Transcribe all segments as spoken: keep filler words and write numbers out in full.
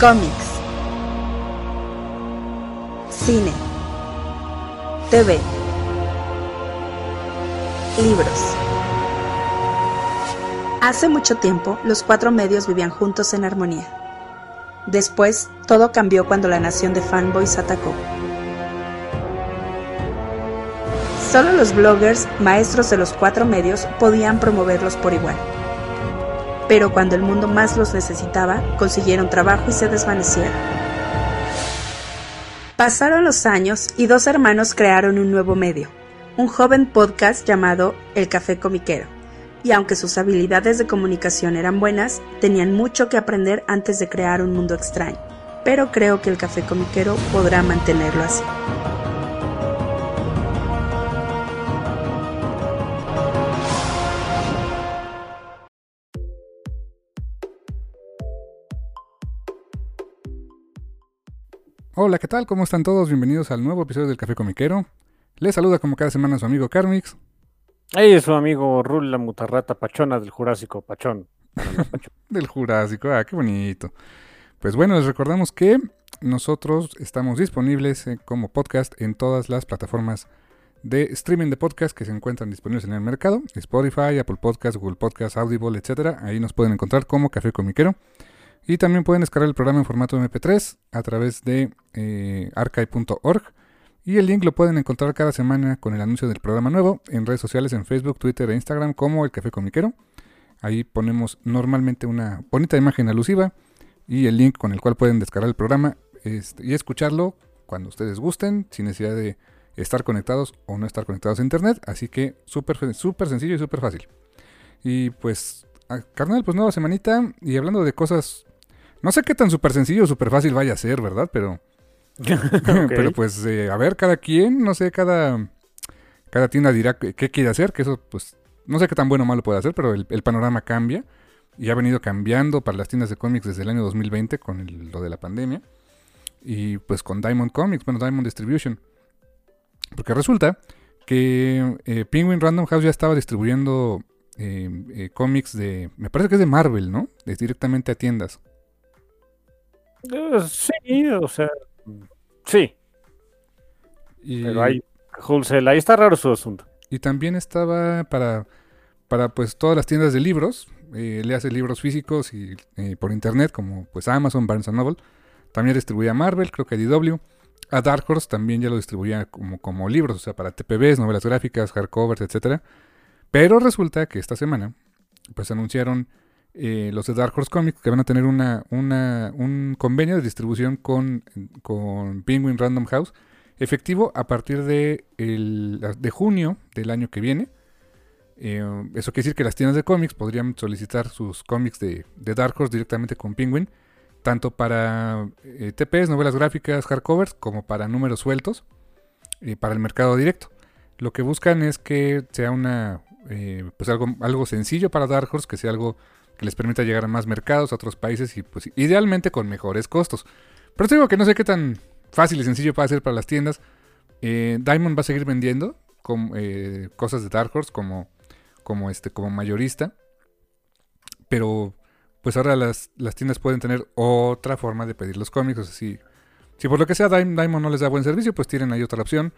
Cómics, cine, T V, libros. Hace mucho tiempo, los cuatro medios vivían juntos en armonía. Después, todo cambió cuando la nación de fanboys atacó. Solo los bloggers, maestros de los cuatro medios, podían promoverlos por igual. Pero cuando el mundo más los necesitaba, consiguieron trabajo y se desvanecieron. Pasaron los años y dos hermanos crearon un nuevo medio, un joven podcast llamado El Café Comiquero. Y aunque sus habilidades de comunicación eran buenas, tenían mucho que aprender antes de crear un mundo extraño. Pero creo que El Café Comiquero podrá mantenerlo así. Hola, ¿qué tal? ¿Cómo están todos? Bienvenidos al nuevo episodio del Café Comiquero. Les saluda como cada semana su amigo Carmix. Ahí es su amigo Rul, la mutarrata pachona del Jurásico, pachón. pachón. Del Jurásico, ah, qué bonito. Pues bueno, les recordamos que nosotros estamos disponibles eh, como podcast en todas las plataformas de streaming de podcast que se encuentran disponibles en el mercado. Spotify, Apple Podcasts, Google Podcasts, Audible, etcétera. Ahí nos pueden encontrar como Café Comiquero. Y también pueden descargar el programa en formato eme pe tres a través de eh, archive punto org. Y el link lo pueden encontrar cada semana con el anuncio del programa nuevo en redes sociales, en Facebook, Twitter e Instagram como El Café Comiquero. Ahí ponemos normalmente una bonita imagen alusiva y el link con el cual pueden descargar el programa este, y escucharlo cuando ustedes gusten, sin necesidad de estar conectados o no estar conectados a internet. Así que súper súper sencillo y súper fácil. Y pues, a, carnal, pues nueva semanita y hablando de cosas... No sé qué tan súper sencillo o súper fácil vaya a ser, ¿verdad? Pero... Okay. Pero pues, eh, a ver, cada quien, no sé, cada, cada tienda dirá qué, qué quiere hacer, que eso, pues, no sé qué tan bueno o malo puede hacer, pero el, el panorama cambia y ha venido cambiando para las tiendas de cómics desde el año dos mil veinte con el, lo de la pandemia y pues con Diamond Comics, bueno, Diamond Distribution. Porque resulta que eh, Penguin Random House ya estaba distribuyendo eh, eh, cómics de, me parece que es de Marvel, ¿no? De, directamente a tiendas. Uh, sí, o sea... Sí, y, pero hay wholesale, ahí está raro su asunto. Y también estaba para, para pues todas las tiendas de libros, eh, le hace libros físicos y eh, por internet como pues Amazon, Barnes and Noble. También distribuía Marvel, creo que D W. A Dark Horse también ya lo distribuía como, como libros, o sea, para T P Bs, novelas gráficas, hardcovers, etcétera. Pero resulta que esta semana pues anunciaron Eh, los de Dark Horse Comics que van a tener una, una, un convenio de distribución con, con Penguin Random House efectivo a partir de, el, de junio del año que viene. Eh, eso quiere decir que las tiendas de cómics podrían solicitar sus cómics de, de Dark Horse directamente con Penguin, tanto para eh, T Ps, novelas gráficas, hardcovers, como para números sueltos, eh, para el mercado directo. Lo que buscan es que sea una eh, pues algo, algo sencillo para Dark Horse, que sea algo que les permita llegar a más mercados, a otros países y pues idealmente con mejores costos. Pero te digo que no sé qué tan fácil y sencillo puede ser para las tiendas. Eh, Diamond va a seguir vendiendo con, eh, cosas de Dark Horse como, como, este, como mayorista. Pero pues ahora las, las tiendas pueden tener otra forma de pedir los cómics. O sea, si, si por lo que sea Diamond no les da buen servicio, pues tienen ahí otra opción.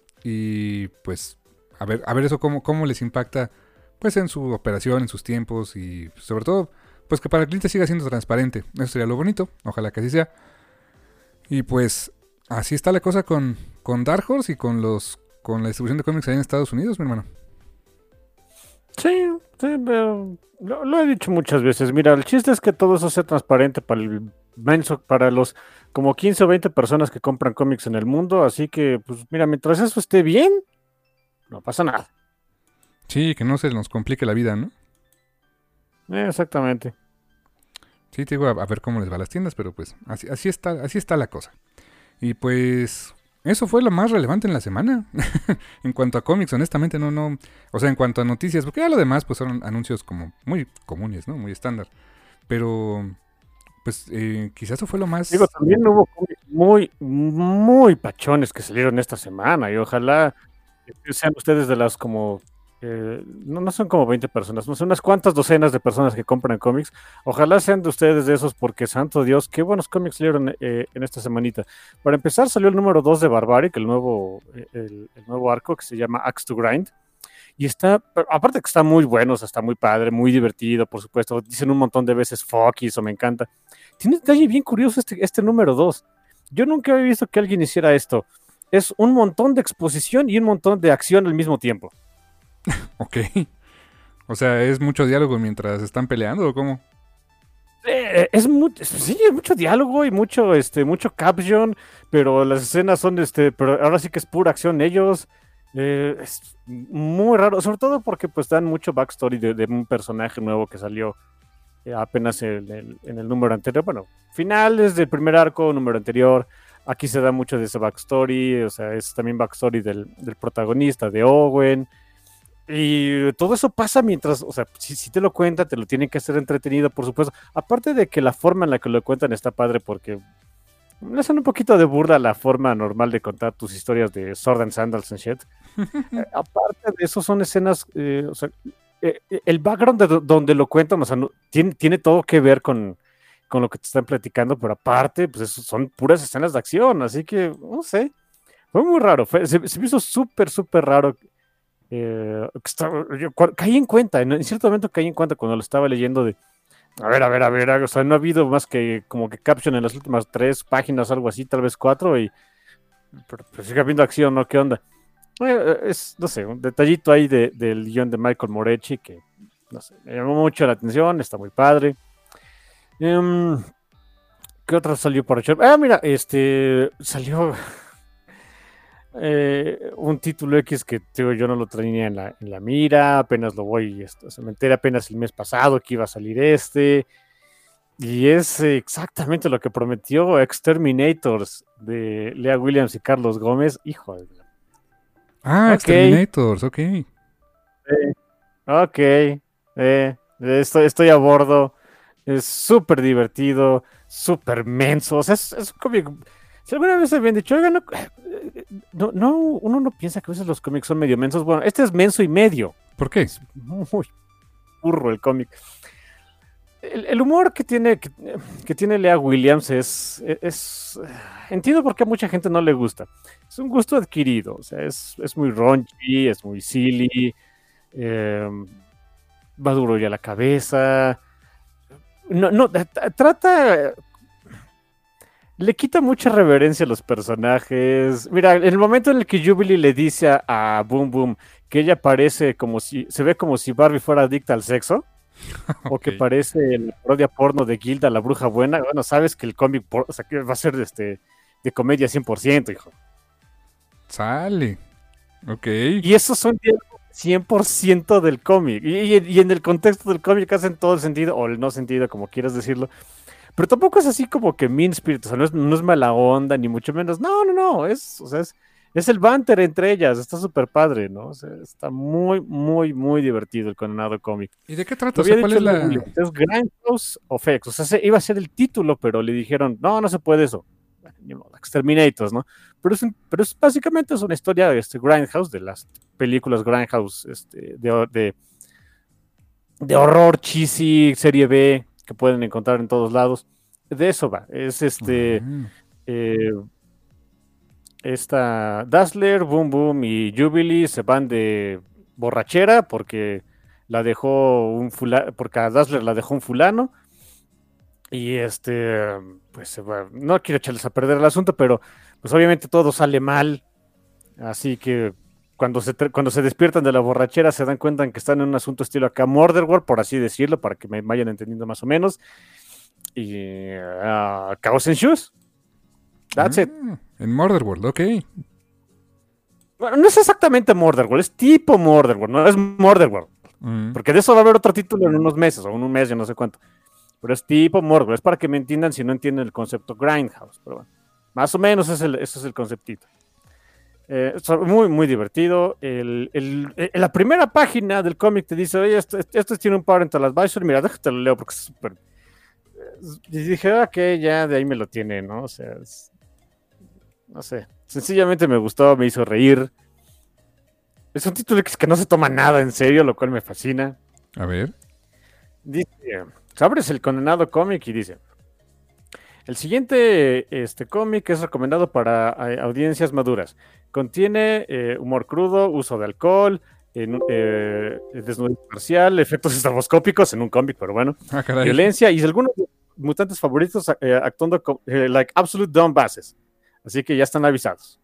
Y pues a ver, a ver eso cómo, cómo les impacta pues en su operación, en sus tiempos y sobre todo, pues que para el cliente siga siendo transparente. Eso sería lo bonito, ojalá que así sea. Y pues así está la cosa con, con Dark Horse y con los con la distribución de cómics allá en Estados Unidos, mi hermano. Sí, sí, pero lo, lo he dicho muchas veces. Mira, el chiste es que todo eso sea transparente para el menso, para los como quince o veinte personas que compran cómics en el mundo. Así que, pues mira, mientras eso esté bien, no pasa nada. Sí, que no se nos complique la vida, ¿no? Eh, exactamente. Sí, te digo, a, a ver cómo les va a las tiendas, pero pues así, así está, así está la cosa. Y pues eso fue lo más relevante en la semana. En cuanto a cómics, honestamente, no, no. O sea, en cuanto a noticias, porque ya lo demás, pues son anuncios como muy comunes, ¿no? Muy estándar. Pero, pues, eh, quizás eso fue lo más. Digo, también hubo cómics muy, muy pachones que salieron esta semana. Y ojalá sean ustedes de las como Eh, no, no son como veinte personas, no son unas cuantas docenas de personas que compran cómics. Ojalá sean de ustedes de esos, porque santo Dios, qué buenos cómics salieron eh, en esta semanita. Para empezar, salió el número dos de Barbaric, el nuevo, eh, el, el nuevo arco que se llama Axe to Grind. Y está, aparte que está muy bueno, o sea, está muy padre, muy divertido, por supuesto. Dicen un montón de veces fuck, y eso me encanta. Tiene un detalle bien curioso este, este número dos. Yo nunca había visto que alguien hiciera esto. Es un montón de exposición y un montón de acción al mismo tiempo. Ok. O sea, ¿es mucho diálogo mientras están peleando o cómo? Eh, es mu sí, es mucho diálogo y mucho, este, mucho caption, pero las escenas son, este, pero ahora sí que es pura acción ellos. Eh, es muy raro, sobre todo porque pues dan mucho backstory de, de un personaje nuevo que salió eh, apenas en el, en el número anterior. Bueno, finales del primer arco, número anterior. Aquí se da mucho de ese backstory, o sea, es también backstory del, del protagonista, de Owen. Y todo eso pasa mientras, o sea, si, si te lo cuentan, te lo tienen que hacer entretenido, por supuesto. Aparte de que la forma en la que lo cuentan está padre porque le hacen un poquito de burla a la forma normal de contar tus historias de Sword and Sandals and shit. Eh, aparte de eso, son escenas, eh, o sea, eh, el background de do- donde lo cuentan, o sea, no- tiene, tiene todo que ver con, con lo que te están platicando, pero aparte, pues eso son puras escenas de acción, así que, no sé, fue muy raro, fue- se, se me hizo súper, súper raro. Eh, que estaba- yo cua- caí en cuenta, en, en cierto momento caí en cuenta cuando lo estaba leyendo de, a ver, a ver, a ver, o sea, no ha habido más que como que caption en las últimas tres páginas, algo así, tal vez cuatro, y pero, pero sigue habiendo acción, ¿no? ¿Qué onda? Eh, es, no sé, un detallito ahí de, del guión de Michael Moretti que, no sé, me llamó mucho la atención, está muy padre. Em, ¿Qué otra salió por echar? Ah, mira, este, salió eh, un título X que digo, yo no lo tenía en la, en la mira, apenas lo voy, esto, se me enteré apenas el mes pasado que iba a salir este, y es exactamente lo que prometió Exterminators de Lea Williams y Carlos Gómez, hijo de... Ah, Ok, eh, Exterminators, ok. ok, eh, estoy, estoy a bordo, es súper divertido, súper menso, o sea, es, es un cómic. Si alguna vez se habían dicho, oigan, no, eh, no, no, uno no piensa que a veces los cómics son medio mensos. Bueno, este es menso y medio. ¿Por qué? Es muy burro el cómic. El, el humor que tiene, que, que tiene Lea Williams es, es, entiendo por qué a mucha gente no le gusta. Es un gusto adquirido, o sea, es, es muy raunchy, es muy silly, eh, va duro ya la cabeza. No, no, t- trata, le quita mucha reverencia a los personajes. Mira, en el momento en el que Jubilee le dice a, a Boom Boom que ella parece como si, se ve como si Barbie fuera adicta al sexo, o que Ok. parece la parodia porno de Gilda, la bruja buena, bueno, sabes que el cómic, por- o sea, que va a ser de, este, de comedia cien por ciento, hijo. Sale. Ok. Y esos son diálogos cien por ciento del cómic. Y, y- y en el contexto del cómic hacen todo el sentido, o el no sentido, como quieras decirlo. Pero tampoco es así como que mean spirit, o sea, no es, no es mala onda, ni mucho menos. No, no, no, es, o sea, es, es el banter entre ellas, está súper padre, ¿no? O sea, está muy, muy, muy divertido el condenado cómic. ¿Y de qué trata? Lo O sea, había ¿cuál dicho es Leo la...? Williams, es Grindhouse of X, o sea, se, iba a ser el título, pero le dijeron, no, no se puede eso. Bueno, ni modo, Exterminators, ¿no? Pero es, un- pero es básicamente es una historia de este Grindhouse, de las películas Grindhouse este, de, de, de horror, cheesy, serie B, que pueden encontrar en todos lados. De eso va. Es este. Ah, eh, esta Dazzler, Boom Boom y Jubilee se van de borrachera porque la dejó un fulano, porque a Dazzler la dejó un fulano. Y este, pues se va- no quiero echarles a perder el asunto, pero pues obviamente todo sale mal. Así que cuando se, tra- cuando se despiertan de la borrachera se dan cuenta en que están en un asunto estilo acá Murder World, por así decirlo, para que me vayan entendiendo más o menos. Y uh, Chaos and Shoes. That's it. ah, en Murder World, ok. Bueno, no es exactamente Murder World, es tipo Murder World, no es Murder World. Mm, Porque de eso va a haber otro título en unos meses, o en un mes, yo no sé cuánto. Pero es tipo Murder World, es para que me entiendan si no entienden el concepto Grindhouse. Pero bueno, más o menos es el, ese es el conceptito. Eh, es muy, muy divertido. El, el, el- la primera página del cómic te dice, oye, esto, esto tiene un parental advisor. Mira, déjate lo leo porque es súper... Y dije, ok, ya de ahí me lo tiene, ¿no? O sea, es- no sé. Sencillamente me gustó, me hizo reír. Es un título que, que no se toma nada en serio, lo cual me fascina. A ver. Dice, abres el condenado cómic y dice, el siguiente este, cómic es recomendado para eh, audiencias maduras. Contiene eh, humor crudo, uso de alcohol, en, eh, desnudez parcial, efectos estroboscópicos en un cómic, pero bueno, Ah, caray. violencia y algunos mutantes favoritos eh, actuando como, eh, like absolute dumbasses. Así que ya están avisados.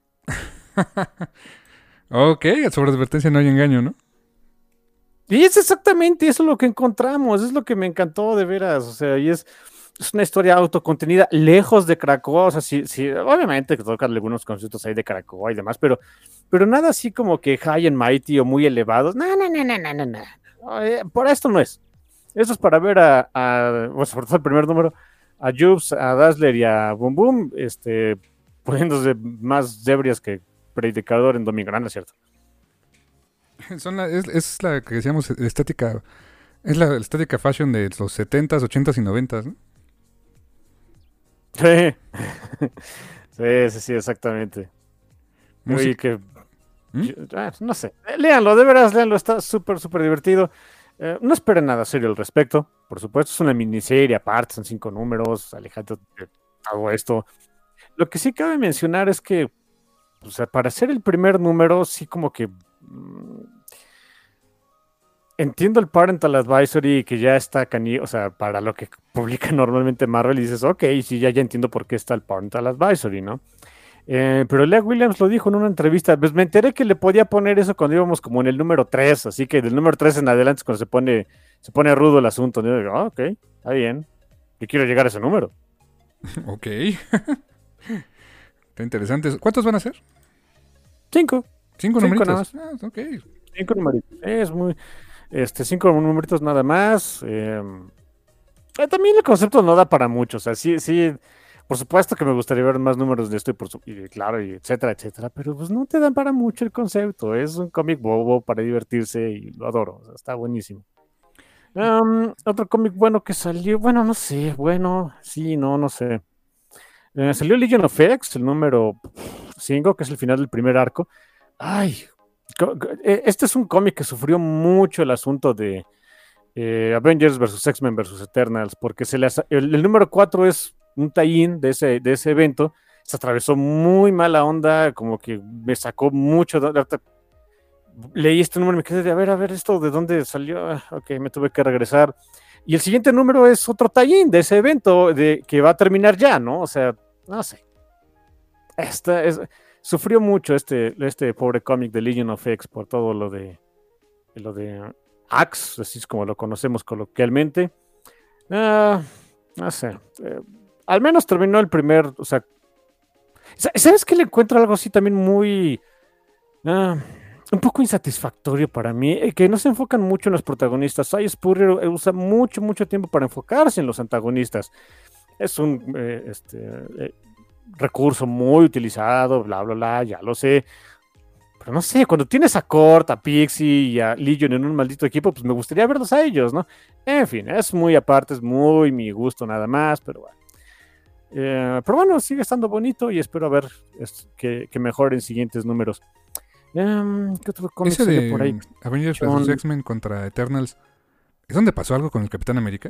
Ok, sobre advertencia no hay engaño, ¿no? Y es exactamente eso lo que encontramos, es lo que me encantó de veras, o sea, y es, es una historia autocontenida, lejos de Krakoa, o sea, sí, sí, obviamente que tocan algunos conceptos ahí de Krakoa y demás, pero, pero nada así como que high and mighty o muy elevados, no, no, no, no, no, no, no. Eh, por esto no es, eso es para ver a, a bueno, sobre todo el primer número, a Jubes, a Dazzler y a Boom Boom, este, poniéndose más ebrias que predicador en Domingo, ¿no es cierto? Son la, es, es la que decíamos estética. Es la estética fashion de los setentas, ochentas y noventas, ¿no? Sí, sí, sí, sí, exactamente. Música. Oye, que ¿Mm? yo- ah, no sé, Eh, léanlo, de veras, léanlo, está súper, súper divertido. Eh, no esperen nada serio al respecto, por supuesto, es una miniserie aparte, son cinco números, alejate de todo esto. Lo que sí cabe mencionar es que, o sea, para hacer el primer número, sí como que mm, entiendo el Parental Advisory que ya está cani, o sea, para lo que publica normalmente Marvel, y dices, ok, sí, ya, ya entiendo por qué está el Parental Advisory, ¿no? Eh, pero Lea Williams lo dijo en una entrevista, pues me enteré que le podía poner eso cuando íbamos como en el número tres, así que del número tres en adelante es cuando se pone, se pone rudo el asunto, ¿no? Y yo digo, ah, ok, está bien, yo quiero llegar a ese número. Ok. Está interesante. ¿Cuántos van a ser? Cinco, Cinco, cinco numeritos. nada más, Ah, ok. cinco numeritos, es muy, este, cinco numeritos nada más. eh, eh, también el concepto no da para mucho, o sea, sí, sí, por supuesto que me gustaría ver más números de esto y, por su- y claro, y etcétera, etcétera, pero pues no te dan para mucho el concepto, es un cómic bobo para divertirse y lo adoro, o sea, está buenísimo. Um, otro cómic bueno que salió, bueno, no sé, bueno, sí, no, no sé. Eh, salió Legion of X, el número cinco, que es el final del primer arco. Ay, co- co- eh, este es un cómic que sufrió mucho el asunto de eh, Avengers versus X-Men versus Eternals, porque se les, el, el número cuatro es un tie-in de ese, de ese evento, se atravesó muy mala onda, como que me sacó mucho, de- de- leí este número y me quedé de, a ver, a ver, esto de dónde salió, Ah, ok, me tuve que regresar. Y el siguiente número es otro tie-in de ese evento, de, que va a terminar ya, ¿no? O sea, no sé. Esta es, sufrió mucho este, este pobre cómic de Legion of X por todo lo de, lo de Axe, así es como lo conocemos coloquialmente. Ah, no sé. eh, al menos terminó el primer, o sea, sa- ¿sabes qué le encuentro algo así también muy, ah, un poco insatisfactorio para mí? Eh, que no se enfocan mucho en los protagonistas. Cy Spurrier eh, usa mucho, mucho tiempo para enfocarse en los antagonistas. Es un eh, este, eh, recurso muy utilizado, bla, bla, bla, ya lo sé. Pero no sé, cuando tienes a Cort, a Pixie y a Legion en un maldito equipo, pues me gustaría verlos a ellos, ¿no? En fin, es muy aparte, es muy mi gusto nada más, pero bueno. Eh, pero bueno, sigue estando bonito y espero ver es, que, que mejoren siguientes números. Um, ¿Qué otro cómic Ese salió por ahí? de Avengers Son- versus X-Men contra Eternals. ¿Es donde pasó algo con el Capitán América?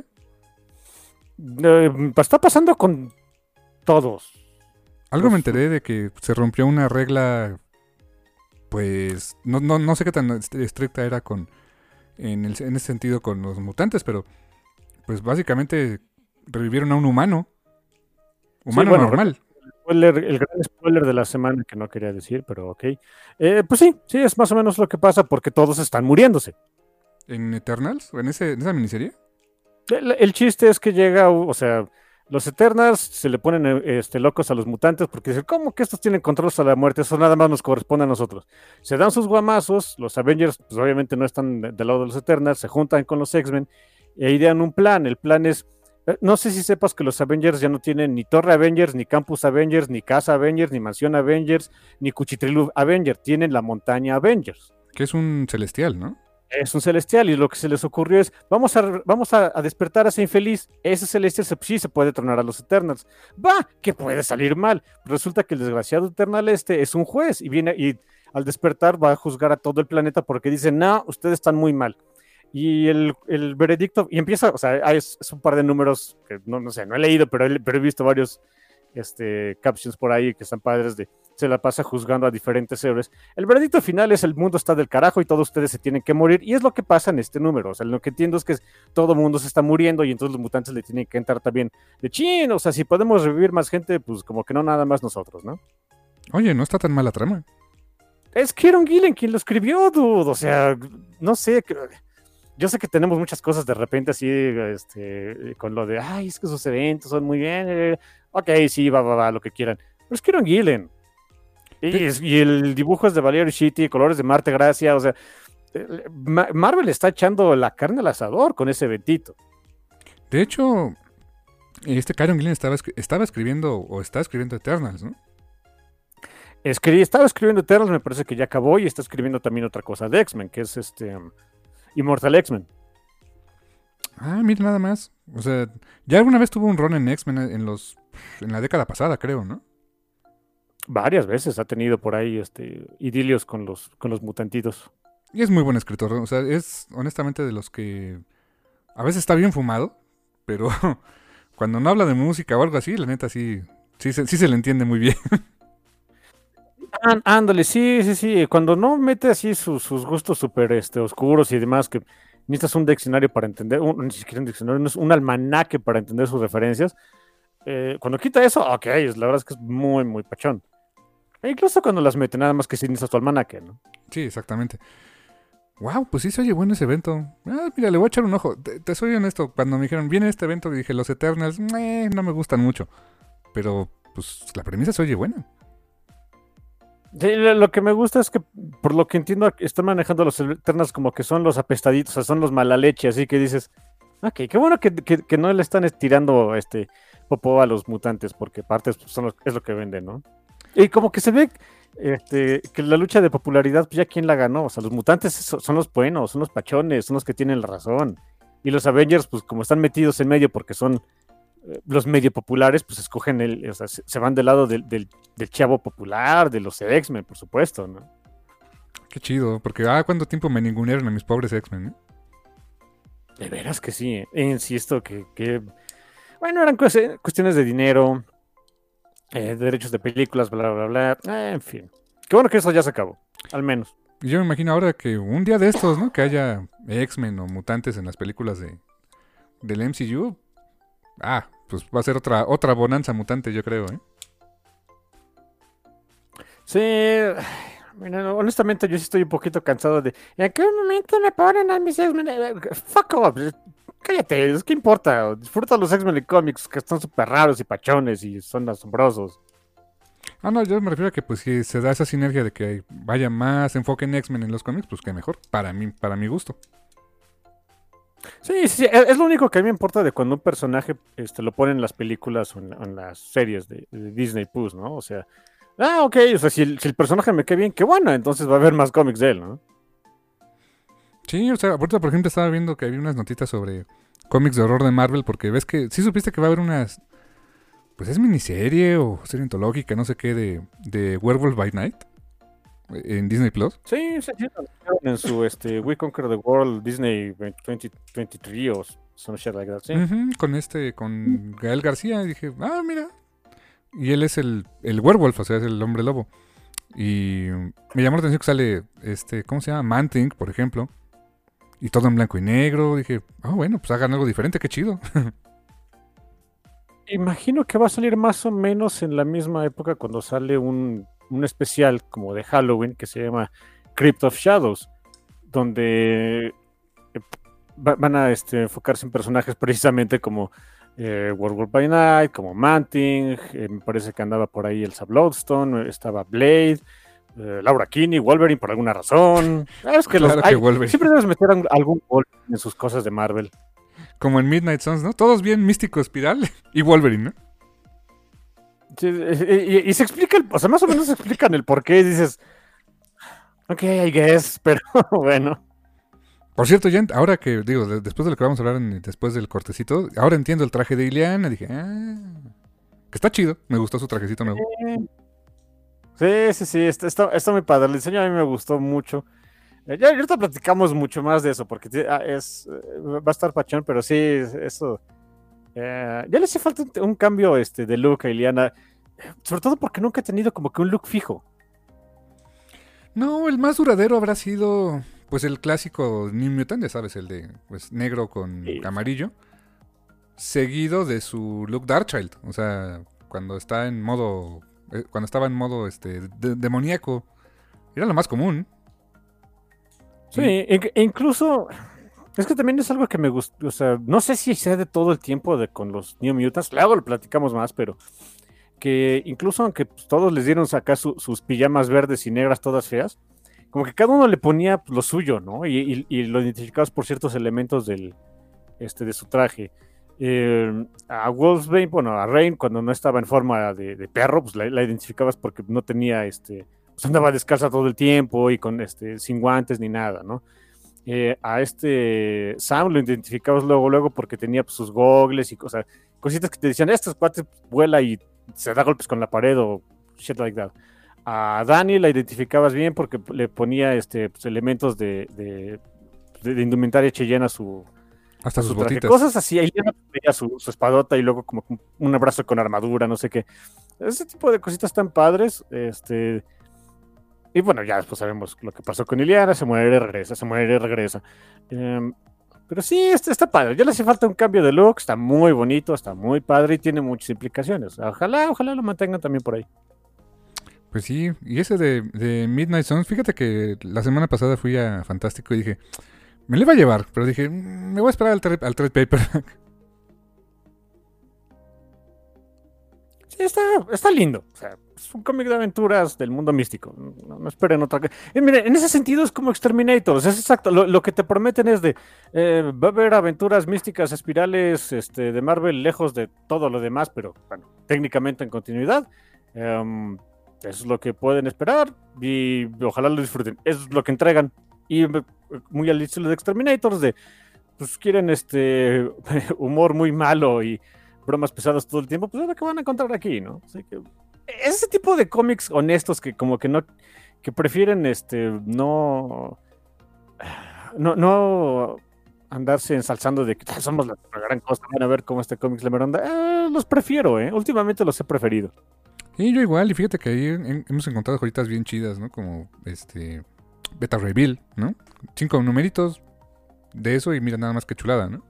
Eh, está pasando con todos. Algo me Uf. enteré de que se rompió una regla. Pues no, no, no sé qué tan est- estricta era con en, el, en ese sentido con los mutantes, pero pues básicamente revivieron a un humano. Humano bueno, normal. Spoiler, el gran spoiler de la semana que no quería decir, pero ok. Eh, pues sí, sí, es más o menos lo que pasa porque todos están muriéndose. ¿En Eternals? ¿O en, ese, en esa miniserie? El, el chiste es que llega, o sea, los Eternals se le ponen eh, este, locos a los mutantes porque dicen, ¿cómo que estos tienen control hasta la muerte? Eso nada más nos corresponde a nosotros. Se dan sus guamazos, los Avengers, pues obviamente no están de- del lado de los Eternals, se juntan con los X-Men e idean un plan. El plan es, eh, no sé si sepas que los Avengers ya no tienen ni Torre Avengers, ni Campus Avengers, ni Casa Avengers, ni Mansión Avengers, ni Cuchitrilu Avengers, tienen la montaña Avengers. Que es un celestial, ¿no? Es un celestial y lo que se les ocurrió es, vamos a, vamos a, a despertar a ese infeliz, ese celestial se, sí se puede tronar a los Eternals. Va, que puede salir mal. Resulta que el desgraciado Eternal este es un juez y viene y al despertar va a juzgar a todo el planeta porque dice, no, ustedes están muy mal. Y el, el veredicto, y empieza, o sea, hay, es un par de números que no, no sé, no he leído, pero he, pero he visto varios este, captions por ahí que están padres de, se la pasa juzgando a diferentes héroes. El veredicto final es el mundo está del carajo y todos ustedes se tienen que morir, y es lo que pasa en este número. O sea, lo que entiendo es que todo el mundo se está muriendo y entonces los mutantes le tienen que entrar también de chin, o sea, si podemos revivir más gente, pues como que no nada más nosotros, ¿no? Oye, no está tan mala trama. Es Kieron Gillen quien lo escribió, dude, o sea, no sé, yo sé que tenemos muchas cosas de repente así, este, con lo de, ay, es que esos eventos son muy bien, eh, ok, sí, va, va, va, lo que quieran, pero es Kieron Gillen. Y, es, y el dibujo es de Valerio Shitty, colores de Marte Gracia, o sea, Ma- Marvel está echando la carne al asador con ese eventito. De hecho, este Kieron Gillen estaba, estaba escribiendo, o está escribiendo Eternals, ¿no? Escri- estaba escribiendo Eternals, me parece que ya acabó, y está escribiendo también otra cosa de X-Men, que es este um, Immortal X-Men. Ah, mira nada más. O sea, ya alguna vez tuvo un run en X-Men en los en la década pasada, creo, ¿no? Varias veces ha tenido por ahí este idilios con los, con los mutantitos. Y es muy buen escritor, ¿no? O sea, es honestamente de los que a veces está bien fumado, pero cuando no habla de música o algo así, la neta sí, sí, se- sí se le entiende muy bien. Án- Ándale, sí, sí, sí. Cuando no mete así sus, sus gustos súper este, oscuros y demás, que necesitas un diccionario para entender, un, ni siquiera un diccionario, no es un almanaque para entender sus referencias. Eh, cuando quita eso, ok, es- la verdad es que es muy, muy pachón. E incluso cuando las mete, nada más que si necesitas tu almanaque, ¿no? Sí, exactamente. Wow, pues sí se oye bueno ese evento. Ah, mira, le voy a echar un ojo. Te, te soy honesto, cuando me dijeron, viene este evento, dije, los Eternals, meh, no me gustan mucho. Pero, pues, la premisa se oye buena. Sí, lo lo que me gusta es que, por lo que entiendo, están manejando a los Eternals como que son los apestaditos, o sea, son los mala leche, así que dices, ok, qué bueno que, que- que no le están estirando este popó a los mutantes, porque partes pues, son los- es lo que venden, ¿no? Y como que se ve este, que la lucha de popularidad, pues ya quién la ganó, o sea, los mutantes so- son los buenos, son los pachones, son los que tienen la razón. Y los Avengers, pues como están metidos en medio porque son eh, los medio populares, pues escogen el, o sea, se, se van del lado del, del, del chavo popular, de los X-Men, por supuesto, ¿no? Qué chido, porque, ah, cuánto tiempo me ningunearon a mis pobres X-Men, ¿eh? De veras que sí, eh. Insisto que, que, bueno, eran cues- cuestiones de dinero, eh, derechos de películas, bla, bla, bla, eh, en fin. Qué bueno que eso ya se acabó, al menos. Y yo me imagino ahora que un día de estos, ¿no? Que haya X-Men o mutantes en las películas de del M C U. Ah, pues va a ser otra otra bonanza mutante, yo creo, ¿eh? Sí, ay, mira, honestamente yo sí estoy un poquito cansado de ¿en qué momento me ponen a mis X-Men? Eh, Fuck off, eh, cállate, es que importa, disfruta los X-Men y cómics que están súper raros y pachones y son asombrosos. Ah, no, yo me refiero a que pues si se da esa sinergia de que vaya más enfoque en X-Men en los cómics, pues que mejor, para mí, para mi gusto. Sí, sí, sí, es es lo único que a mí me importa de cuando un personaje este, lo ponen en las películas o en, en las series de, de Disney Plus, ¿no? O sea, ah, ok, o sea, si el, si el personaje me cae bien, qué bueno, entonces va a haber más cómics de él, ¿no? Sí, o sea, ahorita por ejemplo estaba viendo que había unas notitas sobre cómics de horror de Marvel, porque ves que, sí supiste que va a haber unas, pues es miniserie o serie antológica, no sé qué, de, de Werewolf by Night en Disney Plus. Sí, sí, sí, lo anunciaron en su este, We Conquer the World Disney veinte veintitrés o some shit like that, sí. Ujú, con este, con Gael García, y dije, ah, mira. Y él es el, el werewolf, o sea, es el hombre lobo. Y me llamó la atención que sale, este, ¿cómo se llama? Man-Thing, por ejemplo. Y todo en blanco y negro. Dije, ah, bueno, pues hagan algo diferente, qué chido. Imagino que va a salir más o menos en la misma época cuando sale un, un especial como de Halloween que se llama Crypt of Shadows, donde eh, va- van a este, enfocarse en personajes precisamente como eh, Werewolf by Night, como Manting, eh, me parece que andaba por ahí Elsa Bloodstone, estaba Blade, eh, Laura Kinney, Wolverine por alguna razón. Ah, Es que, los- Claro que hay- Wolverine. siempre debes meter algún algún Wolverine en sus cosas de Marvel. Como en Midnight Suns, ¿no? Todos bien místico, espiral y Wolverine, ¿no? Sí, y, y- y se explica, el, o sea, más o menos se explican el por qué y dices, ok, I guess, pero bueno. Por cierto, ya ent- ahora que, digo, de- después de lo que vamos a hablar en- después del cortecito, ahora entiendo el traje de Ileana. Dije, ah, que está chido. Me gustó su trajecito nuevo. Eh, Sí, sí, sí, está, está, está muy padre. El diseño a mí me gustó mucho. Eh, ya ahorita platicamos mucho más de eso, porque ti- ah, es, eh, va a estar pachón, pero sí, eso. eh, ya le hace falta un, un cambio este, de look a Iliana, sobre todo porque nunca ha tenido como que un look fijo. No, el más duradero habrá sido pues el clásico New Mutant, ya sabes, el de pues, negro con Sí. amarillo, seguido de su look Darkchild, o sea, cuando está en modo eh, cuando estaba en modo este de- demoníaco, era lo más común. Sí, Y e- e incluso, es que también es algo que me gusta, o sea, no sé si sea de todo el tiempo de, con los New Mutants, luego lo platicamos más, pero que incluso aunque pues, todos les dieron acá su- sus pijamas verdes y negras todas feas, como que cada uno le ponía pues, lo suyo, ¿no? Y, y- y lo identificabas por ciertos elementos del, este, de su traje. Eh, a Wolfsbane, bueno, a Rain, cuando no estaba en forma de, de perro, pues la, la identificabas porque no tenía, este, pues andaba descalza todo el tiempo y con, este, sin guantes ni nada, ¿no? Eh, a este Sam lo identificabas luego, luego porque tenía pues, sus gogles y cosas, cositas que te decían, este cuate vuela y se da golpes con la pared o shit like that. A Dani la identificabas bien porque le ponía este, pues, elementos de, de, de, de indumentaria chillena a su, hasta a sus su traje. botitas. Cosas así, ahí tenía su, su espadota y luego como un abrazo con armadura, no sé qué. Ese tipo de cositas tan padres, este... Y bueno, ya después sabemos lo que pasó con Iliana, se muere, regresa, se muere, regresa. Eh, pero sí, está, está padre. Ya le hace falta un cambio de look, está muy bonito, está muy padre y tiene muchas implicaciones. Ojalá, ojalá lo mantengan también por ahí. Pues sí, y ese de, de Midnight Suns, fíjate que la semana pasada fui a Fantástico y dije, me lo iba a llevar, pero dije, "Mm, me voy a esperar al, tra- al trade paperback". Sí, está, está lindo. O sea, es un cómic de aventuras del mundo místico. No, no esperen otra cosa. Y mire, en ese sentido es como Exterminator. O sea, es exacto. Lo, lo que te prometen es de eh, va a haber aventuras místicas, espirales este, de Marvel lejos de todo lo demás, pero bueno, técnicamente en continuidad. Em, eso es lo que pueden esperar y ojalá lo disfruten. Eso es lo que entregan. Y eh, muy al estilo de Exterminators, de pues quieren este humor muy malo y bromas pesadas todo el tiempo, pues es lo que van a encontrar aquí, ¿no? Así que ese tipo de cómics honestos que como que no, que prefieren este, no, no, no andarse ensalzando de que "Ah, somos la gran cosa, van a ver cómo este cómic le meronda, eh, los prefiero, ¿eh? Últimamente los he preferido. Y yo igual, y fíjate que ahí en- hemos encontrado joyitas bien chidas, ¿no? Como este Beta Reveal, ¿no? Cinco numeritos de eso y mira nada más que chulada, ¿no?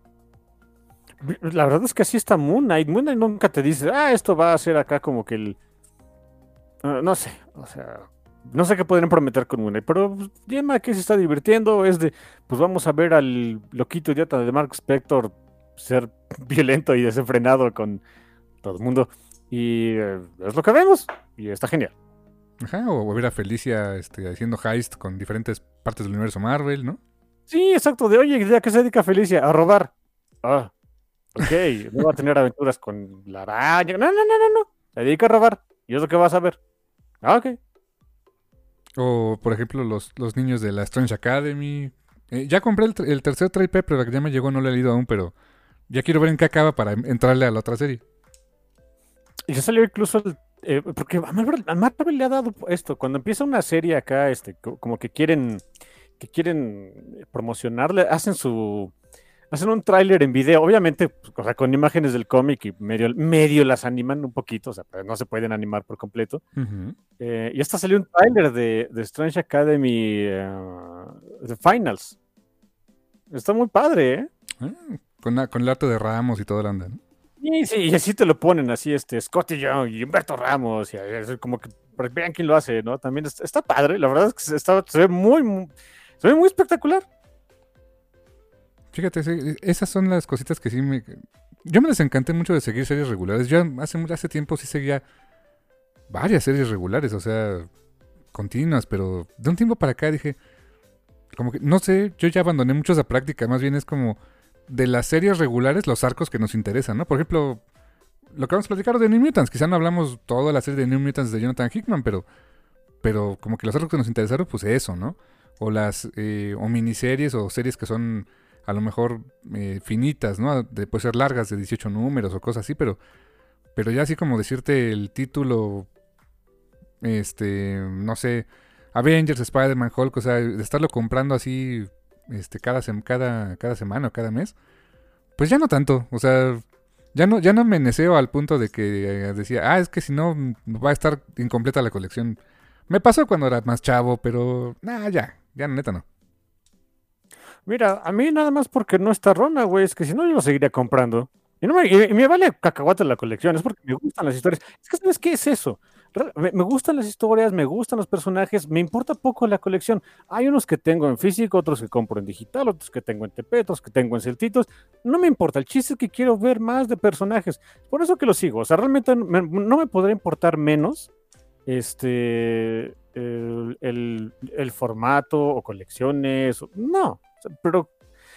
La verdad es que así está Moon Knight. Moon Knight nunca te dice, ah, esto va a ser acá como que el... Uh, no sé, o sea, no sé qué podrían prometer con Moon Knight, pero pues, Gemma que se está divirtiendo es de, pues vamos a ver al loquito idiota de Mark Spector ser violento y desenfrenado con todo el mundo. Y eh, es lo que vemos, y está genial. Ajá, o ver a Felicia este, haciendo heist con diferentes partes del universo Marvel, ¿no? Sí, exacto, de oye, ¿a qué se dedica Felicia? A robar. Ah, ok, no va a tener aventuras con la araña. No, no, no, no, no. Se dedica a robar. Y es lo que vas a ver. Ah, ok. O, por ejemplo, los, los niños de la Strange Academy. Eh, ya compré el, tr- el tercer trade paperback, ya me llegó, no lo he leído aún, pero ya quiero ver en qué acaba para em- entrarle a la otra serie. Y ya salió incluso el, eh, porque a Marvel, a Marvel le ha dado esto. Cuando empieza una serie acá, este, co- como que quieren, que quieren promocionarle, hacen su, hacen un tráiler en video, obviamente, pues, o sea, con imágenes del cómic y medio, medio las animan un poquito, o sea, pero no se pueden animar por completo. Ujú. Eh, y hasta salió un tráiler de, de Strange Academy eh, The Finals. Está muy padre, ¿eh? Ah, con, la- con el arte de Ramos y toda la onda, ¿no? Y sí, y así te lo ponen, así, este, Scotty Young y Humberto Ramos, y es como que, para que vean quién lo hace, ¿no? También está, está padre, la verdad es que se, está, se ve muy, muy, se ve muy espectacular. Fíjate, sí, esas son las cositas que sí me... Yo me desencanté mucho de seguir series regulares. Yo hace, mu- hace tiempo sí seguía varias series regulares, o sea, continuas, pero de un tiempo para acá dije, como que, no sé, yo ya abandoné mucho esa práctica, más bien es como de las series regulares los arcos que nos interesan, ¿no? Por ejemplo, lo que vamos a platicar de New Mutants, quizá no hablamos toda la serie de New Mutants de Jonathan Hickman, pero, pero como que los arcos que nos interesaron, pues eso, ¿no? O las, eh, o miniseries o series que son a lo mejor eh, finitas, ¿no? De, puede ser largas de dieciocho números o cosas así, pero, pero ya así como decirte el título este, no sé, Avengers, Spider-Man, Hulk, o sea, de estarlo comprando así, este, cada, sem- cada, cada semana o cada mes, pues ya no tanto, o sea, ya no, ya no me neseo al punto de que eh, decía, ah, es que si no, mm, va a estar incompleta la colección. Me pasó cuando era más chavo, pero, nah, ya, ya neta no. Mira, a mí nada más porque no está Rona, güey, es que si no yo lo seguiría comprando. Y, no me, y- y me vale cacahuate la colección, es porque me gustan las historias. Es que, ¿sabes qué es eso? Re- Me, me gustan las historias, me gustan los personajes, me importa poco la colección. Hay unos que tengo en físico, otros que compro en digital, otros que tengo en T P, otros que tengo en Celtitos. No me importa, el chiste es que quiero ver más de personajes. Por eso que lo sigo. O sea, realmente me- no me podría importar menos este, el, el- el formato o colecciones. o- No, o sea, pero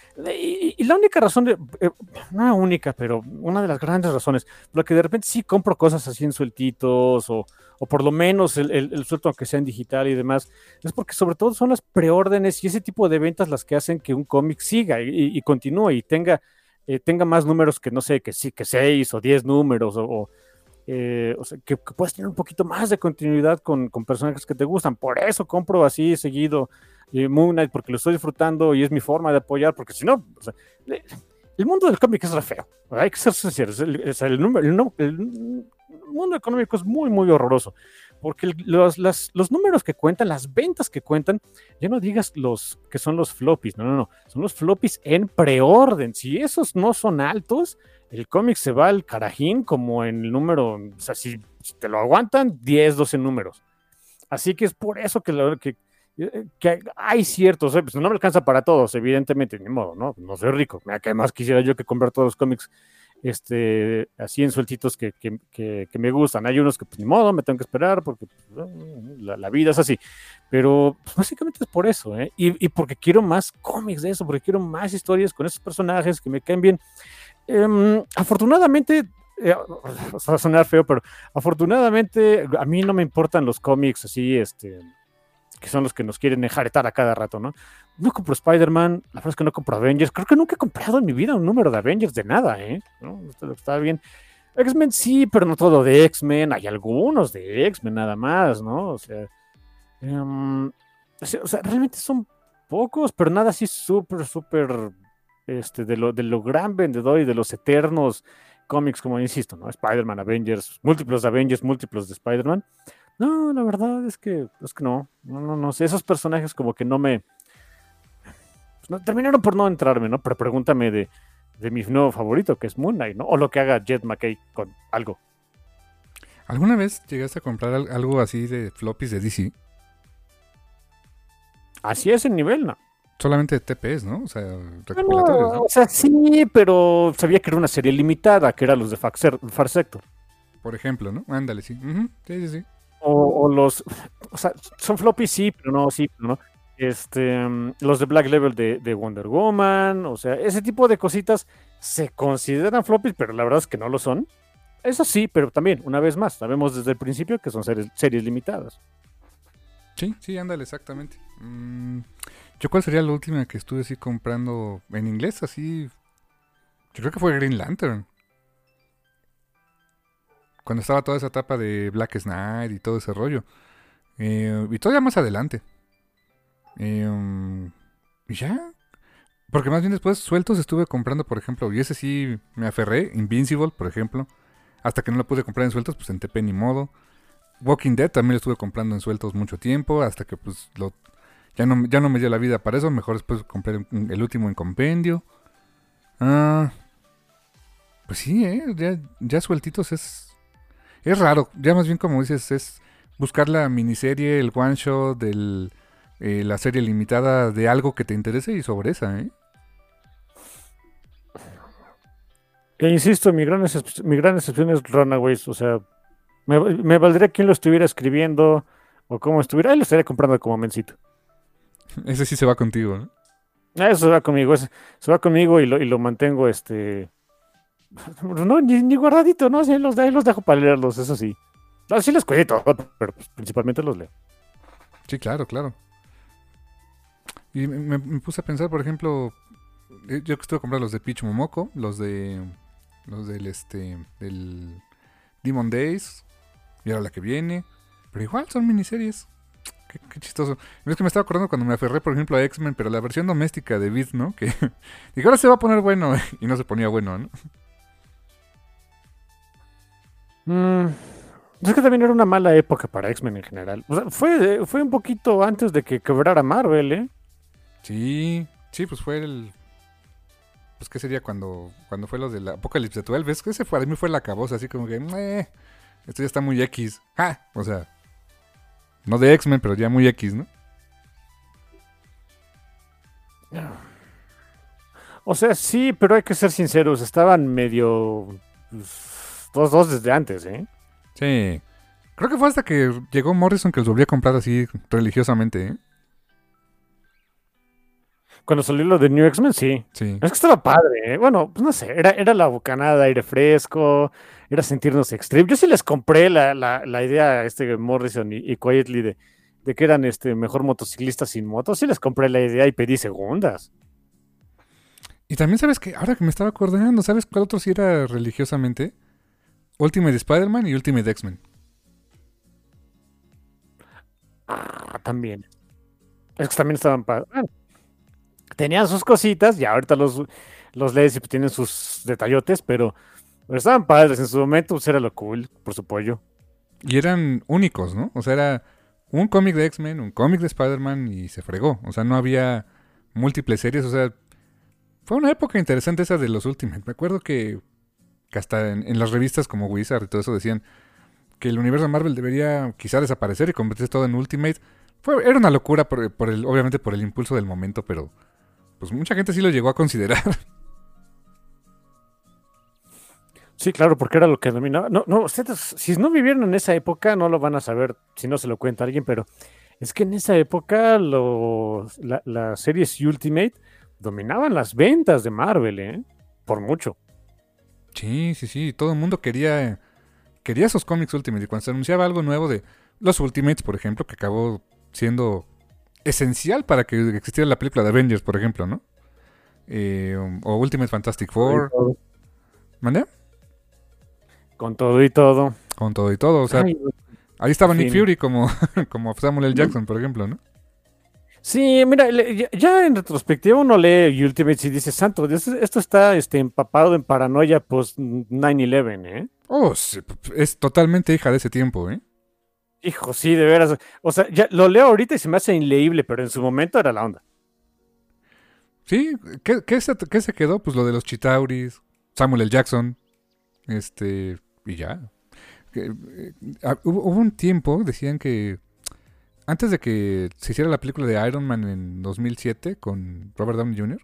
y, y la única razón, de, eh, no la única, pero una de las grandes razones, por la que de repente sí compro cosas así en sueltitos o, o por lo menos el, el, el suelto aunque sea en digital y demás, es porque sobre todo son las preórdenes y ese tipo de ventas las que hacen que un cómic siga y, y continúe y tenga, eh, tenga más números que no sé, que sí, que seis o diez números o, o, eh, o sea, que, que puedas tener un poquito más de continuidad con, con personajes que te gustan. Por eso compro así seguido eh, Moon Knight, porque lo estoy disfrutando y es mi forma de apoyar, porque si no, o sea, le- el mundo del cómic es re feo. Hay que ser sinceros. El, o sea, el número- el nu- el mundo económico es muy, muy horroroso. Porque el- los, las- los números que cuentan, las ventas que cuentan, ya no digas los que son los floppies, no, no, no, son los floppies en preorden. Si esos no son altos, el cómic se va al carajín como en el número, o sea, si, si te lo aguantan, diez, doce números. Así que es por eso que, lo, que, eh, que hay ciertos, eh, pues no me alcanza para todos, evidentemente, ni modo, ¿no? No soy rico. Que además quisiera yo que comprar todos los cómics este, así en sueltitos que, que, que, que me gustan. Hay unos que, pues ni modo, me tengo que esperar porque pues, la, la, vida es así. Pero pues, básicamente es por eso, ¿eh? Y, y porque quiero más cómics de eso, porque quiero más historias con esos personajes que me caen bien. Eh, afortunadamente, eh, va a sonar feo, pero afortunadamente a mí no me importan los cómics así, este, que son los que nos quieren enjaretar a cada rato, ¿no? No compro Spider-Man, la verdad es que no compro Avengers, creo que nunca he comprado en mi vida un número de Avengers de nada, ¿eh? ¿No? Está, está bien. X-Men sí, pero no todo de X-Men, hay algunos de X-Men nada más, ¿no? O sea, um, o sea, o sea, realmente son pocos, pero nada así súper, súper, este, de lo, de lo gran vendedor y de los eternos cómics, como insisto, ¿no? Spider-Man, Avengers, múltiplos de Avengers, múltiplos de Spider-Man. No, la verdad es que, es que no, no, no, no sé, esos personajes como que no me, pues no, terminaron por no entrarme, ¿no? Pero pregúntame de, de mi nuevo favorito, que es Moon Knight, ¿no? O lo que haga Jet McKay con algo. ¿Alguna vez llegaste a comprar al- algo así de floppies de D C? Así es el nivel, ¿no? Solamente de T Ps, ¿no? O sea, Bueno, recopilatorios, ¿no? o sea, sí, pero sabía que era una serie limitada, que eran los de Far, Far Sector. Por ejemplo, ¿no? Ándale, sí. Ujú, sí, sí, sí. O, o los, o sea, son floppies, sí, pero no, sí, pero no. Este, um, los de Black Label de, de Wonder Woman, o sea, ese tipo de cositas se consideran floppies, pero la verdad es que no lo son. Eso sí, pero también, una vez más, sabemos desde el principio que son series, series limitadas. Sí, sí, ándale, exactamente. Mm, ¿yo cuál sería la última que estuve así comprando en inglés? Así, yo creo que fue Green Lantern. Cuando estaba toda esa etapa de Black Knight y todo ese rollo. Eh, y todavía más adelante. Eh, um, y ya. Porque más bien después sueltos estuve comprando, por ejemplo, y ese sí me aferré, Invincible, por ejemplo. Hasta que no lo pude comprar en sueltos, pues en T P ni modo. Walking Dead también lo estuve comprando en sueltos mucho tiempo, hasta que pues lo, ya, no, ya no me dio la vida para eso. Mejor después compré el, el último en compendio. Ah, pues sí, ¿eh? Ya, ya sueltitos es... Es raro, ya más bien como dices, es buscar la miniserie, el one shot, del, eh, la serie limitada de algo que te interese y sobre esa, ¿eh? E insisto, mi gran, excep- mi gran excepción es Runaways, o sea, me, me valdría quien lo estuviera escribiendo o cómo estuviera, ahí lo estaría comprando como mencito. Ese sí se va contigo, ¿no? Eso va conmigo, ese- se va conmigo y lo, y lo mantengo, este, no, ni, ni guardadito, ¿no? Sí, los, ahí los dejo para leerlos, eso sí. No, sí los cuento, pero pues, principalmente los leo. Sí, claro, claro. Y me, me- me puse a pensar, por ejemplo, eh, yo que estuve comprando los de Peach Momoko, los de... Los del, este... Del Demon Days, y ahora la que viene. Pero igual son miniseries. Qué, qué chistoso. Es que me estaba acordando cuando me aferré, por ejemplo, a X-Men, pero la versión doméstica de Beat, ¿no? Que dije, ahora se va a poner bueno. Y no se ponía bueno, ¿no? Mm, es que también era una mala época para X-Men en general. O sea, fue, fue un poquito antes de que quebrara Marvel, ¿eh? Sí, sí, pues fue el... Pues qué sería cuando cuando fue lo de la Apocalypse doce. Es que ese fue, a mí fue la cabosa, así como que... Eh, esto ya está muy X. ¡Ja! O sea, no de X-Men, pero ya muy X, ¿no? O sea, sí, pero hay que ser sinceros, estaban medio pues, dos dos desde antes, ¿eh? Sí. Creo que fue hasta que llegó Morrison que los volví a comprar así religiosamente, ¿eh? Cuando salió lo de New X-Men, sí. Sí. Es que estaba padre, ¿eh? Bueno, pues no sé, era, era la bocanada, aire fresco, era sentirnos extreme. Yo sí les compré la, la, la idea a este Morrison y, y Quietly de, de que eran este mejor motociclistas sin motos. Sí les compré la idea y pedí segundas. Y también sabes que, ahora que me estaba acordando, ¿sabes cuál otro sí era religiosamente? Ultimate Spider-Man y Ultimate X-Men. Ah, también. Es que también estaban padres. Bueno, tenían sus cositas y ahorita los, los lees y pues tienen sus detallotes, pero, pero estaban padres. En su momento pues era lo cool, por su pollo. Y eran únicos, ¿no? O sea, era un cómic de X-Men, un cómic de Spider-Man y se fregó. O sea, no había múltiples series. O sea, fue una época interesante esa de los Ultimate. Me acuerdo que, que hasta en, en las revistas como Wizard y todo eso decían que el universo de Marvel debería quizá desaparecer y convertirse todo en Ultimate. Fue, era una locura, por, por el, obviamente por el impulso del momento, pero pues mucha gente sí lo llegó a considerar. Sí, claro, porque era lo que dominaba. No, no, ustedes, si no vivieron en esa época, no lo van a saber si no se lo cuenta alguien, pero es que en esa época los, la, las series Ultimate dominaban las ventas de Marvel, ¿eh? Por mucho. Sí, sí, sí. Todo el mundo quería, quería esos cómics Ultimate. Y cuando se anunciaba algo nuevo de los Ultimates, por ejemplo, que acabó siendo esencial para que existiera la película de Avengers, por ejemplo, ¿no? Eh, o Ultimate Fantastic Four. ¿Mande? Con todo y todo. Con todo y todo. O sea, Ay, ahí estaba Nick fin. Fury como, como Samuel L. Jackson, por ejemplo, ¿no? Sí, mira, le- ya, ya en retrospectiva uno lee Ultimate y dice, santo, Dios, esto está este, empapado en paranoia post nueve once, ¿eh? Oh, sí, es totalmente hija de ese tiempo, ¿eh? Hijo, sí, de veras. O sea, ya lo leo ahorita y se me hace inleíble, pero en su momento era la onda. Sí, ¿qué, qué se, qué se quedó? Pues lo de los Chitauris, Samuel L. Jackson, este, y ya. Que, eh, ah, hubo, hubo un tiempo, decían que antes de que se hiciera la película de Iron Man en dos mil siete con Robert Downey junior,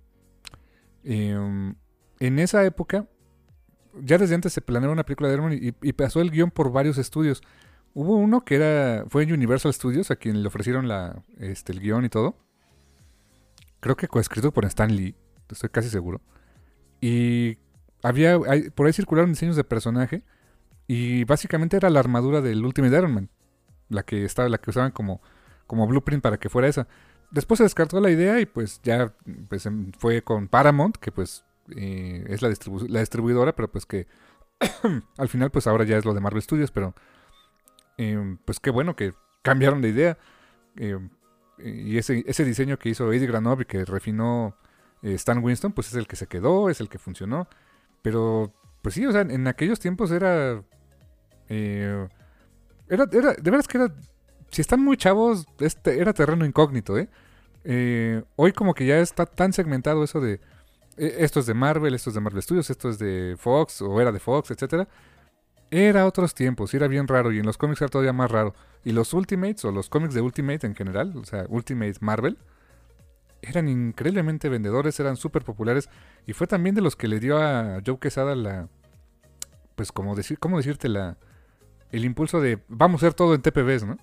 eh, en esa época, ya desde antes se planeaba una película de Iron Man y, y pasó el guión por varios estudios. Hubo uno que era fue Universal Studios, a quien le ofrecieron la, este, el guión y todo. Creo que coescrito por Stan Lee, estoy casi seguro. Y había hay- por ahí circularon diseños de personaje y básicamente era la armadura del Ultimate Iron Man, la que estaba, la que usaban como, como blueprint para que fuera esa. Después se descartó la idea y pues ya pues, em, fue con Paramount, que pues eh, es la, distribu- la distribuidora, pero pues que al final pues ahora ya es lo de Marvel Studios, pero eh, pues qué bueno que cambiaron de idea. Eh, y ese, ese diseño que hizo Eddie Granoff y que refinó eh, Stan Winston, pues es el que se quedó, es el que funcionó. Pero pues sí, o sea, en aquellos tiempos era... eh, era, era, de veras que era, si están muy chavos, este era terreno incógnito, ¿eh? Eh, hoy como que ya está tan segmentado eso de, eh, esto es de Marvel, esto es de Marvel Studios, esto es de Fox, o era de Fox, etcétera. Era otros tiempos, y era bien raro, y en los cómics era todavía más raro. Y los Ultimates, o los cómics de Ultimate en general, o sea, Ultimate Marvel, eran increíblemente vendedores, eran súper populares, y fue también de los que le dio a Joe Quesada la, pues como decir, ¿cómo decirte? La, el impulso de, vamos a hacer todo en T P Bs, ¿no?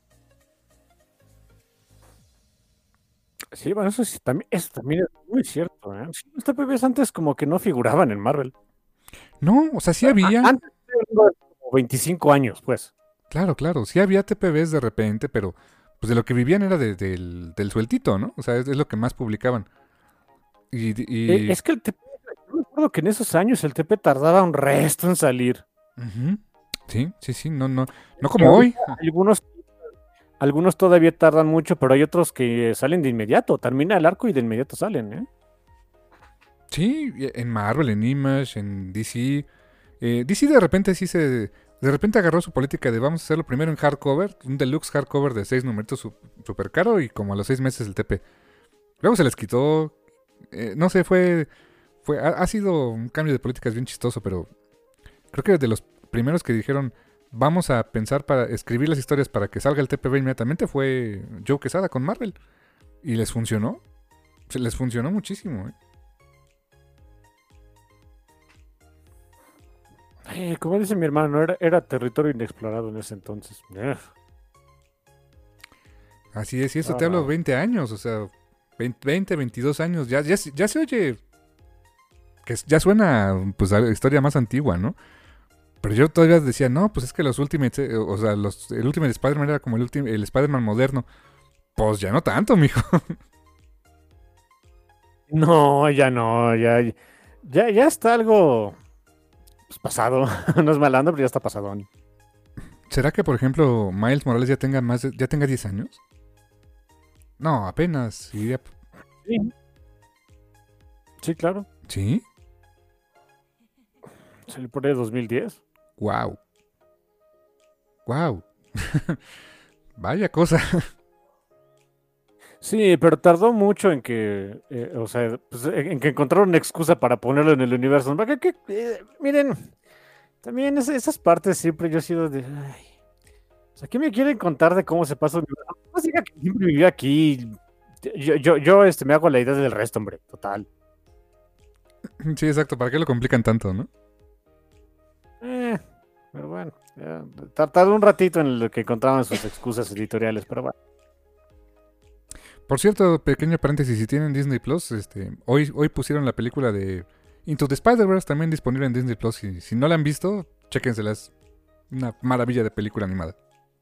Sí, bueno, eso sí, también, eso también es muy cierto, ¿eh? Sí, los T P Bs antes como que no figuraban en Marvel. No, o sea, sí A- había, antes de como veinticinco años, pues. claro, claro, sí había T P Bs de repente, pero pues de lo que vivían era de- del, del sueltito, ¿no? O sea, es, es lo que más publicaban. Y, Eh, y es que el T P, yo recuerdo que en esos años el T P tardaba un resto en salir. ujú. Sí, sí, sí, no, no, no como hoy. Algunos, algunos todavía tardan mucho, pero hay otros que salen de inmediato. Termina el arco y de inmediato salen, ¿eh? Sí, en Marvel, en Image, en D C. Eh, D C de repente sí se... De repente agarró su política de vamos a hacerlo primero en hardcover, un deluxe hardcover de seis numeritos su- super caro y como a los seis meses el T P. Luego se les quitó. Eh, no sé, fue... fue ha, ha sido un cambio de políticas bien chistoso, pero creo que de los primeros que dijeron vamos a pensar para escribir las historias para que salga el T P B inmediatamente fue Joe Quesada con Marvel. Y les funcionó. Se les funcionó muchísimo, ¿eh? Eh, como dice mi hermano, era, era territorio inexplorado en ese entonces. Eh, Así es, y eso te hablo ah, veinte años, o sea, veinte, veintidós años, ya, ya, se- ya se oye que es- ya suena pues a la historia más antigua, ¿no? Pero yo todavía decía, no, pues es que los Ultimates, eh, o sea, los, el Ultimate Spider-Man era como el, ultim- el Spider-Man moderno. Pues ya no tanto, mijo. no, ya no, ya, ya, ya está algo pues, pasado. No es malando, pero ya está pasado. ¿Será que, por ejemplo, Miles Morales ya tenga más de- ya tenga diez años? No, apenas. iría- Sí, sí, claro. ¿Sí? Salió por ahí dos mil diez. Wow. Wow. Vaya cosa. Sí, pero tardó mucho en que, eh, o sea, pues, en en que encontraron una excusa para ponerlo en el universo. Porque, que- eh, miren, también es- esas partes siempre yo he sido de, ay, o sea, ¿qué me quieren contar de cómo se pasa el universo? No diga que siempre vivió aquí. Yo, yo, yo, este, me hago la idea del resto, hombre, total. Sí, exacto. ¿Para qué lo complican tanto, no? Eh, pero bueno, ya, tar- tardó un ratito en lo que encontraban sus excusas editoriales, pero bueno. Por cierto, pequeño paréntesis, si tienen Disney Plus, este, hoy, hoy pusieron la película de Into the Spider-Verse también disponible en Disney Plus. Y si no la han visto, chéquensela, es una maravilla de película animada.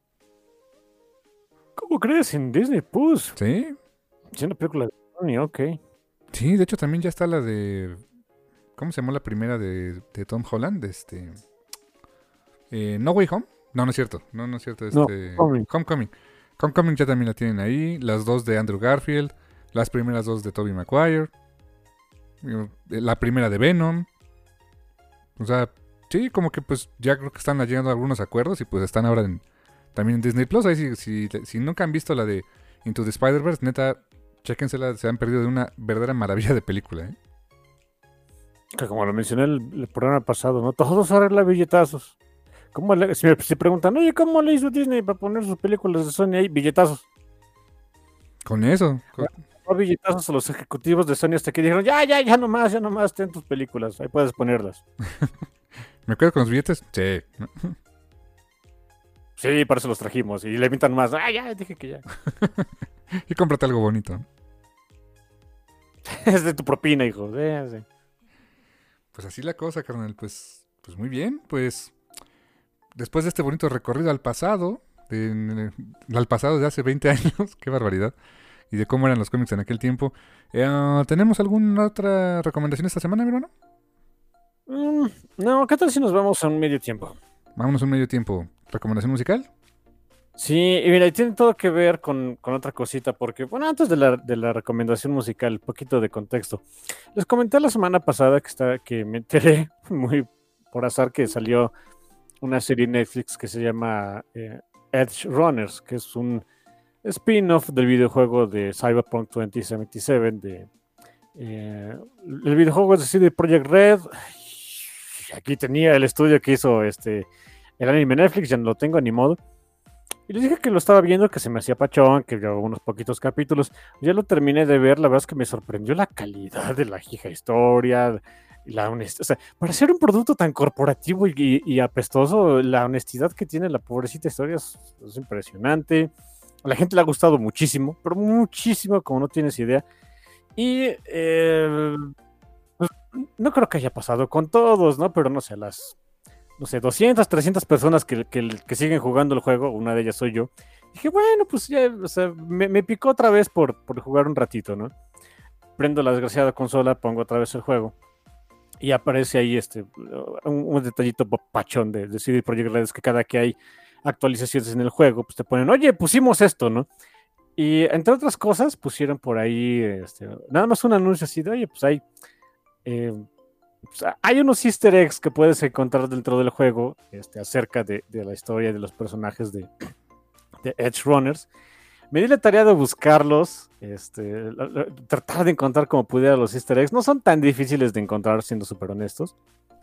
¿Cómo crees en Disney Plus? ¿Sí? Es una película de Sony, ok. Sí, de hecho también ya está la de... ¿Cómo se llamó la primera de, de Tom Holland? Este, eh, No Way Home. No, no es cierto. No, no es cierto. No, Este, Homecoming. Homecoming. Homecoming ya también la tienen ahí. Las dos de Andrew Garfield. Las primeras dos de Tobey Maguire. eh, La primera de Venom. O sea, sí, como que pues ya creo que están llegando a algunos acuerdos y pues están ahora en, también en Disney Plus. Ahí si, si, si nunca han visto la de Into the Spider-Verse, neta, chéquensela, se han perdido de una verdadera maravilla de película, ¿eh? Que como lo mencioné el, el programa pasado, ¿no? Todos arreglan billetazos. ¿Cómo le, si me si preguntan, oye, ¿cómo le hizo Disney para poner sus películas de Sony ahí? Billetazos. Con eso. con- No billetazos a los ejecutivos de Sony hasta que dijeron, ya, ya, ya nomás, ya nomás, ten tus películas, ahí puedes ponerlas. ¿Me quedo con los billetes? Sí. Sí, para eso los trajimos. Y le invitan más. Ah, ya, dije que ya. Y cómprate algo bonito. Es de tu propina, hijo. Sí, sí. Pues así la cosa, carnal. Pues, pues muy bien. Pues después de este bonito recorrido al pasado, de- al pasado de hace veinte años, qué barbaridad, y de cómo eran los cómics en aquel tiempo, eh, ¿tenemos alguna otra recomendación esta semana, mi hermano? Mm, no, ¿qué tal si nos vamos a un medio tiempo? Vámonos un medio tiempo. ¿Recomendación musical? Sí, y mira, y tiene todo que ver con, con otra cosita, porque, bueno, antes de la, de la recomendación musical, un poquito de contexto. Les comenté la semana pasada que, está, que me enteré muy por azar que salió una serie en Netflix que se llama eh, Edge Runners, que es un spin-off del videojuego de Cyberpunk dos mil setenta y siete. De, eh, el videojuego es de C D Projekt Red. Aquí tenía el estudio que hizo este, el anime Netflix, ya no lo tengo ni modo. Y les dije que lo estaba viendo, que se me hacía pachón, que llevaba unos poquitos capítulos. Ya lo terminé de ver, la verdad es que me sorprendió la calidad de la hija historia, la honestidad. O sea, para ser un producto tan corporativo y, y- y apestoso, la honestidad que tiene la pobrecita historia es, es impresionante. A la gente le ha gustado muchísimo, pero muchísimo, como no tienes idea. Y eh, pues, no creo que haya pasado con todos, ¿no? Pero no sé, las no sé, doscientas, trescientas personas que, que, que siguen jugando el juego, una de ellas soy yo. Dije, bueno, pues ya, o sea, me, me picó otra vez por, por jugar un ratito, ¿no? Prendo la desgraciada consola, pongo otra vez el juego. Y aparece ahí este un, un detallito pachón de, de C D Projekt Red, es que cada que hay actualizaciones en el juego, pues te ponen, oye, pusimos esto, ¿no? Y entre otras cosas, pusieron por ahí este, nada más un anuncio así de, oye, pues hay, eh, pues hay unos easter eggs que puedes encontrar dentro del juego este, acerca de, de la historia de los personajes de, de Edge Runners. Me di la tarea de buscarlos, este, tratar de encontrar como pudiera los easter eggs. No son tan difíciles de encontrar, siendo súper honestos.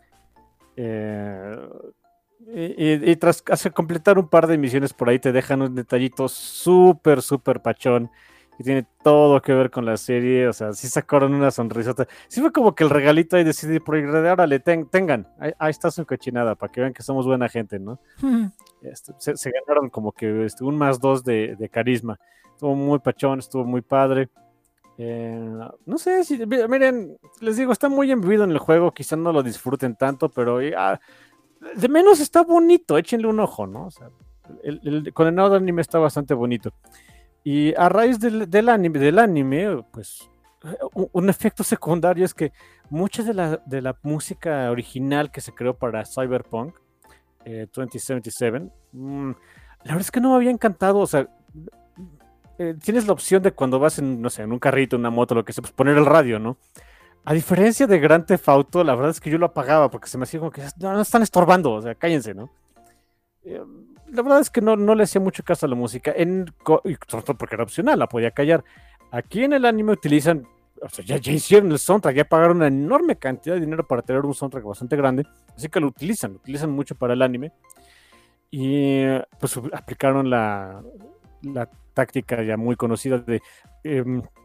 Eh, y, y tras hacer completar un par de misiones por ahí, te dejan un detallito súper, súper pachón. Que tiene todo que ver con la serie. O sea, sí sacaron una sonrisota. Sí fue como que el regalito ahí de C D Projekt Red, órale, ten, tengan. Ahí, ahí está su cochinada, para que vean que somos buena gente, ¿no? Este, se, se ganaron como que este, un más dos de, de carisma. Estuvo muy pachón, estuvo muy padre. Eh, no sé, si, miren, les digo, está muy embebido en el juego, quizá no lo disfruten tanto, pero ya, de menos está bonito, échenle un ojo, ¿no? O sea, el, el, con el nuevo anime está bastante bonito. Y a raíz del, del, anime, del anime, pues, un, un efecto secundario es que mucha de la, de la música original que se creó para Cyberpunk Eh, veinte setenta y siete, mmm, la verdad es que no me había encantado. O sea, eh, tienes la opción de cuando vas en, no sé, en un carrito, una moto, lo que sea, pues poner el radio, ¿no? A diferencia de Grand Theft Auto, la verdad es que yo lo apagaba porque se me hacía como que no, no están estorbando, o sea, cállense, ¿no? Eh, la verdad es que no, no le hacía mucho caso a la música, en, sobre todo porque era opcional, la podía callar. Aquí en el anime utilizan, o sea, ya, ya hicieron el soundtrack, ya pagaron una enorme cantidad de dinero para tener un soundtrack bastante grande, así que lo utilizan, lo utilizan mucho para el anime. Y pues aplicaron la, la táctica ya muy conocida de eh,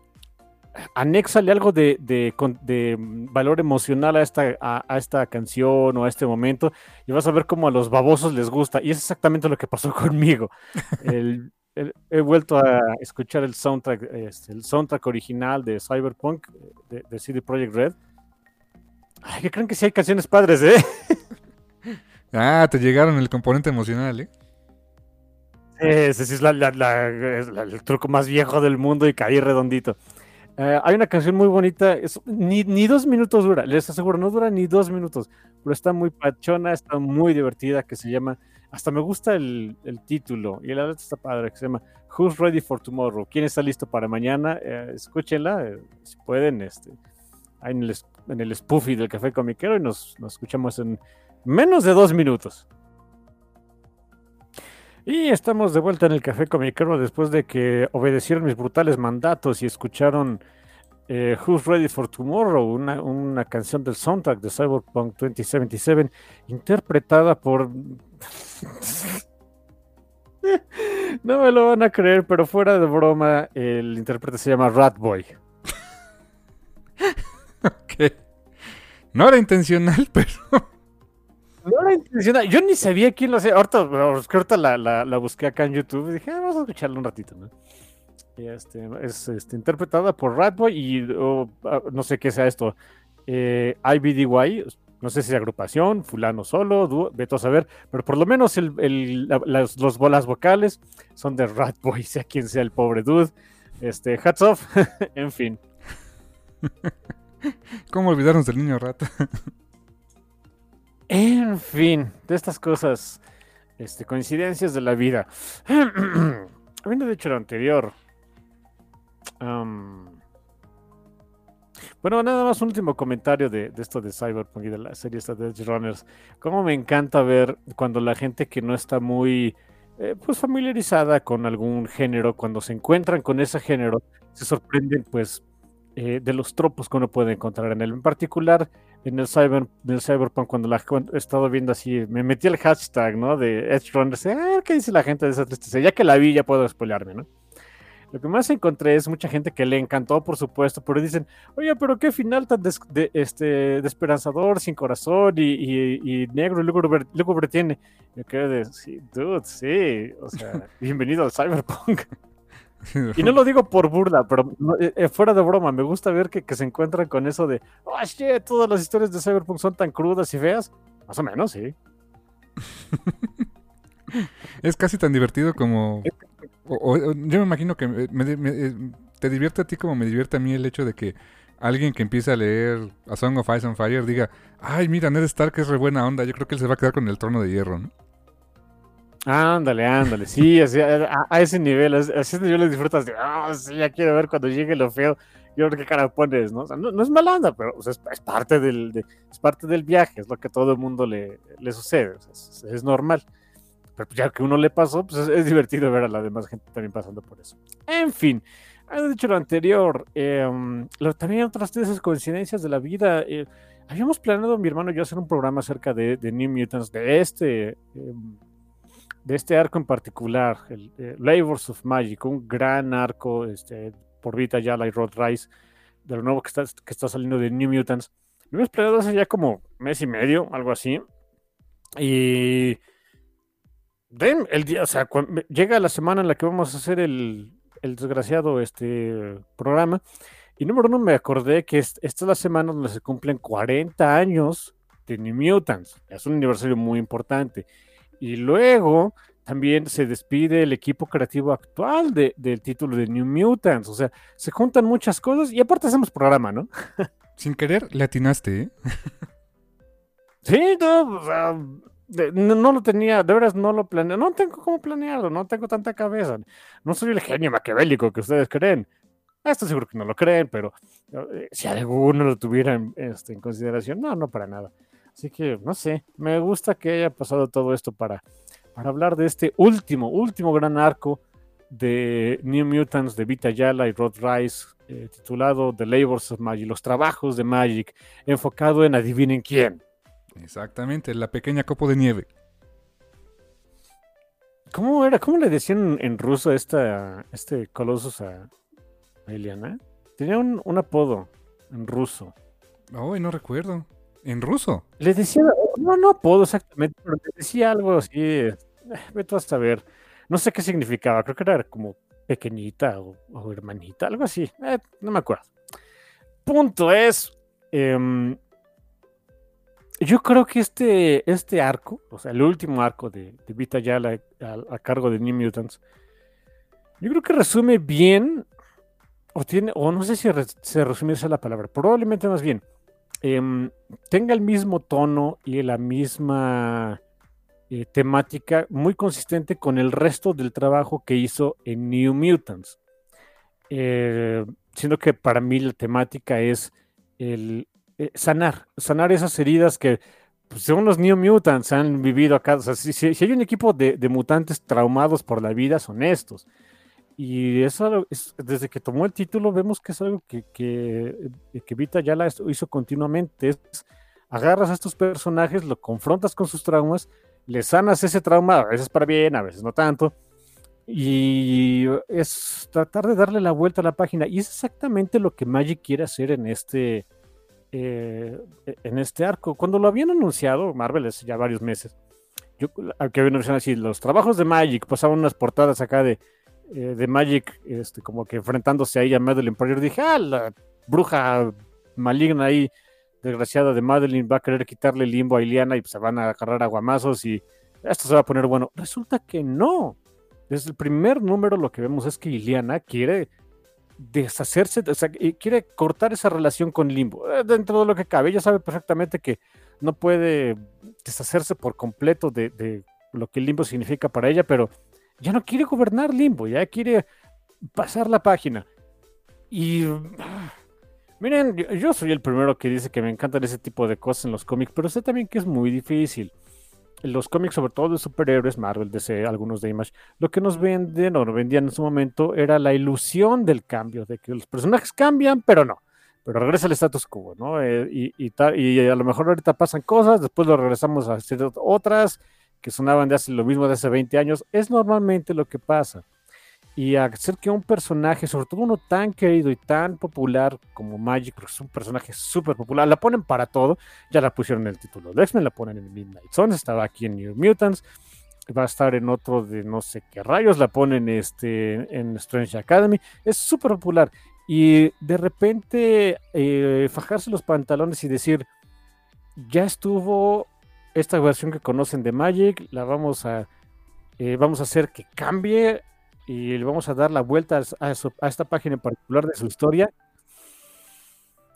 anéxale algo de, de, de valor emocional a esta, a, a esta canción o a este momento y vas a ver cómo a los babosos les gusta. Y es exactamente lo que pasó conmigo. El, el, he vuelto a escuchar el soundtrack, este, el soundtrack original de Cyberpunk, de, de C D Projekt Red. Ay, que creen que sí hay canciones padres, ¿eh? Ah, te llegaron el componente emocional, ¿eh? Ese sí es, la, la, la, es la, el truco más viejo del mundo y caí redondito. Uh, hay una canción muy bonita, es, ni, ni dos minutos dura, les aseguro, no dura ni dos minutos, pero está muy pachona, está muy divertida, que se llama, hasta me gusta el, el título, y la letra está padre, que se llama Who's Ready for Tomorrow? ¿Quién está listo para mañana? Uh, escúchenla, uh, si pueden, este, ahí en el, en el Spoofy del Café Comiquero, y nos, nos escuchamos en menos de dos minutos. Y estamos de vuelta en el Café Comiquero después de que obedecieron mis brutales mandatos y escucharon eh, Who's Ready for Tomorrow, una, una canción del soundtrack de Cyberpunk veinte setenta y siete, interpretada por... No me lo van a creer, pero fuera de broma, el intérprete se llama Ratboy. Ok. No era intencional, pero... No era intencional. Yo ni sabía quién lo hacía. Ahorita, ahorita la, la, la busqué acá en YouTube y dije, ah, vamos a escucharla un ratito, ¿no? Y este, es este, interpretada por Ratboy y oh, no sé qué sea esto. Eh, I B D Y, no sé si es agrupación, fulano solo, dúo, vete a saber, pero por lo menos el, el, la, las, los bolas vocales son de Ratboy, sea quien sea el pobre dude. Este, hats off, en fin. ¿Cómo olvidarnos del niño rata? En fin, de estas cosas, este, coincidencias de la vida. Habiendo dicho lo anterior, um, bueno, nada más un último comentario de, de esto de Cyberpunk y de la serie esta de Edge Runners. Cómo me encanta ver cuando la gente que no está muy eh, pues familiarizada con algún género, cuando se encuentran con ese género, se sorprenden pues eh, de los tropos que uno puede encontrar en él. En particular, en el, cyber, en el Cyberpunk, cuando la, he estado viendo así, me metí el hashtag, ¿no? De Edge Runners, ah, ¿qué dice la gente de esa tristeza? Ya que la vi, ya puedo spoilearme, ¿no? Lo que más encontré es mucha gente que le encantó, por supuesto, pero dicen, oye, pero qué final tan des, de, este, de esperanzador, sin corazón y, y, y negro y lúgubre, lúgubre tiene. Yo quedé de, sí, dude, sí, o sea, bienvenido al Cyberpunk. Y no lo digo por burla, pero eh, fuera de broma, me gusta ver que, que se encuentran con eso de, oh, shit, todas las historias de Cyberpunk son tan crudas y feas. Más o menos, sí. Es casi tan divertido como... O, o, yo me imagino que me, me, te divierte a ti como me divierte a mí el hecho de que alguien que empiece a leer A Song of Ice and Fire diga, ay, mira, Ned Stark es re buena onda, yo creo que él se va a quedar con el trono de hierro, ¿no? Ándale, ándale, sí, así, a, a ese nivel, a ese nivel les disfrutas de, ah, oh, sí, ya quiero ver cuando llegue lo feo, quiero ver qué cara pones, ¿no? O sea, no, no es mala onda, pero o sea, es, es, parte del, de, es parte del viaje, es lo que a todo el mundo le, le sucede, o sea, es, es normal. Pero ya que uno le pasó, pues es, es divertido ver a la demás gente también pasando por eso. En fin, he dicho lo anterior, eh, lo, también otras de esas coincidencias de la vida, eh, habíamos planeado mi hermano y yo hacer un programa acerca de, de New Mutants, de este... Eh, de este arco en particular, el eh, Labors of Magic, un gran arco este, por Vita Yala y Rod Rice, de lo nuevo que está, que está saliendo de New Mutants. Lo hemos planeado hace ya como mes y medio, algo así. Y den, el día, o sea, cuando, llega la semana en la que vamos a hacer el, el desgraciado este, programa. Y número uno, me acordé que es, esta es la semana donde se cumplen cuarenta años de New Mutants. Es un aniversario muy importante. Y luego también se despide el equipo creativo actual de, del título de New Mutants. O sea, se juntan muchas cosas y aparte hacemos programa, ¿no? Sin querer, le atinaste, ¿eh? Sí, no, o sea, de, no, no lo tenía, de veras no lo planeé. No tengo cómo planearlo, no tengo tanta cabeza. No soy el genio maquiavélico que ustedes creen. Esto seguro que no lo creen, pero eh, si alguno lo tuviera en, este, en consideración, no, no para nada. Así que, no sé, me gusta que haya pasado todo esto para, para hablar de este último, último gran arco de New Mutants de Vita Yala y Rod Rice, eh, titulado The Labors of Magic, los trabajos de Magic, enfocado en adivinen quién. Exactamente, la pequeña copo de nieve. ¿Cómo era? ¿Cómo le decían en ruso a esta, este Colossus a, a Illyana? Tenía un, un apodo en ruso. Ay, no recuerdo. ¿En ruso? Le decía, no, no apodo exactamente, pero le decía algo así, eh, vete a saber, no sé qué significaba, creo que era como pequeñita o, o hermanita, algo así, eh, no me acuerdo. Punto es, eh, yo creo que este, este arco, o sea, el último arco de, de Vita Yala a, a cargo de New Mutants, yo creo que resume bien, o tiene, o no sé si re, se resume esa la palabra, probablemente más bien, Eh, tenga el mismo tono y la misma eh, temática muy consistente con el resto del trabajo que hizo en New Mutants. Eh, siendo que para mí la temática es el eh, sanar, sanar esas heridas que pues, según los New Mutants han vivido acá. O sea, si, si, si hay un equipo de, de mutantes traumados por la vida, son estos. Y eso es, desde que tomó el título vemos que es algo que, que, que Vita ya la hizo continuamente. Es, agarras a estos personajes, lo confrontas con sus traumas, le sanas ese trauma, a veces para bien, a veces no tanto, y es tratar de darle la vuelta a la página. Y es exactamente lo que Magic quiere hacer en este, eh, en este arco. Cuando lo habían anunciado, Marvel, hace ya varios meses, yo, que habían anunciado así, los trabajos de Magic, pasaban unas portadas acá de Eh, de Magic, este, como que enfrentándose ahí a Madeline Pryor, dije, ah, la bruja maligna ahí, desgraciada de Madeline, va a querer quitarle el limbo a Illyana y pues, se van a agarrar aguamazos y esto se va a poner bueno. Resulta que no. Desde el primer número lo que vemos es que Illyana quiere deshacerse, o sea, quiere cortar esa relación con Limbo. Eh, dentro de lo que cabe, ella sabe perfectamente que no puede deshacerse por completo de, de lo que Limbo significa para ella, pero ya no quiere gobernar Limbo, ya quiere pasar la página. Y miren, yo, yo soy el primero que dice que me encantan ese tipo de cosas en los cómics, pero sé también que es muy difícil. Los cómics, sobre todo de superhéroes, Marvel, D C, algunos de Image, lo que nos venden o nos vendían en su momento era la ilusión del cambio, de que los personajes cambian, pero no. Pero regresa el status quo, ¿no? Eh, y, y, tal, y a lo mejor ahorita pasan cosas, después lo regresamos a hacer otras que sonaban de hace lo mismo de hace veinte años, es normalmente lo que pasa. Y hacer que un personaje, sobre todo uno tan querido y tan popular como Magic, porque es un personaje súper popular, la ponen para todo, ya la pusieron en el título de X-Men, la ponen en Midnight Suns, estaba aquí en New Mutants, va a estar en otro de no sé qué rayos, la ponen este, en Strange Academy, es súper popular. Y de repente eh, fajarse los pantalones y decir, ya estuvo esta versión que conocen de Magic, la vamos a eh, vamos a hacer que cambie y le vamos a dar la vuelta a, a, su, a esta página en particular de su historia.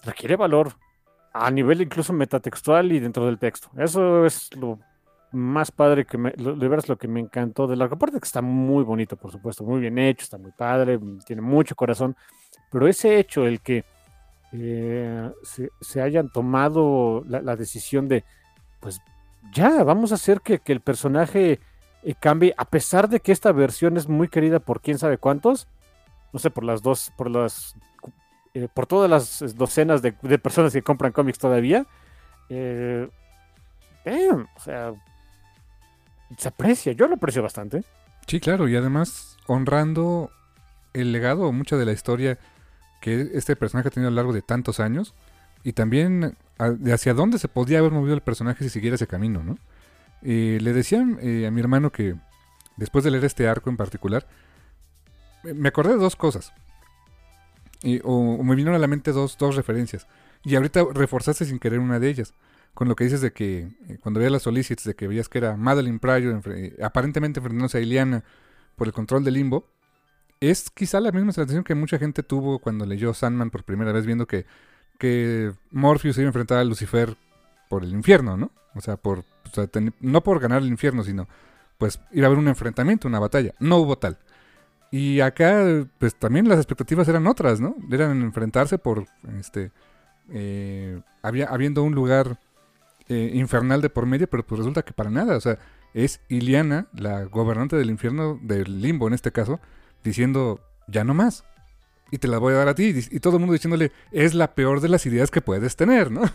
requiere valor a nivel incluso metatextual y dentro del texto. Eso es lo más padre que me, lo, de veras lo que me encantó del arco. Aparte que está muy bonito, por supuesto, muy bien hecho, está muy padre, tiene mucho corazón, pero ese hecho, el que eh, se, se hayan tomado la, la decisión de, pues ya, vamos a hacer que, que el personaje eh, cambie, a pesar de que esta versión es muy querida por quién sabe cuántos, no sé, por las dos, por las, eh, por todas las docenas de, de personas que compran cómics todavía, eh, damn, o sea, se aprecia, yo lo aprecio bastante. Sí, claro, y además honrando el legado, mucha de la historia que este personaje ha tenido a lo largo de tantos años, y también a, de hacia dónde se podía haber movido el personaje si siguiera ese camino, ¿no? Eh, le decían eh, a mi hermano que después de leer este arco en particular, me acordé de dos cosas. Y, o, o me vinieron a la mente dos, dos referencias. Y ahorita reforzaste sin querer una de ellas. Con lo que dices de que eh, cuando veías las solicits, de que veías que era Madeline Pryor eh, aparentemente enfrentándose a Illyana por el control del limbo. Es quizá la misma sensación que mucha gente tuvo cuando leyó Sandman por primera vez, viendo que, que Morpheus se iba a enfrentar a Lucifer por el infierno, ¿no? O sea, por, o sea, ten, no por ganar el infierno, sino pues iba a haber un enfrentamiento, una batalla. No hubo tal. Y acá, pues también las expectativas eran otras, ¿no? Eran enfrentarse por, este, eh, había, habiendo un lugar eh, infernal de por medio, pero pues resulta que para nada, o sea, es Illyana, la gobernante del infierno, del limbo en este caso, diciendo, ya no más, y te la voy a dar a ti, y, y todo el mundo diciéndole, es la peor de las ideas que puedes tener, ¿no?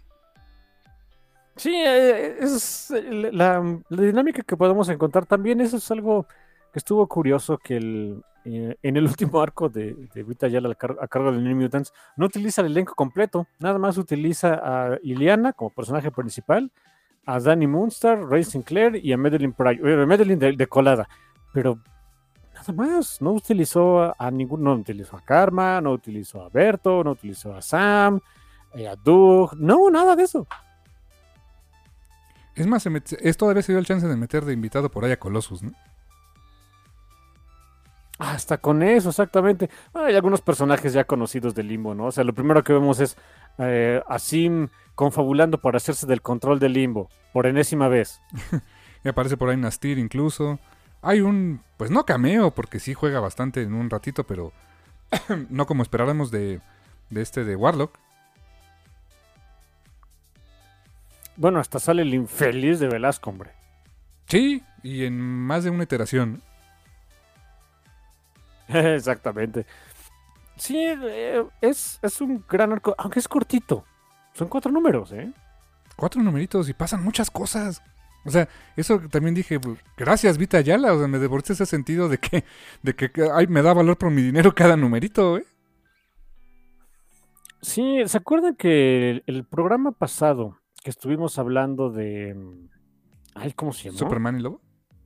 Sí, eh, es la, la dinámica que podemos encontrar también, eso es algo que estuvo curioso, que el, eh, en el último arco de, de Vita Ayala a, car a cargo de New Mutants no utiliza el elenco completo, nada más utiliza a Illyana como personaje principal, a Danny Moonstar, Ray Sinclair y a Madeline Pryor, eh, Madeline de, de colada, pero nada más, no utilizó a, a ninguno, no utilizó a Karma, no utilizó a Berto, no utilizó a Sam, eh, a Doug, no, nada de eso. Es más, se met- esto todavía se dio el chance de meter de invitado por ahí a Colossus, ¿no? Hasta con eso, exactamente. Bueno, hay algunos personajes ya conocidos del Limbo, ¿no? O sea, lo primero que vemos es eh, a Sim confabulando para hacerse del control del Limbo, por enésima vez. Y aparece por ahí Nastir incluso. Hay un, pues no cameo, porque sí juega bastante en un ratito, pero no como esperáramos de, de este de Warlock. Bueno, hasta sale el infeliz de Velasco, hombre. Sí, y en más de una iteración. Exactamente. Sí, eh, es, es un gran arco, aunque es cortito. Son cuatro números, ¿eh? Cuatro numeritos y pasan muchas cosas. O sea, eso también dije, gracias Vita Ayala, o sea, me devolviste ese sentido de que, de que ay, me da valor por mi dinero cada numerito, ¿eh? Sí, ¿se acuerdan que el, el programa pasado que estuvimos hablando de... Ay, ¿cómo se llamó? Superman y Lobo.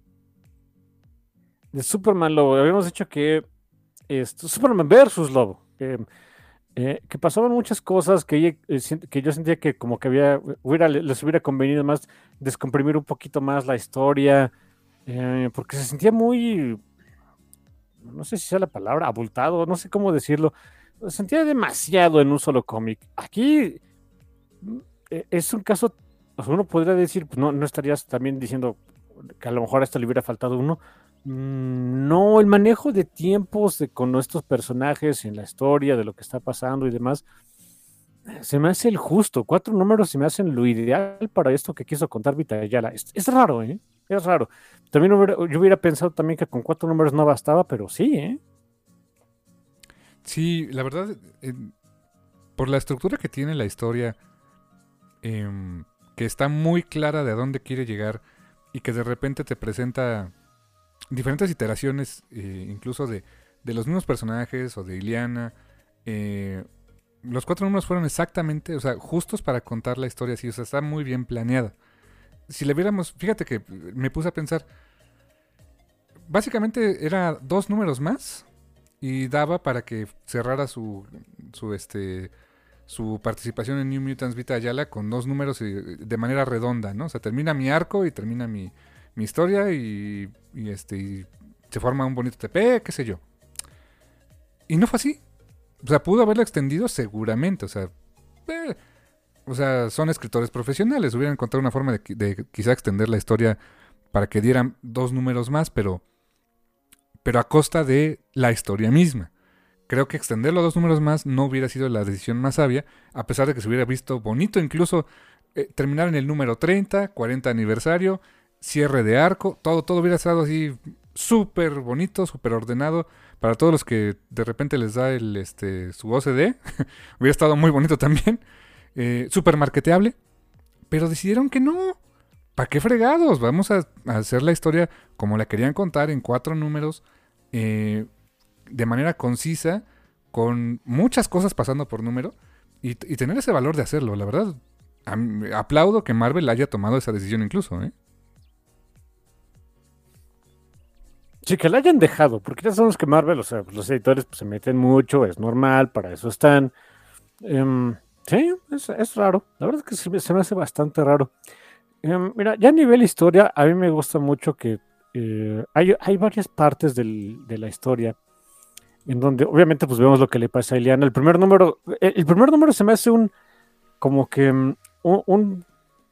De Superman Lobo. Habíamos dicho que esto, Superman versus Lobo. Eh, eh, que pasaban muchas cosas que, ella, eh, que yo sentía que como que había, hubiera, les hubiera convenido más descomprimir un poquito más la historia. Eh, porque se sentía muy... No sé si sea la palabra, abultado, no sé cómo decirlo. Se sentía demasiado en un solo cómic. Aquí eh, es un caso, o sea, uno podría decir, pues no, no estarías también diciendo que a lo mejor a esto le hubiera faltado uno. Mm, no, el manejo de tiempos de, con estos personajes en la historia, de lo que está pasando y demás, se me hace el justo. Cuatro números se me hacen lo ideal para esto que quiso contar Vita Ayala. Es, es raro, ¿eh? Es raro. También hubiera, yo hubiera pensado también que con cuatro números no bastaba, pero sí, ¿eh? Sí, la verdad, eh, por la estructura que tiene la historia, eh, que está muy clara de a dónde quiere llegar y que de repente te presenta diferentes iteraciones, eh, incluso de, de los mismos personajes o de Illyana. Eh, los cuatro números fueron exactamente, o sea, justos para contar la historia así, o sea, está muy bien planeada. Si le viéramos, fíjate que me puse a pensar, básicamente era dos números más y daba para que cerrara su, su este su participación en New Mutants Vita Ayala con dos números de manera redonda, ¿no? O sea, termina mi arco y termina mi, mi historia y, y este y se forma un bonito T P, qué sé yo. Y no fue así. O sea, pudo haberlo extendido seguramente, o sea, Eh, o sea, son escritores profesionales. Hubieran encontrado una forma de, de quizá extender la historia para que dieran dos números más, pero, pero a costa de la historia misma. Creo que extenderlo a dos números más no hubiera sido la decisión más sabia, a pesar de que se hubiera visto bonito incluso eh, terminar en el número treinta, cuarenta aniversario, cierre de arco, todo, todo hubiera estado así súper bonito, súper ordenado. Para todos los que de repente les da el este su O C D, hubiera estado muy bonito también, eh, súper marketeable, pero decidieron que no. ¿Para qué fregados? Vamos a, a hacer la historia como la querían contar en cuatro números, eh, de manera concisa, con muchas cosas pasando por número, y, y tener ese valor de hacerlo. La verdad, a, aplaudo que Marvel haya tomado esa decisión incluso, ¿eh? Sí, que la hayan dejado, porque ya sabemos que Marvel, o sea, los editores pues, se meten mucho, es normal, para eso están. Um, sí, es, es raro. La verdad es que se, se me hace bastante raro. Um, mira, ya a nivel historia, a mí me gusta mucho que eh, hay, hay varias partes del, de la historia en donde obviamente pues vemos lo que le pasa a Illyana. El primer número, el, el primer número se me hace un como que um, un, un,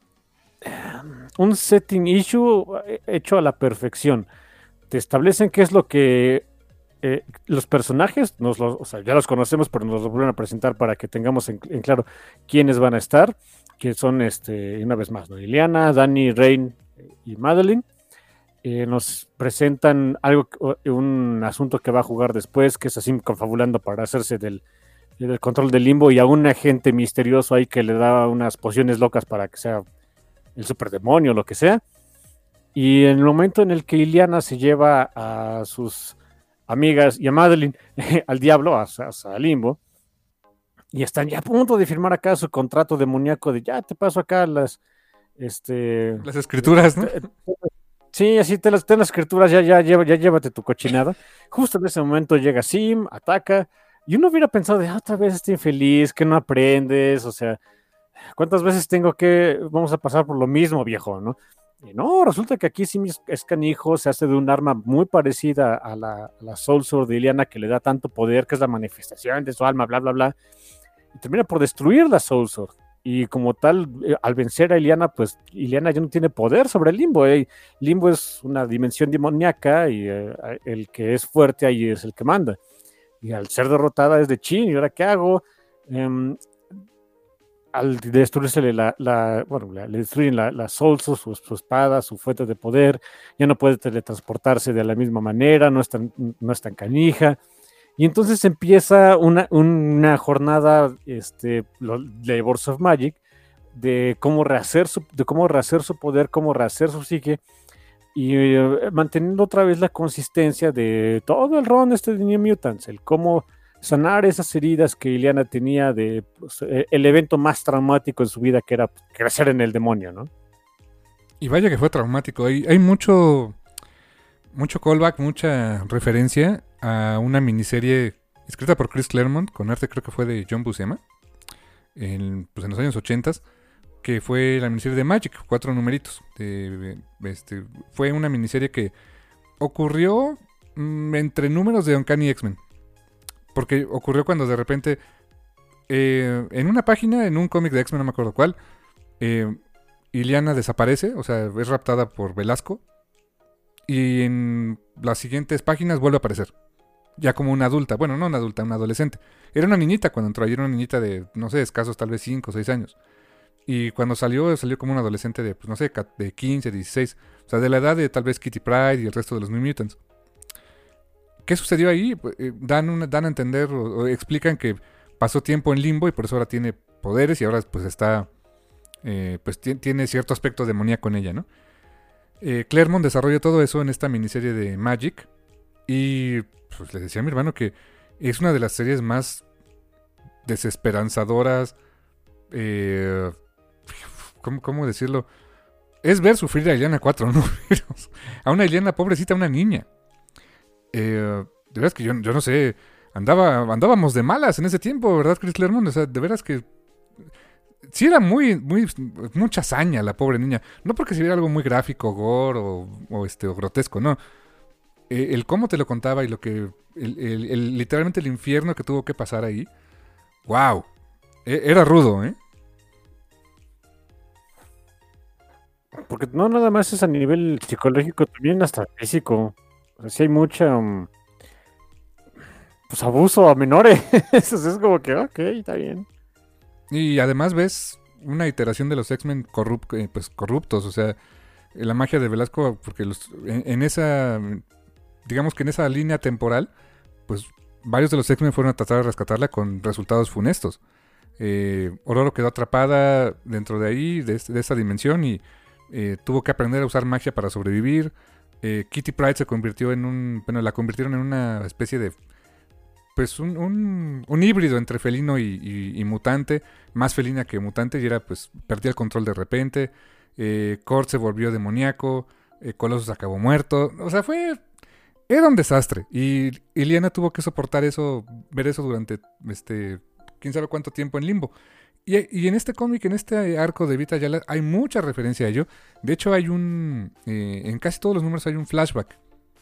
un setting issue hecho a la perfección. Te establecen qué es lo que eh, los personajes, nos los, o sea, ya los conocemos, pero nos los vuelven a presentar para que tengamos en, en claro quiénes van a estar, que son, este, una vez más, ¿no? Illyana, Dani, Rain y Madeline. Eh, nos presentan algo, un asunto que va a jugar después, que es así confabulando para hacerse del, del control del limbo, y a un agente misterioso ahí que le da unas pociones locas para que sea el superdemonio o lo que sea. Y en el momento en el que Illyana se lleva a sus amigas y a Madeline al diablo, a, a, a Limbo, y están ya a punto de firmar acá su contrato demoníaco de ya te paso acá las este las escrituras, ¿no? Sí, así te las, te las escrituras, ya, ya, ya, ya llévate tu cochinada. Justo en ese momento llega Sim, ataca, y uno hubiera pensado de ah, otra vez este infeliz, que no aprendes, o sea, ¿cuántas veces tengo que, vamos a pasar por lo mismo, viejo, ¿no? Y no, resulta que aquí Sim es canijo, se hace de un arma muy parecida a la, a la Soul Sword de Illyana, que le da tanto poder, que es la manifestación de su alma, bla, bla, bla, y termina por destruir la Soul Sword. Y como tal, eh, al vencer a Illyana, pues Illyana ya no tiene poder sobre el Limbo. ¿eh? Limbo es una dimensión demoníaca y eh, el que es fuerte ahí es el que manda. Y al ser derrotada es de chin, ¿y ahora qué hago? Eh, al destruirse la, la, bueno, la, le destruyen la, la Soul Sword, su, su espada, su fuente de poder, ya no puede teletransportarse de la misma manera, no es tan, no es tan canija. Y entonces empieza una, una jornada este, de Words of Magic de cómo rehacer su, de cómo rehacer su poder, cómo rehacer su psique, y eh, manteniendo otra vez la consistencia de todo el run este de New Mutants, el cómo sanar esas heridas que Illyana tenía de pues, el evento más traumático en su vida, que era crecer en el demonio, ¿no? Y vaya que fue traumático. Hay, hay mucho, mucho callback, mucha referencia a una miniserie escrita por Chris Claremont, con arte creo que fue de John Buscema, en, pues en los años ochentas, que fue la miniserie de Magic, cuatro numeritos. De, este, fue una miniserie que ocurrió mmm, entre números de Uncanny X-Men. Porque ocurrió cuando de repente, eh, en una página, en un cómic de X-Men, no me acuerdo cuál, eh, Illyana desaparece, o sea, es raptada por Velasco, y en las siguientes páginas vuelve a aparecer. Ya como una adulta, bueno, no una adulta, una adolescente. Era una niñita cuando entró, era una niñita de, no sé, escasos tal vez cinco o seis años. Y cuando salió, salió como una adolescente de, pues no sé, de quince, dieciséis. O sea, de la edad de tal vez Kitty Pryde y el resto de los New Mutants. ¿Qué sucedió ahí? Dan, una, dan a entender o, o explican que pasó tiempo en Limbo y por eso ahora tiene poderes y ahora pues está, eh, pues t- tiene cierto aspecto demoníaco en ella, ¿no? Eh, Claremont desarrolla todo eso en esta miniserie de Magic y pues les decía a mi hermano que es una de las series más desesperanzadoras, eh, ¿cómo, ¿cómo decirlo? Es ver sufrir a Illyana cuatro números, a una Illyana pobrecita, una niña. Eh, de veras que yo, yo no sé, andaba, andábamos de malas en ese tiempo, ¿verdad, Chris Claremont? O sea, de veras que sí era muy, muy, mucha hazaña la pobre niña. No porque se viera algo muy gráfico, gore o, o, este, o grotesco, no. Eh, el cómo te lo contaba y lo que, el, el, el, literalmente el infierno que tuvo que pasar ahí. ¡Wow! E- Era rudo, ¿eh? Porque no nada más es a nivel psicológico, también hasta físico. O sea, sí hay mucha um, pues abuso a menores. Eso sí es como que, ok, está bien. Y además ves una iteración de los X-Men corrup- eh, pues, corruptos, o sea, la magia de Velasco, porque los, en, en esa, digamos que en esa línea temporal, pues varios de los X-Men fueron a tratar de rescatarla con resultados funestos. Eh, Ororo quedó atrapada dentro de ahí, de, este- de esta dimensión, y eh, tuvo que aprender a usar magia para sobrevivir. Eh, Kitty Pryde se convirtió en un, bueno, la convirtieron en una especie de, pues un, un, un híbrido entre felino y, y- y mutante, más felina que mutante, y era pues perdía el control de repente. Eh, Kurt se volvió demoníaco, eh, Colossus acabó muerto, o sea, fue, era un desastre, y Iliana tuvo que soportar eso, ver eso durante, este, quién sabe cuánto tiempo en limbo. Y, y en este cómic, en este arco de Vita Yala, hay mucha referencia a ello. De hecho, hay un, eh, en casi todos los números hay un flashback.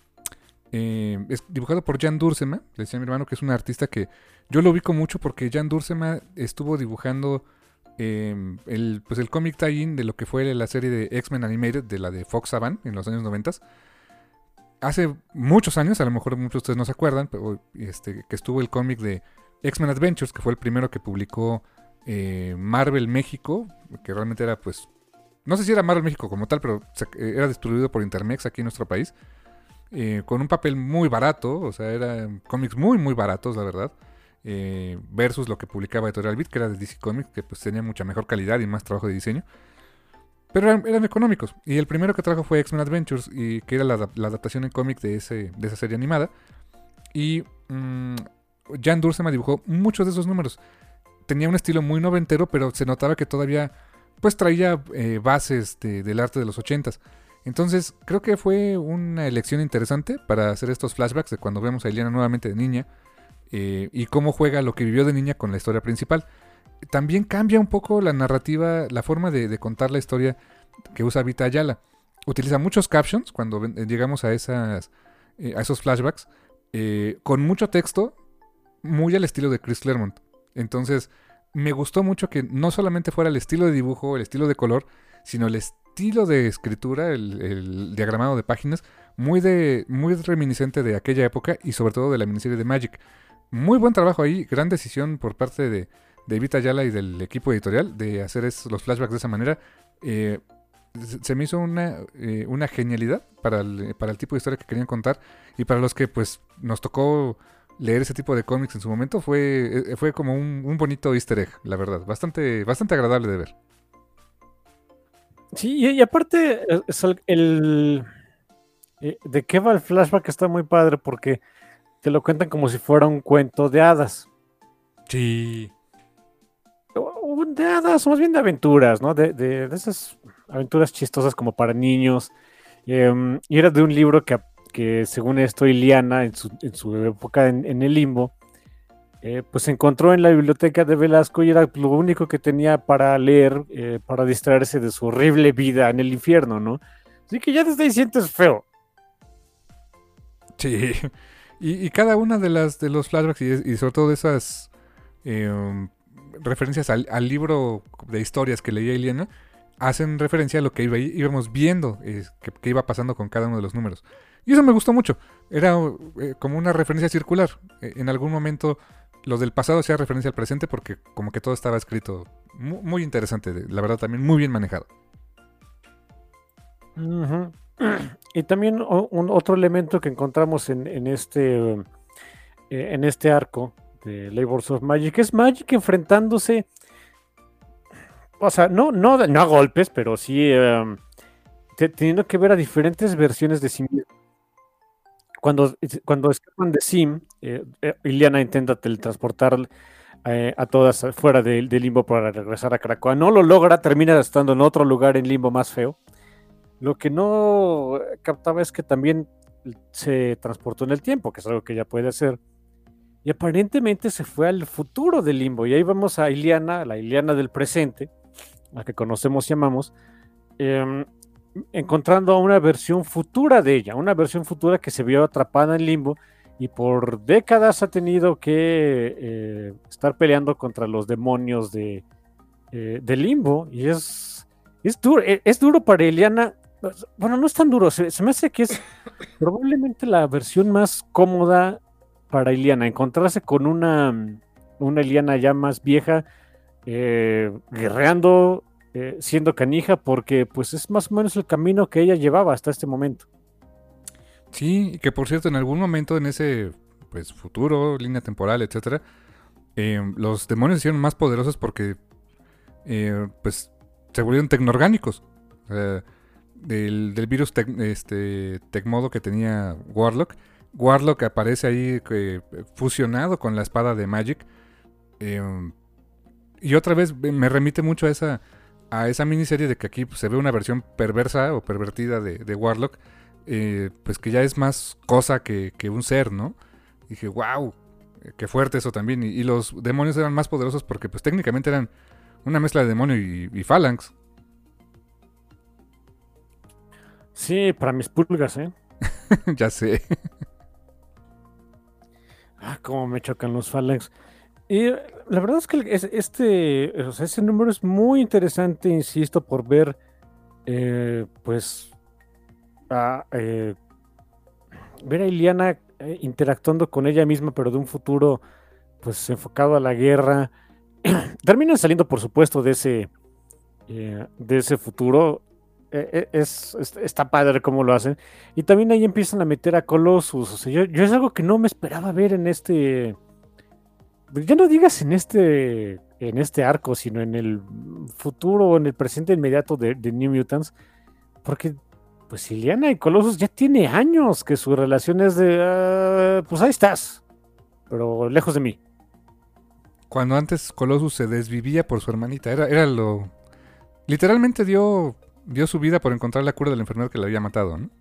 Eh, es dibujado por Jan Duursema, le decía a mi hermano que es un artista que yo lo ubico mucho porque Jan Duursema estuvo dibujando eh, el, pues el cómic tie-in de lo que fue la serie de X-Men Animated, de la de Fox Saban en los años noventa. Hace muchos años, a lo mejor muchos de ustedes no se acuerdan, pero este, que estuvo el cómic de X-Men Adventures, que fue el primero que publicó eh, Marvel México, que realmente era pues, no sé si era Marvel México como tal, pero se, eh, era distribuido por Intermex aquí en nuestro país. Eh, con un papel muy barato, o sea, eran cómics muy, muy baratos, la verdad, eh, versus lo que publicaba Editorial Beat, que era de D C Comics, que pues tenía mucha mejor calidad y más trabajo de diseño, pero eran, eran económicos. Y el primero que trajo fue X-Men Adventures, y que era la, la adaptación en cómic de, ese, de esa serie animada, y mmm, Jan Duursema dibujó muchos de esos números. Tenía un estilo muy noventero, pero se notaba que todavía pues traía eh, bases de, del arte de los ochentas. Entonces, creo que fue una elección interesante para hacer estos flashbacks de cuando vemos a Iliana nuevamente de niña, eh, y cómo juega lo que vivió de niña con la historia principal. También cambia un poco la narrativa, la forma de, de contar la historia que usa Vita Ayala. Utiliza muchos captions cuando ven, llegamos a, esas, eh, a esos flashbacks, eh, con mucho texto, muy al estilo de Chris Claremont. Entonces, me gustó mucho que no solamente fuera el estilo de dibujo, el estilo de color, sino el estilo de escritura, el, el diagramado de páginas, muy, de, muy reminiscente de aquella época y sobre todo de la miniserie de Magic. Muy buen trabajo ahí, gran decisión por parte de, de Vita Ayala y del equipo editorial de hacer es, los flashbacks de esa manera. Eh, se me hizo una, eh, una genialidad para el, para el tipo de historia que querían contar, y para los que pues nos tocó leer ese tipo de cómics en su momento, fue, fue como un, un bonito easter egg, la verdad, bastante, bastante agradable de ver. Sí, y, y aparte, eh, es el, el- eh, de qué va el flashback está muy padre porque te lo cuentan como si fuera un cuento de hadas. Sí. O- o De hadas, o más bien de aventuras, ¿no? De, de- de esas aventuras chistosas como para niños. Em, y era de un libro que, que según esto, Iliana, en su, en su época en, en el limbo, eh, pues se encontró en la biblioteca de Velasco y era lo único que tenía para leer, eh, para distraerse de su horrible vida en el infierno, ¿no? Así que ya desde ahí sientes feo. Sí. Y, y cada una de las de los flashbacks y, y sobre todo de esas eh, um, referencias al, al libro de historias que leía Iliana hacen referencia a lo que iba, íbamos viendo, eh, que, que iba pasando con cada uno de los números. Y eso me gustó mucho. Era eh, como una referencia circular. Eh, en algún momento lo del pasado hacía referencia al presente porque como que todo estaba escrito muy, muy interesante. La verdad también muy bien manejado. Ujú. Y también o- un otro elemento que encontramos en, en este, eh, en este arco de Labors of Magic es Magic enfrentándose, o sea, no, no, no a golpes, pero sí eh, te- teniendo que ver a diferentes versiones de sí mismo. Cuando, cuando escapan de Sim, eh, eh, Iliana intenta teletransportar eh, a todas fuera del del limbo para regresar a Krakoa. No lo logra, termina estando en otro lugar en limbo más feo. Lo que no captaba es que también se transportó en el tiempo, que es algo que ya puede hacer. Y aparentemente se fue al futuro del limbo. Y ahí vamos a Iliana, la Iliana del presente, la que conocemos y amamos, eh, encontrando a una versión futura de ella, una versión futura que se vio atrapada en limbo y por décadas ha tenido que eh, estar peleando contra los demonios de, eh, de Limbo, y es, es, duro, es duro para Iliana. Bueno, no es tan duro, se, se me hace que es probablemente la versión más cómoda para Iliana, encontrarse con una, una Iliana ya más vieja, eh, guerreando, eh, siendo canija, porque pues es más o menos el camino que ella llevaba hasta este momento. Sí, y que por cierto, en algún momento en ese pues futuro, línea temporal, etcétera, eh, los demonios se hicieron más poderosos porque eh, pues se volvieron tecnoorgánicos. O sea, del, del virus tec, este, Tecmodo que tenía Warlock. Warlock aparece ahí eh, fusionado con la espada de Magic. Eh, y otra vez me remite mucho a esa, a esa miniserie de que aquí pues, se ve una versión perversa o pervertida de, de Warlock. Eh, pues que ya es más cosa que, que un ser, ¿no? Y dije, wow, qué fuerte eso también. Y, y los demonios eran más poderosos porque pues técnicamente eran una mezcla de demonio y, y Phalanx. Sí, para mis pulgas, ¿eh? Ya sé. Ah, cómo me chocan los Phalanx. Y la verdad es que este, o sea, ese número es muy interesante, insisto, por ver, eh, pues, a, eh, ver a Iliana eh, interactuando con ella misma, pero de un futuro, pues, enfocado a la guerra. Terminan saliendo, por supuesto, de ese, eh, de ese futuro. Eh, es, es, está padre cómo lo hacen. Y también ahí empiezan a meter a Colossus. O sea, yo, yo es algo que no me esperaba ver en este. Ya no digas en este. En este arco, sino en el futuro o en el presente inmediato de, de New Mutants. Porque, pues, Iliana y Colossus ya tiene años que su relación es de. Uh, pues ahí estás. Pero lejos de mí. Cuando antes Colossus se desvivía por su hermanita. Era, era lo. Literalmente dio. Dio su vida por encontrar la cura de la enfermedad que le había matado, ¿no?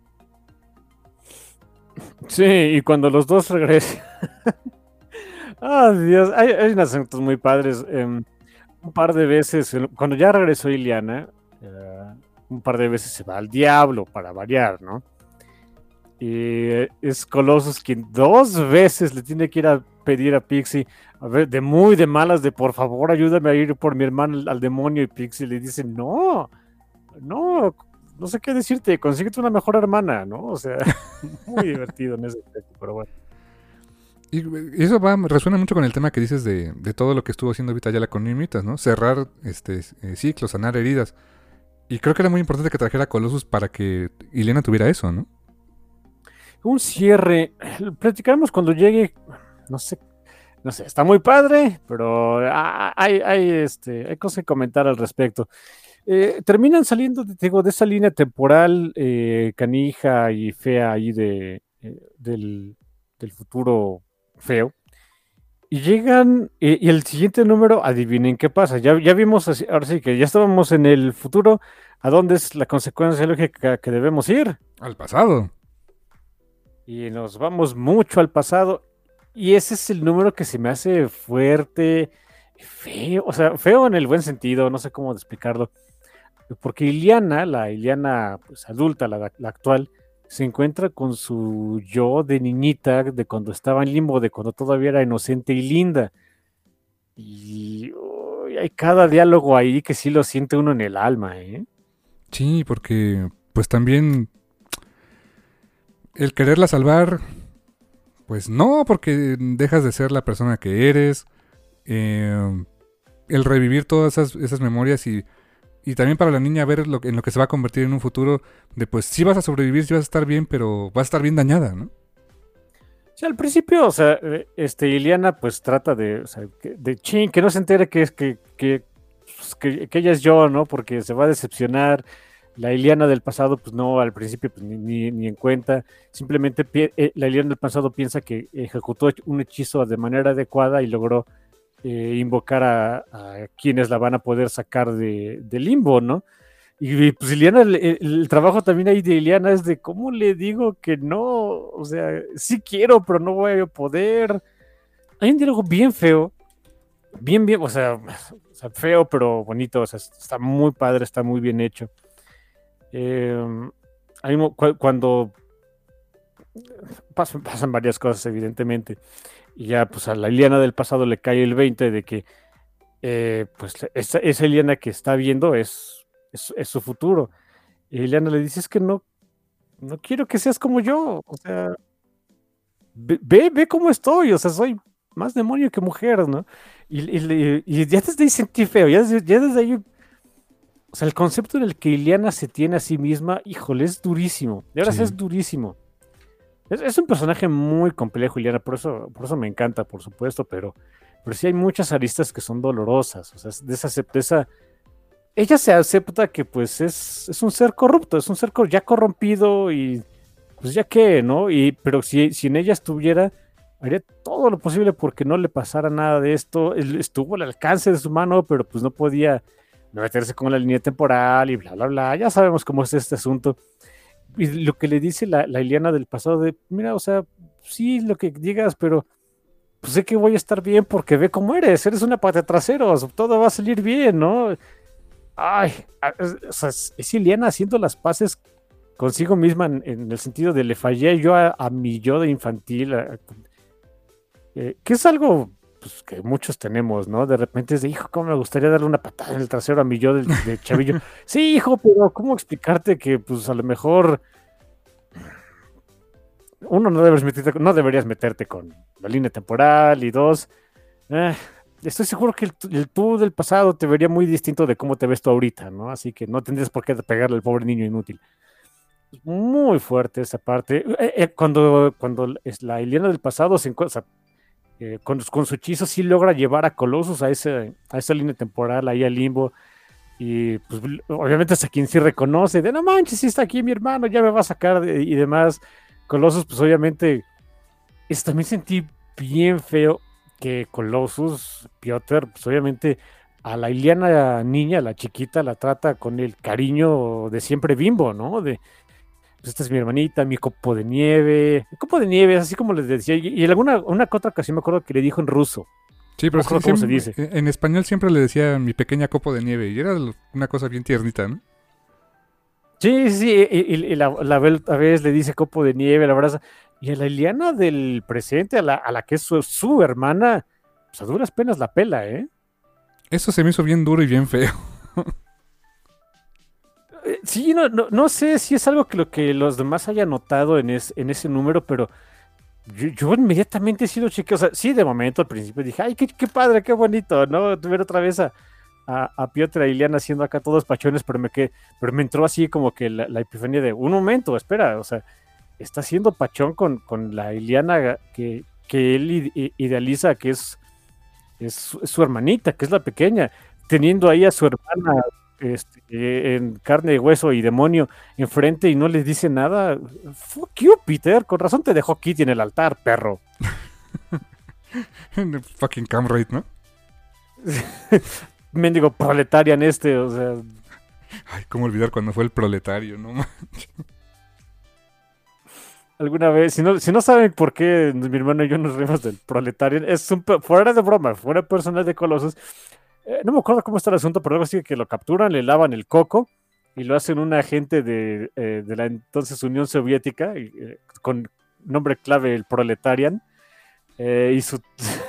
Sí, y cuando los dos regresan. Ah, oh, Dios, hay, hay unos acentos muy padres. Eh, un par de veces, cuando ya regresó Iliana, uh, un par de veces se va al diablo para variar, ¿no? Y es Colossus quien dos veces le tiene que ir a pedir a Pixie, a ver, de muy de malas, de por favor ayúdame a ir por mi hermano al, al demonio, y Pixie le dice, no, no, no sé qué decirte, consíguete una mejor hermana, ¿no? O sea, muy divertido en ese aspecto, pero bueno. Y eso va, resuena mucho con el tema que dices de, de todo lo que estuvo haciendo Vita Ayala con Nimitas, ¿no? Cerrar este eh, ciclos, sanar heridas. Y creo que era muy importante que trajera a Colossus para que Iliana tuviera eso, ¿no? Un cierre, platicamos cuando llegue, no sé, no sé, está muy padre, pero hay, hay, este, hay cosas que comentar al respecto. Eh, terminan saliendo, digo, de esa línea temporal eh, canija y fea ahí de, eh, del, del futuro feo. Y llegan, eh, y el siguiente número, adivinen qué pasa. Ya, ya vimos, así, ahora sí que ya estábamos en el futuro. ¿A dónde es la consecuencia lógica que debemos ir? Al pasado. Y nos vamos mucho al pasado. Y ese es el número que se me hace fuerte, feo, o sea, feo en el buen sentido, no sé cómo explicarlo. Porque Iliana, la Iliana pues, adulta, la, la actual, se encuentra con su yo de niñita, de cuando estaba en Limbo, de cuando todavía era inocente y linda. Y uy, hay cada diálogo ahí que sí lo siente uno en el alma, ¿eh? Sí, porque pues también el quererla salvar, pues no, porque dejas de ser la persona que eres. Eh, el revivir todas esas, esas memorias y, y también para la niña ver lo, en lo que se va a convertir en un futuro de pues sí vas a sobrevivir, sí vas a estar bien, pero vas a estar bien dañada, ¿no? Sí, al principio, o sea, este, Iliana pues trata de, o sea, de ching, que no se entere que es que, que, pues, que, que ella es yo, ¿no? Porque se va a decepcionar. La Iliana del pasado, pues no, al principio pues, ni, ni, ni en cuenta. Simplemente eh, la Iliana del pasado piensa que ejecutó un hechizo de manera adecuada y logró eh, invocar a, a quienes la van a poder sacar de, de Limbo, ¿no? Y pues Iliana, el, el, trabajo también ahí de Iliana es de cómo le digo que no, o sea, sí quiero, pero no voy a poder. Hay un diálogo bien feo, bien, bien, o sea, o sea feo, pero bonito, o sea, está muy padre, está muy bien hecho. Eh, hay, cu- cuando pasan, pasan varias cosas, evidentemente. Y ya, pues a la Iliana del pasado le cae el veinte de que, eh, pues, esa, esa Iliana que está viendo es, es, es su futuro. Y Iliana le dice, es que no, no quiero que seas como yo. O sea, ve, ve, ve cómo estoy. O sea, soy más demonio que mujer, ¿no? Y, y, y ya desde ahí sentí feo. Ya, ya desde ahí. O sea, el concepto en el que Iliana se tiene a sí misma, híjole, es durísimo. De verdad Sí. es durísimo. Es, es un personaje muy complejo, Iliana, por eso, por eso me encanta, por supuesto, pero, pero sí hay muchas aristas que son dolorosas. O sea, de esa, de esa, ella se acepta que pues es, es un ser corrupto, es un ser ya corrompido y pues ya qué, ¿no? Y, pero si, si en ella estuviera, haría todo lo posible porque no le pasara nada de esto. Él estuvo al alcance de su mano, pero pues no podía meterse con la línea temporal y bla, bla, bla. Ya sabemos cómo es este asunto. Y lo que le dice la, la Iliana del pasado de, mira, o sea, sí, lo que digas, pero pues sé que voy a estar bien porque ve cómo eres, eres una pata traseros, todo va a salir bien, ¿no? Ay, o sea, es Iliana haciendo las paces consigo misma en, en el sentido de le fallé yo a, a mi yo de infantil, a, eh, que es algo pues, que muchos tenemos, ¿no? De repente es de, hijo, ¿cómo me gustaría darle una patada en el trasero a mi yo de, de chavillo? Sí, hijo, pero ¿cómo explicarte que pues a lo mejor uno no, debes meterte, no deberías meterte con la línea temporal y dos, eh, estoy seguro que el, el tú del pasado te vería muy distinto de cómo te ves tú ahorita, ¿no? Así que no tendrías por qué pegarle al pobre niño inútil. Muy fuerte esa parte. Eh, eh, cuando, cuando es la Iliana del pasado se encuentra, eh, con, con su hechizo sí logra llevar a Colossus a, ese, a esa línea temporal, ahí al limbo. Y pues obviamente hasta quien sí reconoce, de no manches, sí está aquí mi hermano, ya me va a sacar de, y demás. Colossus, pues obviamente, es, también sentí bien feo que Colossus, Piotr, pues obviamente a la Iliana niña, la chiquita, la trata con el cariño de siempre Bimbo, ¿no? De, pues esta es mi hermanita, mi copo de nieve, el copo de nieve, así como les decía, y, y en alguna una otra ocasión me acuerdo que le dijo en ruso. Sí, pero No sí, me acuerdo cómo siempre- se dice. en español siempre le decía mi pequeña copo de nieve y era una cosa bien tiernita, ¿no? Sí, sí, sí, y, y- y la, la ve a vez le dice copo de nieve, la abraza. Y a la Iliana del presente, a la, a la que es su, su hermana, pues a duras penas la pela, ¿eh? Eso se me hizo bien duro y bien feo. Eh, Sí, no, no, no sé si es algo que lo que los demás hayan notado en, es- en ese número, pero yo, yo inmediatamente he sido chique. O sea, sí, de momento al principio dije, ay, qué, qué padre, qué bonito, ¿no? Ver otra vez a, a, a Piotr y Iliana haciendo acá todos pachones, pero me, que, pero me entró así como que la, la epifanía de, un momento, espera, o sea, está haciendo pachón con, con la Iliana que, que él ide- i- idealiza, que es, es, su es su hermanita, que es la pequeña, teniendo ahí a su hermana este, en carne, hueso y demonio enfrente y no les dice nada. Fuck you, Peter, con razón te dejó Kitty en el altar, perro. Fucking Camrate, ¿no? Mendigo proletarian este, o sea, Ay, cómo olvidar cuando fue el proletario, ¿no? alguna vez, si no, si no saben por qué mi hermano y yo nos reímos del proletarian, es un, pe- fuera de broma, fuera personal de Colossus. Eh, no me acuerdo cómo está el asunto, pero algo así que lo capturan, le lavan el coco y lo hacen un agente de, eh, de la entonces Unión Soviética, y, eh, con nombre clave el proletarian, eh, y su,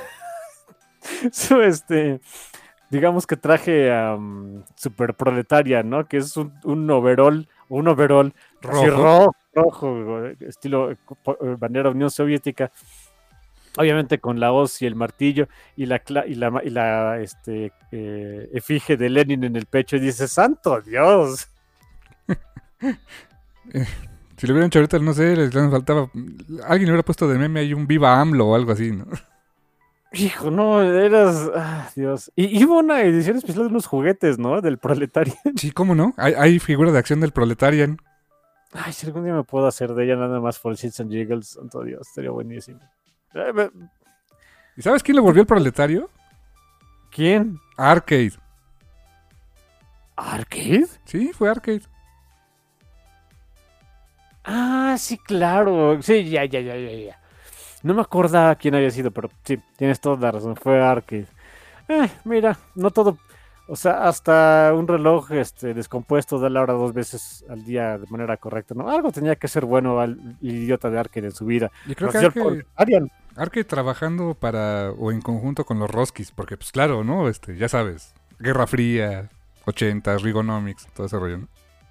su este, digamos que traje um, super proletaria, ¿no? Que es un, un overall, un overall así Rojo. rojo, rojo, estilo eh, bandera Unión Soviética. Obviamente con la hoz y el martillo y la, y la, y la este, eh, efigie de Lenin en el pecho y dice, ¡santo Dios! Si le hubieran hecho ahorita, no sé, les les faltaba... Alguien le hubiera puesto de meme ahí un Viva AMLO o algo así, ¿no? Hijo, no, eras... Ah, Dios. Y, y hubo una edición especial de unos juguetes, ¿no? Del proletario. Sí, ¿cómo no? Hay, hay figura de acción del proletarian. Ay, si algún día me puedo hacer de ella nada más por shits and jiggles, santo Dios, sería buenísimo. Eh, me- ¿Y sabes quién lo volvió el proletario? ¿Quién? Arcade. ¿Arcade? Sí, fue Arcade. Ah, sí, claro. Sí, ya, ya, ya, ya, ya. No me acordaba quién había sido, pero sí, tienes toda la razón. Fue Arcade. Eh, mira, no todo. O sea, hasta un reloj este, descompuesto da la hora dos veces al día de manera correcta, ¿no? Algo tenía que ser bueno al el idiota de Arcade en su vida. Y creo Pero que señor Paul Arcade, Arian, Arcade trabajando para o en conjunto con los Roskis, porque pues claro, ¿no? Este, ya sabes, Guerra Fría, ochenta, Rigonomics, todo ese rollo, ¿no?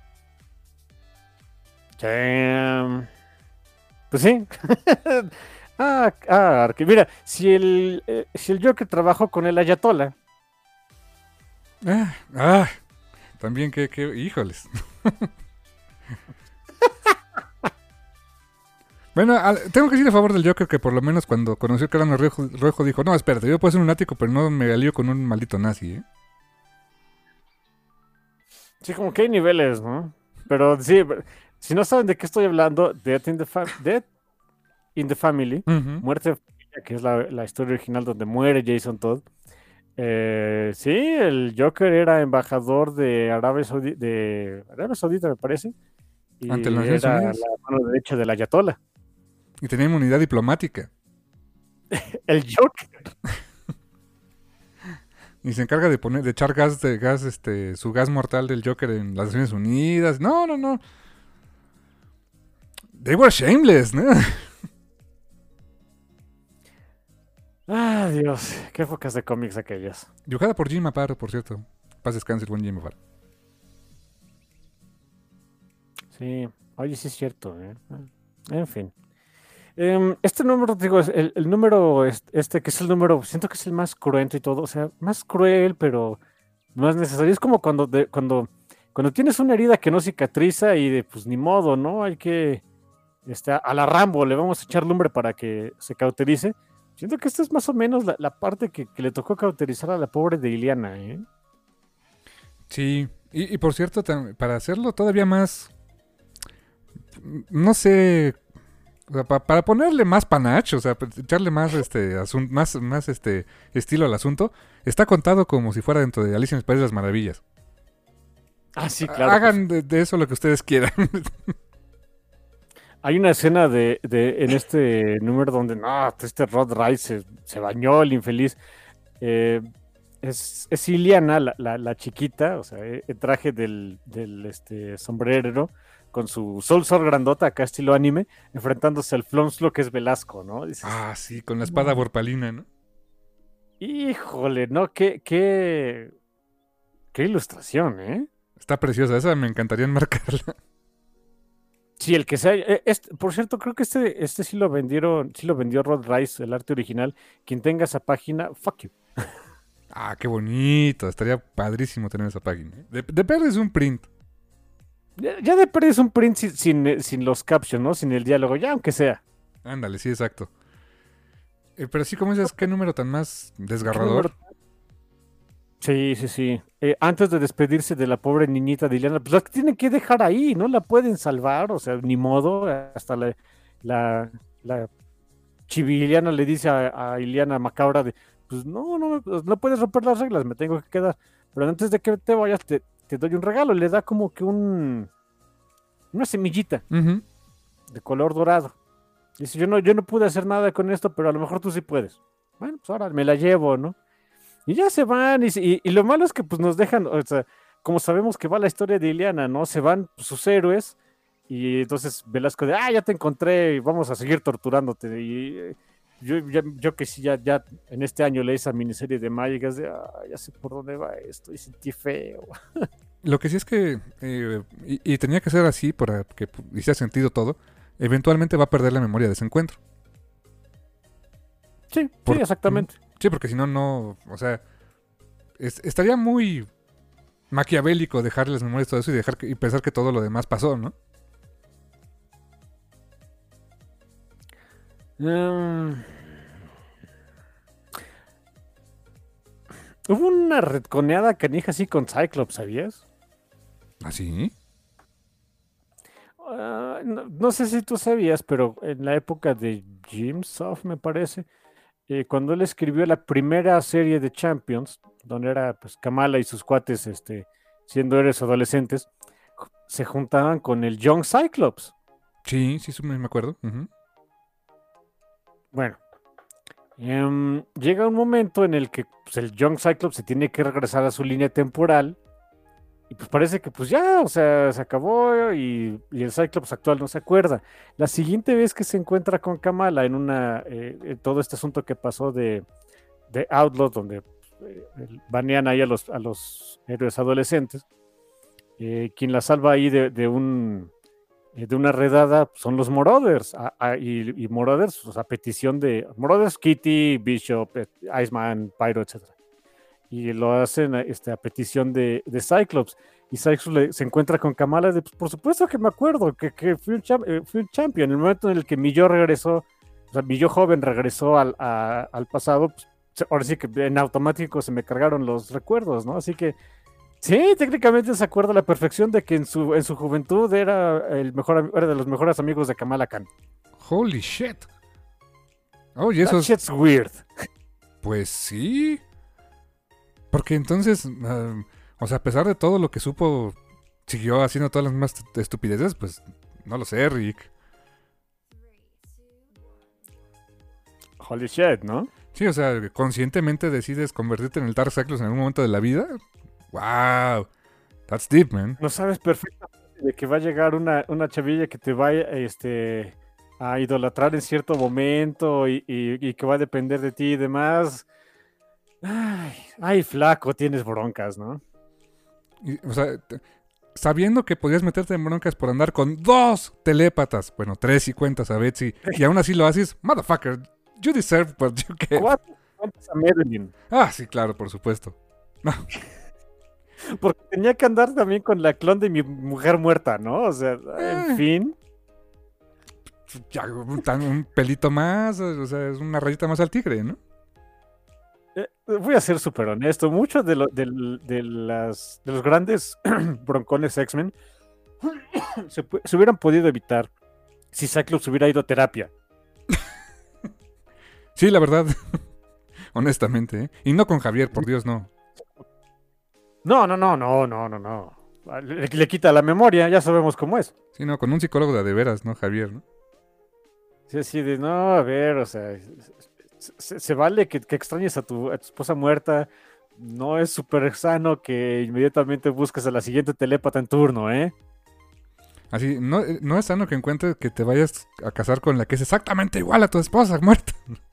Damn. Pues sí. ah, ah, Arcade. Mira, si el, eh, si el Joker trabajó con el Ayatollah, Ah, ah, también que, que, híjoles. Bueno, al- tengo que decir a favor del Joker que por lo menos cuando conoció que era Rojo, Rojo dijo, no, espérate, yo puedo ser un ático, pero no me alío con un maldito nazi, ¿eh? sí, como que hay niveles, ¿no? Pero sí, si no saben de qué estoy hablando, Death in the, Fa- Death in the Family, Ujú. Muerte en Familia, que es la, la historia original donde muere Jason Todd. Eh, sí, el Joker era embajador de Arabia Saudita, de Arabia Saudita, me parece, Ante las y Naciones era la Unidas. mano derecha del Ayatollah. Y tenía inmunidad diplomática. El Joker. Y se encarga de poner, de echar gas, de gas, este, su gas mortal del Joker en las Naciones Unidas. No, no, no. They were shameless, ¿no? Ah, Dios, qué épocas de cómics aquellas. Dibujada por Jim Aparo, por cierto. Paz descanse el buen Jim Aparo. Sí, oye, sí es cierto, ¿eh? En fin. Em, este número, digo, es el, el número es- este, que es el número, siento que es el más cruento y todo, o sea, más cruel, pero más necesario. Es como cuando, de- cuando, cuando tienes una herida que no cicatriza y de, pues ni modo, ¿no? Hay que, este, a, a la Rambo, le vamos a echar lumbre para que se cauterice. Siento que esta es más o menos la, la parte que, que le tocó cauterizar a la pobre de Iliana, ¿eh? Sí. Y, y por cierto, tam- para hacerlo todavía más. No sé. O sea, pa- para ponerle más panache, o sea, pa- echarle más este asun- más, más este estilo al asunto, está contado como si fuera dentro de Alicia en el País de las Maravillas. Ah, sí, Ha- claro. Pues, Hagan de, de eso lo que ustedes quieran. hay una escena de, de- en este número donde, no, este Rod Rice se, se bañó, el infeliz. Eh, es, es Iliana, la, la- la chiquita, o sea, eh, el traje del, del este, sombrerero, con su Sol Sol grandota, acá estilo anime, enfrentándose al Flonslo, que es Velasco, ¿no? Dices, Ah, sí, con la espada borpalina, ¿no? híjole, ¿no? Qué, qué, qué ilustración, ¿eh? Está preciosa, esa me encantaría enmarcarla. Sí, el que sea. eh, Este, por cierto, creo que este, este sí lo vendieron, sí lo vendió Rod Rice, el arte original. Quien tenga esa página, fuck you. Ah, qué bonito, estaría padrísimo tener esa página. De, de perder es un print. Ya, ya de perdiz un print sin, sin, eh, sin los captions, ¿no? Sin el diálogo, ya aunque sea. Ándale, sí, exacto. Eh, pero sí, como dices, qué número tan más ¿Qué desgarrador. número? Sí, sí, sí. Eh, antes de despedirse de la pobre niñita de Ileana, pues la tienen que dejar ahí, no la pueden salvar, o sea, ni modo. Hasta la, la, la chiviliana le dice a, a Ileana Macabra de, pues no, no, pues, no puedes romper las reglas, me tengo que quedar. Pero antes de que te vayas, te, te doy un regalo. Le da como que un, una semillita Ujú. de color dorado. Dice, yo no, yo no pude hacer nada con esto, pero a lo mejor tú sí puedes. Bueno, pues ahora me la llevo, ¿no? Y ya se van, y, se- y- y lo malo es que pues nos dejan, o sea, como sabemos que va la historia de Ileana, ¿no? Se van pues, sus héroes, y entonces Velasco de, ah, ya te encontré, y vamos a seguir torturándote. Y eh, yo, ya- yo que sí, ya, ya en este año leí esa miniserie de Mágicas de, ah, ya sé por dónde va esto, y sentí feo. Lo que sí es que, eh, y, y tenía que ser así para que pu- hiciera sentido todo, eventualmente va a perder la memoria de ese encuentro. Sí, Por- sí, exactamente. Sí, porque si no, no, o sea, es- estaría muy maquiavélico dejarle las memorias todo eso y dejar que- y pensar que todo lo demás pasó, ¿no? Mm. Hubo una retconeada canija así con Cyclops, ¿sabías? ¿Así? Ah, no, no sé si tú sabías, pero en la época de Jim Soft, me parece, eh, cuando él escribió la primera serie de Champions, donde era pues Kamala y sus cuates este, siendo héroes adolescentes, ju- se juntaban con el Young Cyclops. Sí, sí, sí, me me acuerdo. Ujú. Bueno, Em, llega un momento en el que pues, el Young Cyclops se tiene que regresar a su línea temporal y pues parece que pues ya, o sea, se acabó y, y el Cyclops actual no se acuerda. La siguiente vez que se encuentra con Kamala en una, eh, en todo este asunto que pasó de, de Outlaw, donde eh, banean ahí a los, a los héroes adolescentes, eh, quien la salva ahí de, de un eh, de una redada son los Marauders a, a, y, y Marauders, o sea, petición de Marauders, Kitty, Bishop, eh, Iceman, Pyro, etcétera. Y lo hacen este, a petición de, de Cyclops. Y Cyclops le, se encuentra con Kamala de, pues, por supuesto que me acuerdo que, que fui, un eh, fui, un champion. En el momento en el que mi yo regresó, o sea, mi yo joven regresó al, a, al pasado, pues, ahora sí que en automático se me cargaron los recuerdos, ¿no? Así que sí, técnicamente se acuerda a la perfección de que en su, en su juventud era el mejor, era de los mejores amigos de Kamala Khan. Holy shit. Oh, y eso That shit's weird. Pues sí. Porque entonces, uh, o sea, a pesar de todo lo que supo, siguió haciendo todas las más estupideces, pues no lo sé, Rick. Holy shit, ¿no? Sí, o sea, conscientemente decides convertirte en el Dark Cyclops en algún momento de la vida. Wow, that's deep, man. No sabes perfectamente de que va a llegar una, una chavilla que te va este, a idolatrar en cierto momento y, y, y que va a depender de ti y demás. Ay, ay, flaco, tienes broncas, ¿no? Y, o sea, t- sabiendo que podías meterte en broncas por andar con dos telépatas, bueno, tres si cuentas a Betsy, y aún así lo haces, motherfucker, you deserve what you get. ¿Cuántas cuentas a Madeline? Ah, sí, claro, por supuesto. No. Porque tenía que andar también con la clon de mi mujer muerta, ¿no? O sea, en Eh. fin. Ya, un, tan- un pelito más, o sea, es una rayita más al tigre, ¿no? Eh, voy a ser súper honesto. Muchos de, lo- del- de las, de los grandes broncones X-Men se, pu- se hubieran podido evitar si Cyclops hubiera ido a terapia. Sí, la verdad. Honestamente, ¿eh? Y no con Javier, por Dios, no. No, no, no, no, no, no, no. Le, le quita la memoria, ya sabemos cómo es. Sí, no, con un psicólogo de, a de veras, ¿no, Javier? ¿No? Sí, así de, no, a ver, o sea, se, se vale que, que extrañes a tu, a tu esposa muerta. No es súper sano que inmediatamente busques a la siguiente telépata en turno, ¿eh? Así, no, eh, no es sano que encuentres que te vayas a casar con la que es exactamente igual a tu esposa muerta.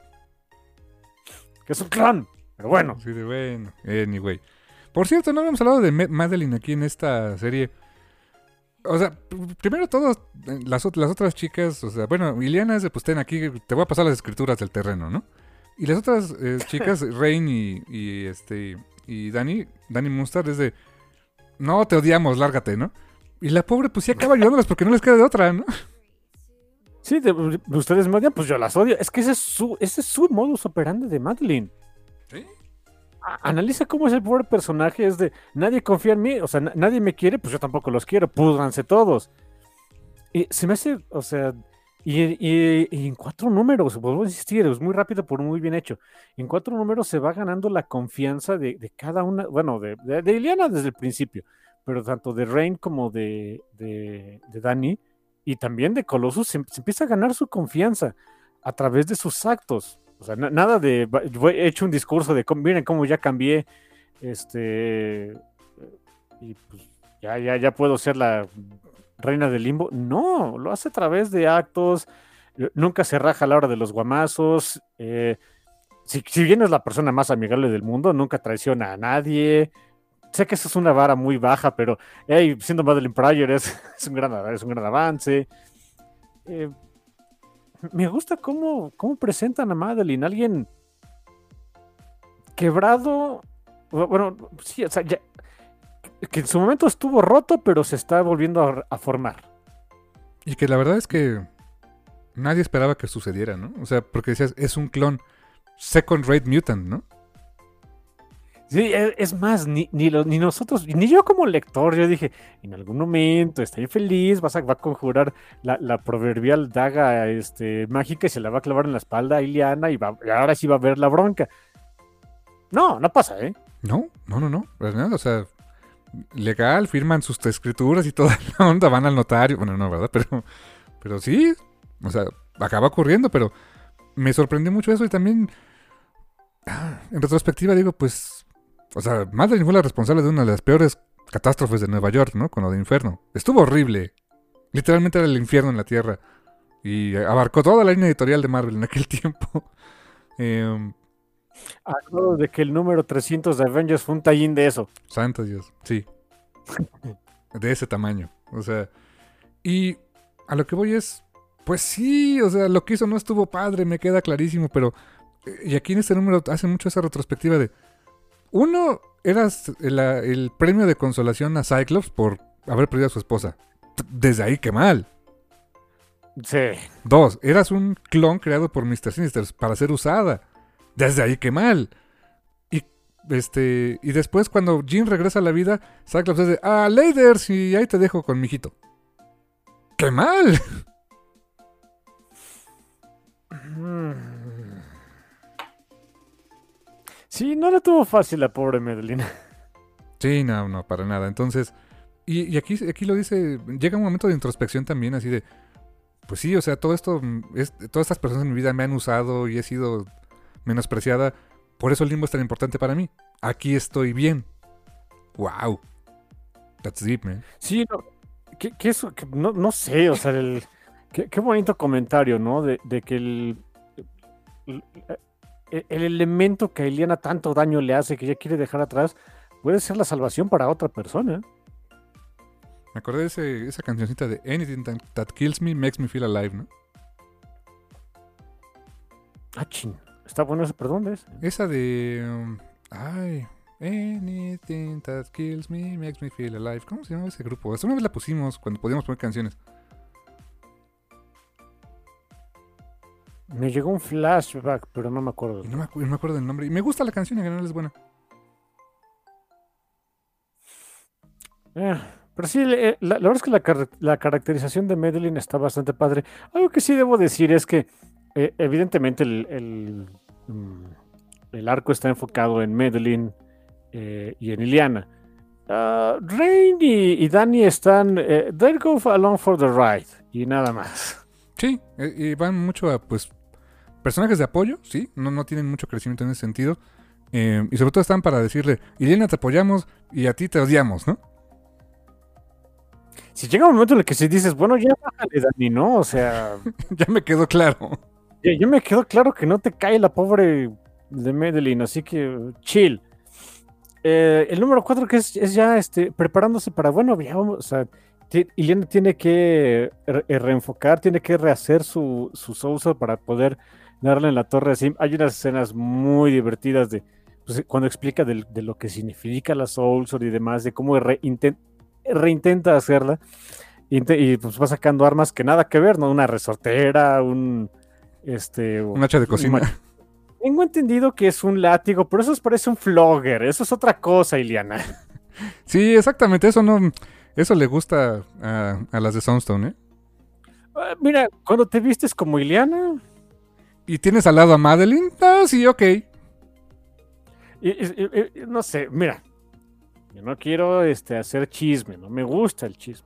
Que es un clon, pero bueno. Sí, de bueno. Anyway. Por cierto, no habíamos hablado de Ma- Madeline aquí en esta serie. O sea, pr- primero todo, eh, las, ot- las otras chicas, o sea, bueno, Ileana es de, pues ten aquí, te voy a pasar las escrituras del terreno, ¿no? Y las otras eh, chicas, Rain y, y este y Dani, Dani Mustard es de, no, te odiamos, lárgate, ¿no? Y la pobre pues sí acaba ayudándolas porque no les queda de otra, ¿no? Sí, de, de- ustedes me odian, pues yo las odio. Es que ese es su, ese es su modus operandi de Madeline. ¿Sí? A- Analiza cómo es el pobre personaje, es de, nadie confía en mí, o sea, na- nadie me quiere, pues yo tampoco los quiero, púdranse todos. Y se me hace, o sea, y, y- y en cuatro números, vuelvo a insistir, es muy rápido por muy bien hecho. En cuatro números se va ganando la confianza de, de cada una, bueno, de, de, de Ileana desde el principio, pero tanto de Rain como de, de, de Dani y también de Colossus se, se empieza a ganar su confianza a través de sus actos. O sea, na- nada de, va- yo he hecho un discurso de, cómo- miren cómo ya cambié, este, y pues ya, ya, ya puedo ser la reina del limbo. No, lo hace a través de actos, eh, nunca se raja a la hora de los guamazos, eh, si, si bien es la persona más amigable del mundo, nunca traiciona a nadie. Sé que eso es una vara muy baja, pero hey, siendo Madeline Pryor es, es, un, gran, es un gran avance. Eh, me gusta cómo, cómo presentan a Madeline, alguien quebrado, bueno, sí, o sea, ya, que en su momento estuvo roto, pero se está volviendo a, a formar. Y que la verdad es que nadie esperaba que sucediera, ¿no? O sea, porque decías, es un clon second rate mutant, ¿no? Sí, es, es más, ni, ni, lo, ni nosotros, ni yo como lector, yo dije, en algún momento está infeliz, vas a, va a conjurar la, la proverbial daga este, mágica y se la va a clavar en la espalda a Ileana y, va, y ahora sí va a ver la bronca. No, no pasa, ¿eh? No, no, no, no. ¿Verdad? O sea, legal, firman sus escrituras y toda la onda, van al notario. Bueno, no, ¿verdad? Pero, pero sí, o sea, acaba ocurriendo, pero me sorprendió mucho eso y también En retrospectiva digo, pues, o sea, Madeline fue la responsable de una de las peores catástrofes de Nueva York, ¿no? Con lo de Inferno. Estuvo horrible. Literalmente era el infierno en la Tierra. Y abarcó toda la línea editorial de Marvel en aquel tiempo. eh, Acuerdo de que el número trescientos de Avengers fue un tallín de eso. Santo Dios, sí. De ese tamaño. O sea, y a lo que voy es, pues sí, o sea, lo que hizo no estuvo padre, me queda clarísimo, pero... Y aquí en este número hace mucho esa retrospectiva de... Uno, eras el, el premio de consolación a Cyclops por haber perdido a su esposa. Desde ahí, qué mal. Sí. Dos, eras un clon creado por mister Sinister para ser usada. Desde ahí, qué mal. Y este y después cuando Jean regresa a la vida, Cyclops dice, ah, later, y ahí te dejo con mi hijito. ¡Qué mal! Sí, no la tuvo fácil la pobre Madeline. Sí, no, no, para nada. Entonces, y, y aquí, aquí lo dice, llega un momento de introspección también, así de, pues sí, o sea, todo esto, es, todas estas personas en mi vida me han usado y he sido menospreciada, por eso el limbo es tan importante para mí. Aquí estoy bien. Wow. That's deep, man. Sí, no, que, que eso, que no, no sé, o sea, el, qué, qué bonito comentario, ¿no? De, de que el, el, el elemento que a Illyana tanto daño le hace, que ella quiere dejar atrás, puede ser la salvación para otra persona. Me acordé de ese, esa cancioncita de Anything that, that kills me makes me feel alive, ¿no? Ah, ching. Está bueno ese, perdón, ¿ves? Esa de... Um, ay... Anything that kills me makes me feel alive. ¿Cómo se llama ese grupo? Hasta una vez la pusimos cuando podíamos poner canciones. Me llegó un flashback, pero no me acuerdo. Y no me, acu- no me acuerdo del nombre. Y me gusta la canción, en general es buena. Eh, pero sí, le- la, la verdad es que la, car- la caracterización de Madeline está bastante padre. Algo que sí debo decir es que, eh, evidentemente, el, el, mm, el arco está enfocado en Madeline eh, y en Illyana. Ah, Rain y, y Dani están. Eh, they'll go along for the ride. Y nada más. Sí, eh, y van mucho a, pues, personajes de apoyo, ¿sí? No, no tienen mucho crecimiento en ese sentido. Eh, y sobre todo están para decirle, Illyana, te apoyamos y a ti te odiamos, ¿no? Si llega un momento en el que si dices, bueno, ya bájale, Dani, ¿no? O sea, Ya me quedó claro. ya, ya me quedó claro que no te cae la pobre de Madeline, así que chill. Eh, el número cuatro que es, es ya este, preparándose para, bueno, ya vamos, o sea, ti- Illyana tiene que re- eh, reenfocar, tiene que rehacer su, su Soul Sword para poder darle en la torre así. Hay unas escenas muy divertidas de pues, cuando explica del- de, lo que significa la Soul Sword y demás, de cómo re- inten- reintenta hacerla inte- y pues va sacando armas que nada que ver, ¿no? Una resortera, un este Un hacha de un cocina. mach- Tengo entendido que es un látigo, pero eso parece un flogger. Eso es otra cosa, Illyana. Sí, exactamente, eso no... Eso le gusta a, a las de Sunstone, ¿eh? Ah, mira, cuando te vistes como Illyana, ¿Y tienes al lado a Madeline? Ah, sí, ok. y- y- y- y- no sé, mira, yo no quiero este, hacer chisme, no me gusta el chisme.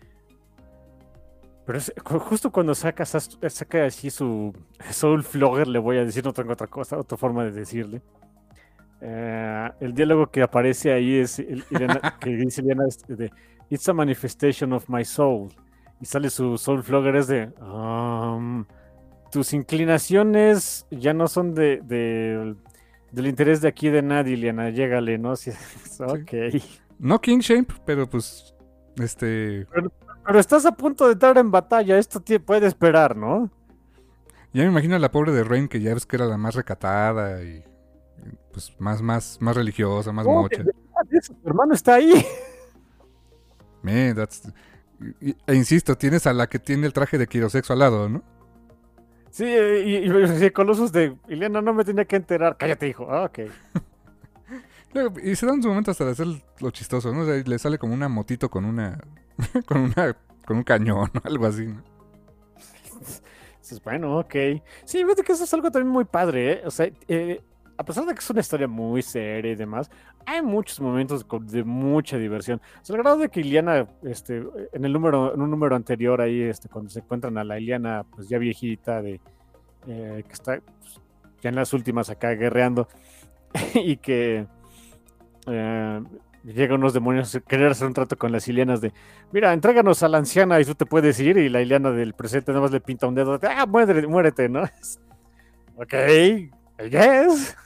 Pero es- cu- justo cuando saca, sas- saca así su Soul Flogger, le voy a decir, no tengo otra cosa, otra forma de decirle. Eh, el diálogo que aparece ahí es el- Illyana- que dice Illyana es de It's a manifestation of my soul. Y sale su Soul Flogger es de um, tus inclinaciones ya no son de, de- del interés de aquí de nadie, Illyana, llégale, ¿no? Sí, ok. No King Shape, pero pues... Este... Pero estás a punto de entrar en batalla, esto tie- puede esperar, ¿no? Ya me imagino a la pobre de Rain, que ya ves que era la más recatada y... Pues más, más, más religiosa, más Oh, mocha. de- de- de- tu hermano está ahí. Man, that's... y- E insisto, tienes a la que tiene el traje de quirosexo al lado, ¿no? Sí, y, y, y Colossus de Illyana no me tenía que enterar. Cállate, hijo. Ah, ok. Luego, y se dan su momento hasta de hacer lo chistoso, ¿no? O sea, le sale como una motito con una... con una... con un cañón o algo así, ¿no? Dices, bueno, ok. Sí, fíjate que eso es algo también muy padre, ¿eh? O sea, eh, a pesar de que es una historia muy seria y demás, hay muchos momentos con- de mucha diversión. O sea, el grado de que Illyana, este, en el número, en un número anterior ahí, este, cuando se encuentran a la Illyana, pues ya viejita, de eh, que está, pues, ya en las últimas acá guerreando, y que eh, llegan unos demonios a querer hacer un trato con las Ilianas de, mira, entréganos a la anciana y tú te puedes ir, y la Iliana del presente nada más le pinta un dedo, de, ah, muérete, muérete, ¿no? Ok, I guess.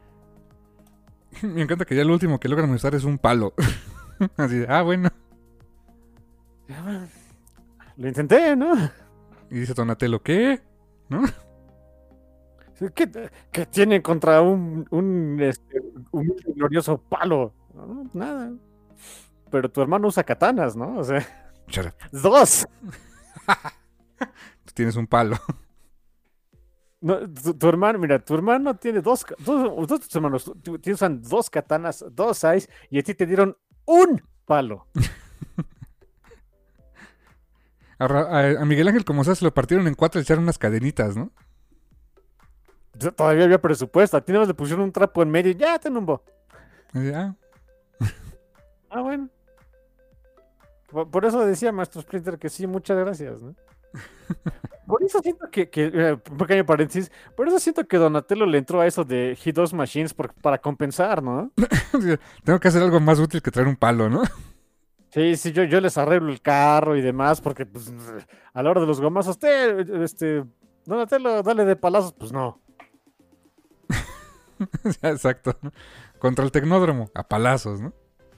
Me encanta que ya lo último que logran usar es un palo. Así de, ah, bueno. Lo intenté, ¿no? Y dice Donatello, ¿qué? ¿No? ¿Qué, qué tiene contra un, un, este, un glorioso palo? No, nada. Pero tu hermano usa katanas, ¿no? O sea, Shut up. dos. Tú tienes un palo. No, tu, tu hermano, mira, tu hermano tiene dos, dos, dos tus hermanos, tú, tú usan dos katanas, dos sais, y a ti te dieron un palo. A, a, a Miguel Ángel, como sabes, se lo partieron en cuatro y le echaron unas cadenitas, ¿no? Todavía había presupuesto, a ti nada más le pusieron un trapo en medio y ya te numbó. Ah. Ah, bueno. Por, por eso decía Maestro Splinter que sí, muchas gracias, ¿no? Por eso siento que, que eh, un pequeño paréntesis, por eso siento que Donatello le entró a eso de He Does Machines por, para compensar, ¿no? Tengo que hacer algo más útil que traer un palo, ¿no? Sí, sí, yo, yo les arreglo el carro y demás, porque pues a la hora de los gomazos, te, este, Donatello, dale de palazos, pues no. Exacto. Contra el tecnódromo, a palazos, ¿no?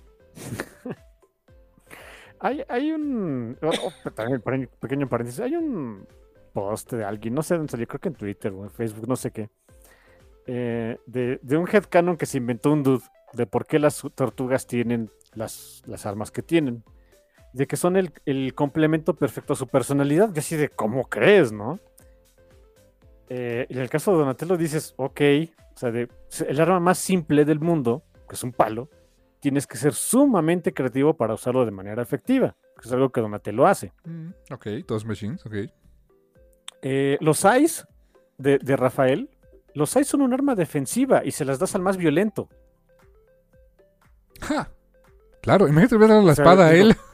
Hay, hay un, oh, oh, también pequeño paréntesis, hay un post de alguien, no sé dónde salió, creo que en Twitter o en Facebook, no sé qué, eh, de, de un headcanon que se inventó un dude de por qué las tortugas tienen las, las armas que tienen, de que son el, el complemento perfecto a su personalidad, y así de, ¿cómo crees, no? Eh, en el caso de Donatello dices, ok, o sea, de, el arma más simple del mundo, que es un palo, tienes que ser sumamente creativo para usarlo de manera efectiva, que es algo que Donatello hace. Mm, ok, dos machines, ok. Eh, los Sais de, de Rafael, los Sais son un arma defensiva y se las das al más violento. ¡Ja! Claro, imagínate hubiera dado la O sea, espada digo, a él.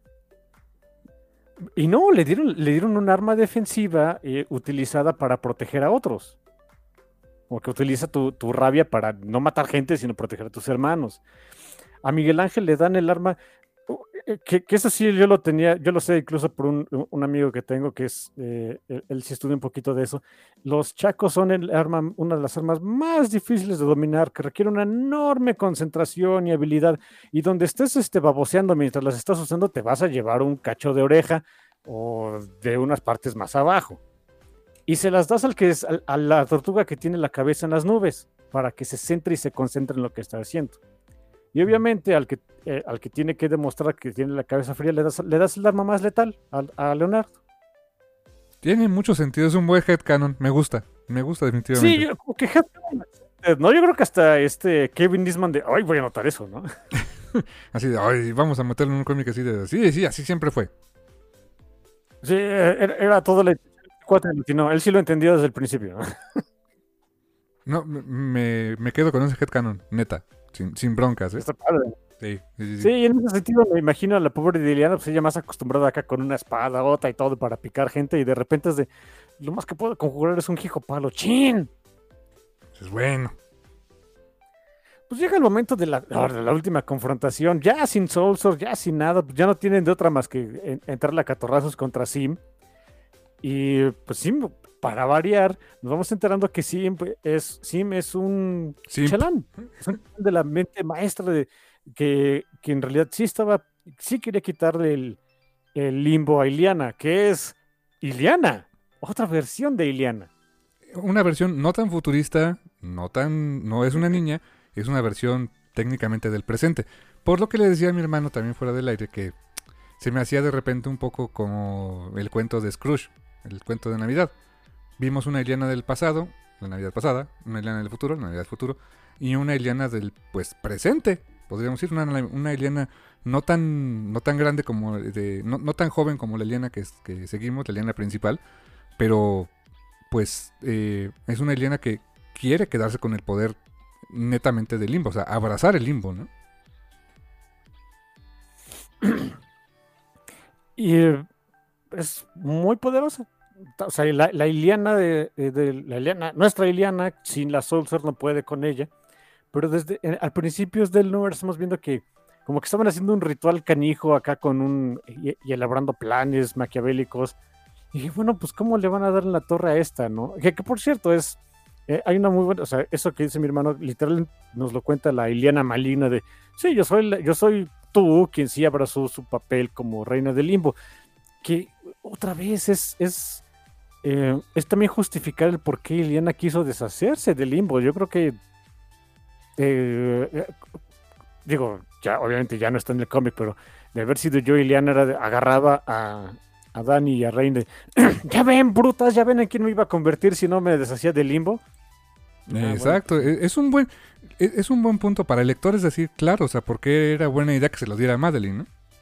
Y no, le dieron, le dieron un arma defensiva eh, utilizada para proteger a otros. O que utiliza tu, tu rabia para no matar gente, sino proteger a tus hermanos. A Miguel Ángel le dan el arma, que, que eso sí yo lo tenía, yo lo sé incluso por un, un amigo que tengo que es, eh, él, él sí estudia un poquito de eso. Los chacos son el arma, una de las armas más difíciles de dominar, que requiere una enorme concentración y habilidad, y donde estés este, baboseando mientras las estás usando, te vas a llevar un cacho de oreja o de unas partes más abajo. Y se las das al que es, a, a la tortuga que tiene la cabeza en las nubes, para que se centre y se concentre en lo que está haciendo. Y obviamente al que, eh, al que tiene que demostrar que tiene la cabeza fría, le das, le das el arma más letal a, a Leonardo. Tiene mucho sentido, es un buen headcanon, me gusta, me gusta definitivamente. Sí, yo, como que no, yo creo que hasta este Kevin Eastman de, ay, voy a anotar eso, ¿no? Así de, ay, vamos a meterlo en un cómic así de, sí, sí, así siempre fue. Sí, era, era todo la no, él sí lo entendió desde el principio, ¿no? No, me, me quedo con ese headcanon, neta, sin, sin broncas, ¿eh? Está padre. Sí, sí, sí, sí. Sí, en ese sentido me imagino a la pobre Liliana, pues ella más acostumbrada acá con una espada, otra y todo para picar gente, y de repente es de, lo más que puedo conjurar es un hijo palo, ¡chin! Es bueno. Pues llega el momento de la, de la última confrontación, ya sin Soul Sword, ya sin nada, pues ya no tienen de otra más que en, entrarle a catorrazos contra Sim. Y pues Sim, para variar, nos vamos enterando que Sim es, Sim es un Simp. chalán, es un de la mente maestra de que, que en realidad sí estaba, sí quería quitarle el, el limbo a Iliana, que es Iliana, otra versión de Iliana. Una versión no tan futurista, no tan, no es una niña, es una versión técnicamente del presente. Por lo que le decía a mi hermano también fuera del aire que se me hacía de repente un poco como el cuento de Scrooge, el cuento de Navidad. Vimos una Iliana del pasado, la Navidad pasada, una Iliana del futuro, la Navidad futuro, y una Iliana del pues presente, podríamos decir, una, una Iliana no tan, no tan grande como de, no, no tan joven como la Iliana que, que seguimos, la Iliana principal, pero pues eh, es una Iliana que quiere quedarse con el poder netamente del limbo, o sea, abrazar el limbo, ¿no? Y eh, es muy poderosa. o sea, la, la Iliana de, de la Iliana, nuestra Iliana, sin la Soul Sword no puede con ella, pero desde eh, al principio del número estamos viendo que como que estaban haciendo un ritual canijo acá con un y, y elaborando planes maquiavélicos. Y dije, bueno, pues cómo le van a dar en la torre a esta, ¿no? Que, que por cierto es eh, hay una muy buena, o sea, eso que dice mi hermano, literal nos lo cuenta la Iliana maligna de, sí, yo soy la, yo soy tú quien sí abrazó su papel como reina del limbo, que otra vez es es eh, es también justificar el por qué Iliana quiso deshacerse del limbo. Yo creo que eh, eh, digo, ya obviamente ya no está en el cómic, pero de haber sido yo, Iliana era de, agarraba a, a Dani y a Rain de, ya ven, brutas, ya ven en quién me iba a convertir si no me deshacía del limbo. Ah, exacto, bueno, pues, es un buen es un buen punto para el lector, es decir, claro, o sea, porque era buena idea que se lo diera a Madeline, ¿no?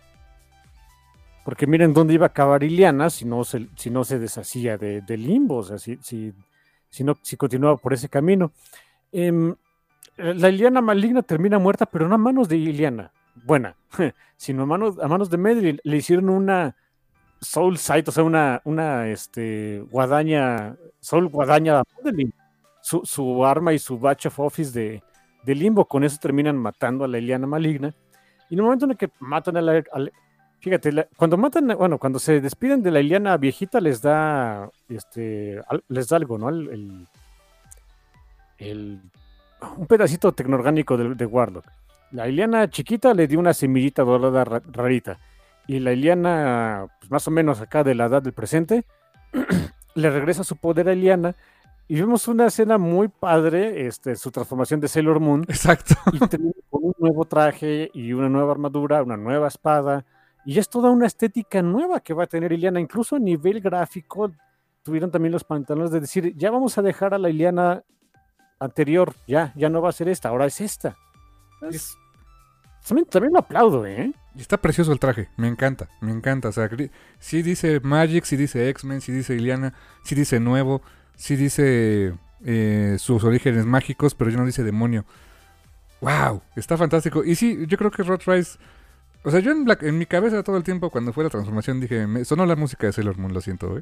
Porque miren dónde iba a acabar Iliana si no se, si no se deshacía de, de limbo, o sea, si, si, si, no, si continuaba por ese camino. Eh, la Iliana maligna termina muerta, pero no a manos de Iliana, buena, sino a manos, a manos de Madeline. Le hicieron una Soul Sight, o sea, una, una este, guadaña, Soul guadaña a Madeline. Su, su arma y su batch of office de, de limbo, con eso terminan matando a la Iliana maligna. Y en el momento en el que matan a la... A la fíjate, la, cuando matan, bueno, cuando se despiden de la Iliana viejita, les da este, al, les da algo, ¿no? El, el, el un pedacito tecnoorgánico de, de Warlock. La Iliana chiquita le dio una semillita dorada ra, rarita. Y la Iliana, pues más o menos acá de la edad del presente, le regresa su poder a Iliana. Y vemos una escena muy padre, este, su transformación de Sailor Moon. Exacto. Y termina con un nuevo traje y una nueva armadura, una nueva espada. Y es toda una estética nueva que va a tener Iliana. Incluso a nivel gráfico, tuvieron también los pantalones de decir, ya vamos a dejar a la Iliana anterior, ya, ya no va a ser esta, ahora es esta. Es, también, también lo aplaudo, ¿eh? Y está precioso el traje, me encanta, me encanta. O sea, sí dice Magic, sí dice X-Men, sí dice Iliana, sí dice nuevo, sí dice eh, sus orígenes mágicos, pero ya no dice demonio. ¡Wow! Está fantástico. Y sí, yo creo que Rod Rice... O sea, yo en, la, en mi cabeza todo el tiempo cuando fue la transformación dije, me sonó la música de Sailor Moon, lo siento, ¿eh?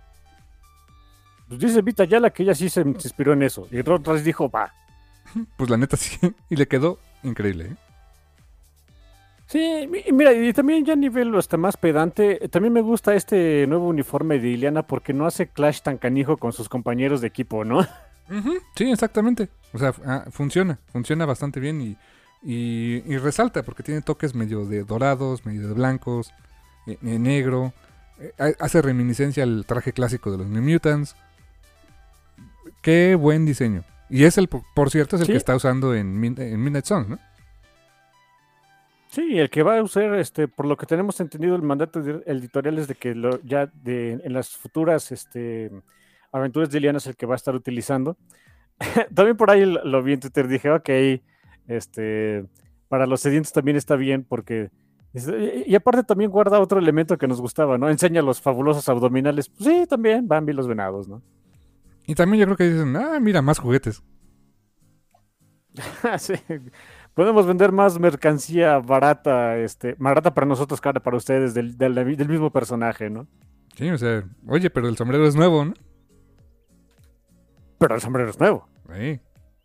Pues dice Vita Yala que ella sí se, se inspiró en eso. Y Rod Rice dijo, va. Pues la neta sí. Y le quedó increíble, ¿eh? Sí, mira, y también ya a nivel hasta más pedante, también me gusta este nuevo uniforme de Iliana porque no hace clash tan canijo con sus compañeros de equipo, ¿no? Uh-huh, sí, exactamente. O sea, ah, funciona, funciona bastante bien y, y, y resalta porque tiene toques medio de dorados, medio de blancos, eh, eh, negro. Eh, hace reminiscencia al traje clásico de los New Mutants. Qué buen diseño. Y es el, por cierto, es el ¿sí? que está usando en, en Midnight Suns, ¿no? Sí, el que va a usar, este, por lo que tenemos entendido, el mandato editorial es de que lo, ya de, en las futuras este, aventuras de Iliana es el que va a estar utilizando. También por ahí lo, lo vi en Twitter, dije, ok, este, para los sedientos también está bien, porque... Y aparte también guarda otro elemento que nos gustaba, ¿no? Enseña los fabulosos abdominales. Pues sí, también, Bambi los venados, ¿no? Y también yo creo que dicen, ah, mira, más juguetes. Sí. Podemos vender más mercancía barata, este, barata para nosotros, cara para ustedes, del, del, del mismo personaje, ¿no? Sí, o sea, oye, pero el sombrero es nuevo, ¿no? Pero el sombrero es nuevo. Sí.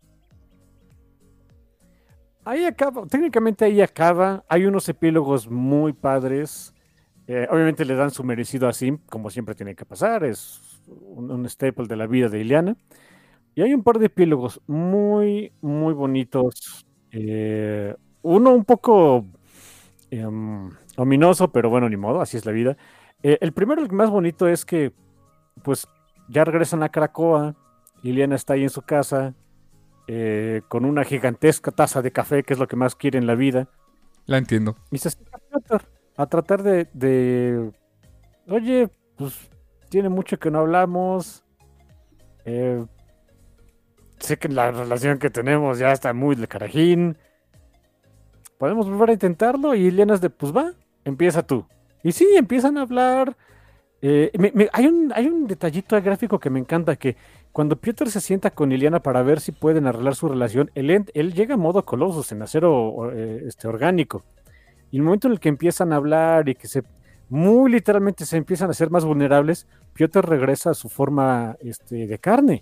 Ahí acaba, técnicamente ahí acaba. Hay unos epílogos muy padres. Eh, obviamente le dan su merecido a Sim, como siempre tiene que pasar. Es un, un staple de la vida de Iliana. Y hay un par de epílogos muy, muy bonitos. Eh, uno un poco eh, ominoso, pero bueno, ni modo, así es la vida. Eh, el primero, el más bonito, es que pues ya regresan a Krakoa. Iliana está ahí en su casa eh, con una gigantesca taza de café, que es lo que más quiere en la vida. La entiendo. Y se acerca a tratar, a tratar de, de oye, pues tiene mucho que no hablamos. Eh, sé que la relación que tenemos ya está muy de carajín. Podemos volver a intentarlo. Y Iliana es de, pues va, empieza tú. Y sí, empiezan a hablar. Eh, me, me, hay, un, hay un detallito gráfico que me encanta, que cuando Piotr se sienta con Iliana para ver si pueden arreglar su relación, él, él llega a modo Colossus, en acero eh, este, orgánico. Y el momento en el que empiezan a hablar y que se muy literalmente se empiezan a ser más vulnerables, Piotr regresa a su forma este, de carne.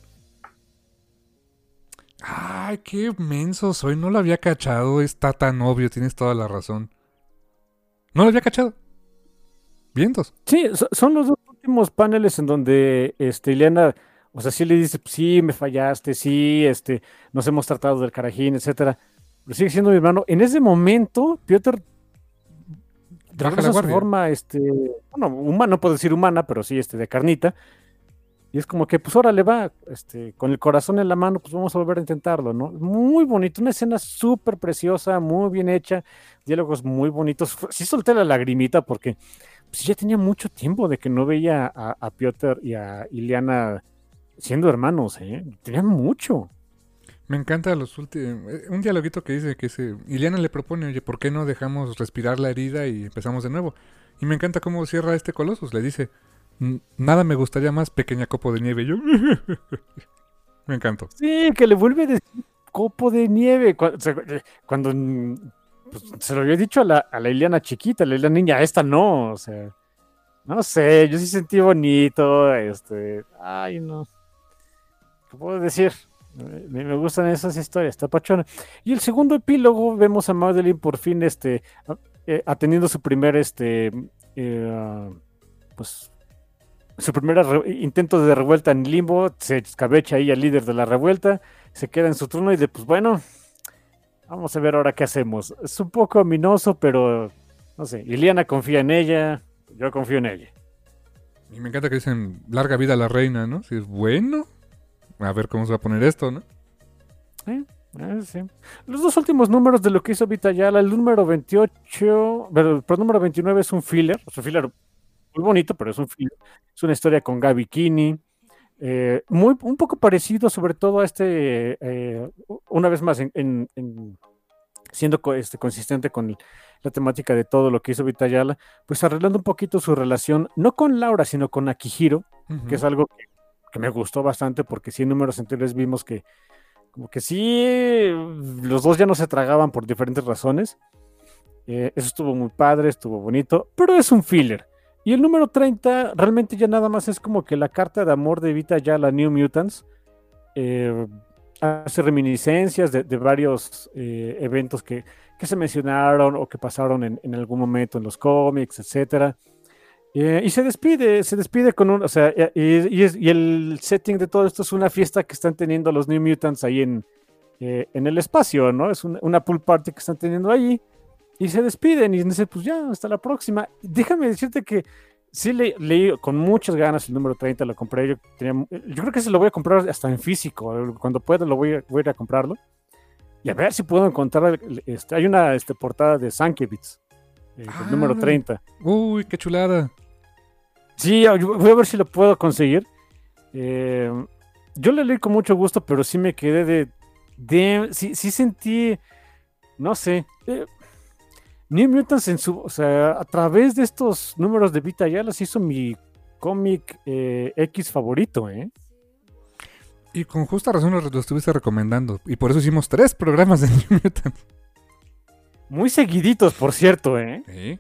Ay, qué menso soy, no lo había cachado, está tan obvio, tienes toda la razón. No lo había cachado. Vientos. Sí, so- son los dos últimos paneles en donde este, Ileana, o sea, sí le dice, sí, me fallaste, sí, este, nos hemos tratado del carajín, etcétera. Pero sigue siendo mi hermano. En ese momento, Piotr Baja la regresa a su guardia. forma, este, bueno, humana, no puedo decir humana, pero sí, este, de carnita. Y es como que, pues ahora le va, este, con el corazón en la mano, pues vamos a volver a intentarlo, ¿no? Muy bonito, una escena súper preciosa, muy bien hecha, diálogos muy bonitos. Fu- Sí solté la lagrimita porque pues, ya tenía mucho tiempo de que no veía a, a Piotr y a Ileana siendo hermanos, ¿eh? Tenían mucho. Me encanta los últimos. Un dialoguito que dice que ese. Ileana le propone, oye, ¿por qué no dejamos respirar la herida y empezamos de nuevo? Y me encanta cómo cierra este Colossus. Le dice, "N- nada me gustaría más, pequeña copo de nieve. Y yo, me encantó. Sí, que le vuelve a decir copo de nieve. Cuando, cuando mm, pues, se lo había dicho a la, a la Ileana chiquita, la Ileana niña, esta no, o sea. No sé, yo sí sentí bonito, este, ay no, ¿qué puedo decir? Me, me gustan esas historias, está pachona. Y el segundo epílogo vemos a Madeline por fin, este, a- eh, atendiendo su primer, este, eh, pues, su primer intento de revuelta en Limbo, se escabecha ahí al líder de la revuelta, se queda en su turno y de, pues bueno, vamos a ver ahora qué hacemos. Es un poco ominoso, pero, no sé, Iliana confía en ella, yo confío en ella. Y me encanta que dicen, larga vida a la reina, ¿no? Si es bueno, a ver cómo se va a poner esto, ¿no? Eh, eh, sí. Los dos últimos números de lo que hizo Vita Yala, el número veintiocho, pero el número veintinueve es un filler, es un filler muy bonito, pero es un filler. Es una historia con Gaby Kinney, eh, muy, un poco parecido sobre todo a este, eh, una vez más, en, en- en- siendo co- este, consistente con la temática de todo lo que hizo Vita Yala, pues arreglando un poquito su relación, no con Laura, sino con Akihiro, que Ujú. es algo que, que me gustó bastante, porque sí en números anteriores vimos que como que sí, los dos ya no se tragaban por diferentes razones. Eh, eso estuvo muy padre, estuvo bonito, pero es un filler. Y el número treinta realmente ya nada más es como que la carta de amor de Vita ya la New Mutants. Eh, hace reminiscencias de, de varios eh, eventos que, que, se mencionaron o que pasaron en, en algún momento en los cómics, etcétera. Eh, y se despide, se despide con un, o sea, y, y, es, y, el setting de todo esto es una fiesta que están teniendo los New Mutants ahí en, eh, en el espacio, ¿no? Es un, una pool party que están teniendo ahí y se despiden y dicen, pues ya, hasta la próxima. Déjame decirte que sí le, leí con muchas ganas el número treinta, lo compré, yo, tenía, yo creo que se lo voy a comprar hasta en físico, cuando pueda lo voy a, voy a ir a comprarlo y a ver si puedo encontrar, este, hay una este, portada de Sankiewicz, eh, Ah, el número treinta. Uy, qué chulada. Sí, voy a ver si lo puedo conseguir. Eh, yo lo leí con mucho gusto, pero sí me quedé de... de sí, sí sentí, no sé, eh, New Mutants en su... O sea, a través de estos números de Vita ya las hizo mi cómic eh, X favorito, ¿eh? Y con justa razón lo, lo estuviste recomendando. Y por eso hicimos tres programas de New Mutants. Muy seguiditos, por cierto, ¿eh? ¿Sí?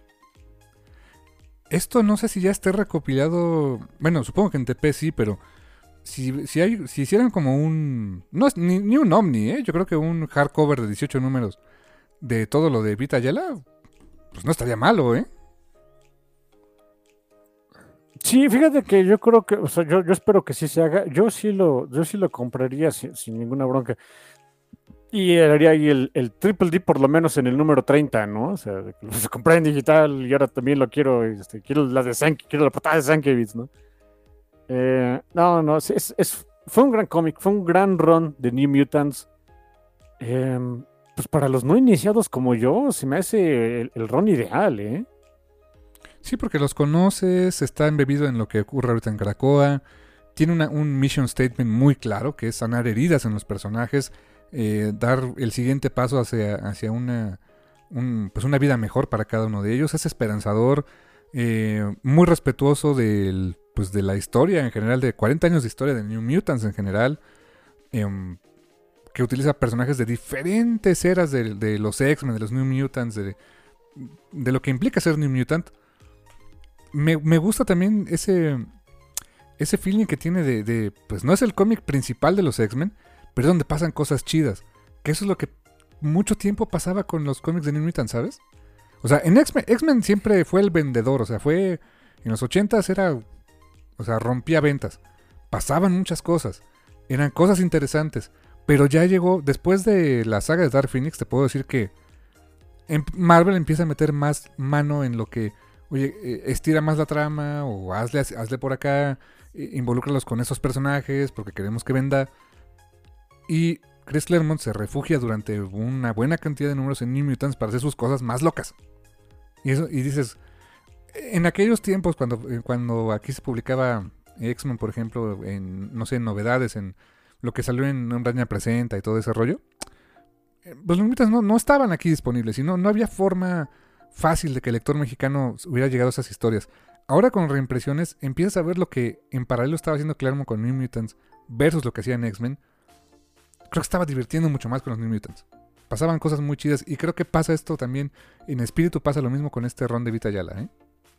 Esto no sé si ya esté recopilado. Bueno, supongo que en T P sí, pero si, si, hay, si hicieran como un... No es ni, ni un Omni, ¿eh? Yo creo que un hardcover de dieciocho números de todo lo de Vita Yala, pues no estaría malo, ¿eh? Sí, fíjate que yo creo que, o sea, yo, yo espero que sí se haga. Yo sí lo, yo sí lo compraría sin, sin ninguna bronca. Y haría ahí el, el Triple D por lo menos en el número treinta, ¿no? O sea, lo compré en digital y ahora también lo quiero, este, quiero la de Sank, quiero la portada de Sankiewicz, ¿no? Eh, no, no, es, es, fue un gran cómic, fue un gran run de New Mutants. Eh, pues para los no iniciados como yo, se me hace el, el run ideal, ¿eh? Sí, porque los conoces, está embebido en lo que ocurre ahorita en Krakoa. Tiene una, un mission statement muy claro, que es sanar heridas en los personajes, eh, dar el siguiente paso hacia, hacia una, un, pues una vida mejor para cada uno de ellos. Es esperanzador, eh, muy respetuoso del, pues de la historia en general, de cuarenta años de historia de New Mutants en general, eh, que utiliza personajes de diferentes eras de, de los X-Men, de los New Mutants, de, de lo que implica ser New Mutant. me, me gusta también ese, ese feeling que tiene de, de, pues no es el cómic principal de los X-Men, pero es donde pasan cosas chidas. Que eso es lo que mucho tiempo pasaba con los cómics de New Mutants, ¿sabes? O sea, en X-Men, X-Men siempre fue el vendedor, o sea, fue... En los ochentas era... O sea, rompía ventas. Pasaban muchas cosas. Eran cosas interesantes. Pero ya llegó... Después de la saga de Dark Phoenix, te puedo decir que... Marvel empieza a meter más mano en lo que... Oye, estira más la trama, o hazle, hazle por acá, involúcralos con esos personajes, porque queremos que venda. Y Chris Claremont se refugia durante una buena cantidad de números en New Mutants para hacer sus cosas más locas. Y, eso, y dices, en aquellos tiempos, cuando, cuando aquí se publicaba X-Men, por ejemplo, en, no sé, en novedades, en lo que salió en Hombre Presenta y todo ese rollo, pues los New Mutants no, no estaban aquí disponibles, y no, no había forma fácil de que el lector mexicano hubiera llegado a esas historias. Ahora con reimpresiones empiezas a ver lo que en paralelo estaba haciendo Claremont con New Mutants versus lo que hacía en X-Men. Creo que estaba divirtiendo mucho más con los New Mutants. Pasaban cosas muy chidas, y creo que pasa esto también en espíritu, pasa lo mismo con este Ron de Vita Ayala, ¿eh?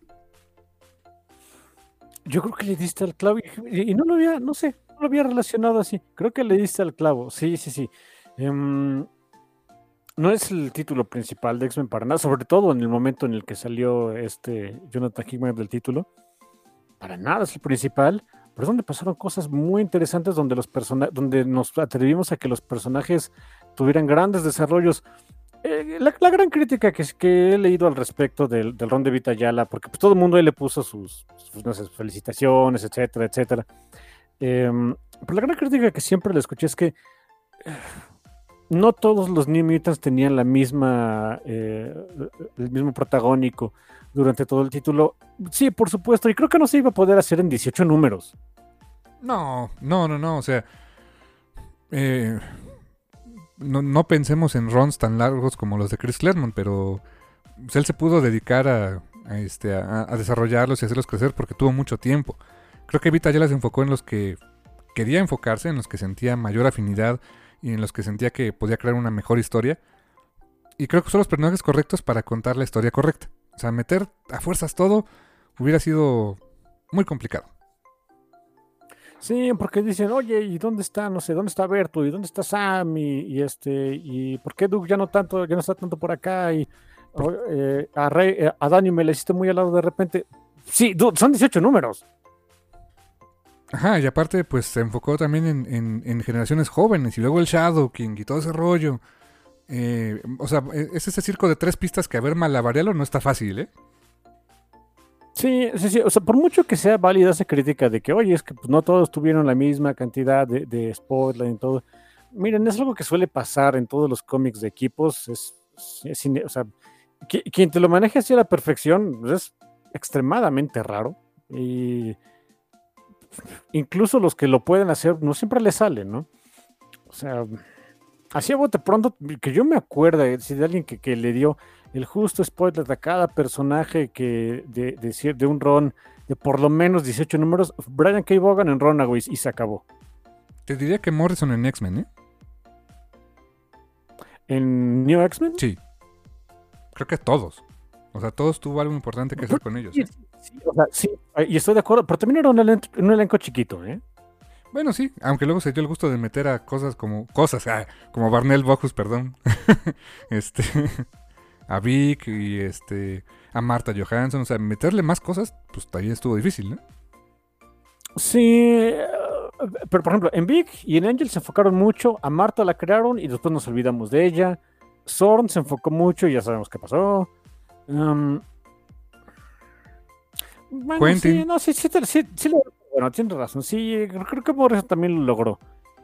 Yo creo que le diste al clavo y, y no lo había, no sé, no lo había relacionado así. Creo que le diste al clavo, sí, sí, sí. Um, no es el título principal de X-Men para nada, sobre todo en el momento en el que salió este Jonathan Hickman del título. Para nada es el principal, pero es donde pasaron cosas muy interesantes, donde los persona- donde nos atrevimos a que los personajes tuvieran grandes desarrollos. Eh, la, la gran crítica que, que he leído al respecto del, del Ron de Vita Ayala, porque pues todo el mundo ahí le puso sus, sus no sé, felicitaciones, etcétera, etcétera. Eh, pero la gran crítica que siempre le escuché es que eh, no todos los New Mutants tenían la misma, eh, el mismo protagónico durante todo el título. Sí, por supuesto, y creo que no se iba a poder hacer en dieciocho números. No, no, no, no, o sea... Eh... No, no pensemos en runs tan largos como los de Chris Claremont, pero pues, él se pudo dedicar a, a, este, a, a desarrollarlos y hacerlos crecer porque tuvo mucho tiempo. Creo que Vita ya se enfocó en los que quería enfocarse, en los que sentía mayor afinidad y en los que sentía que podía crear una mejor historia. Y creo que son los personajes correctos para contar la historia correcta. O sea, meter a fuerzas todo hubiera sido muy complicado. Sí, porque dicen, oye, ¿y dónde está, no sé, dónde está Berto? ¿Y dónde está Sam? Y, y este, ¿y por qué Duke ya no tanto, ya no está tanto por acá? Y o, eh, a, Rey, eh, a Dani me le hiciste muy al lado de repente. Sí, dude, son dieciocho números. Ajá, y aparte, pues se enfocó también en, en, en generaciones jóvenes, y luego el Shadow King y todo ese rollo. Eh, o sea, es ese circo de tres pistas que a ver malabarearlo no está fácil, ¿eh? Sí, sí, sí, o sea, por mucho que sea válida esa crítica de que, oye, es que pues, no todos tuvieron la misma cantidad de, de spotlight y todo. Miren, es algo que suele pasar en todos los cómics de equipos. Es, es, es o sea, qui, quien te lo maneje así a la perfección pues, es extremadamente raro. Y incluso los que lo pueden hacer no siempre les salen, ¿no? O sea, así a bote pronto, que yo me acuerde si de alguien que, que le dio el justo spoiler a cada personaje que de, de, de un Ron de por lo menos dieciocho números, Brian K. Vaughan en Runaways, y se acabó. Te diría que Morrison en X-Men, ¿eh? ¿En New X-Men? Sí. Creo que todos. O sea, todos tuvo algo importante que hacer con ellos. ¿eh? Sí, sí, o sea, sí, y estoy de acuerdo, pero también era un elenco, un elenco chiquito, ¿eh? Bueno, sí, aunque luego se dio el gusto de meter a cosas como... Cosas, ah, como Barnell Bogus, perdón. este... a Vic y este... a Martha Johansson. O sea, meterle más cosas, pues también estuvo difícil, ¿no? Sí, pero por ejemplo, en Vic y en Angel se enfocaron mucho. A Martha la crearon y después nos olvidamos de ella. Zorn se enfocó mucho y ya sabemos qué pasó. Um, bueno, Quentin. sí, no, sí, sí, sí, sí, sí, bueno, tienes razón. Sí, creo que Morrison también lo logró.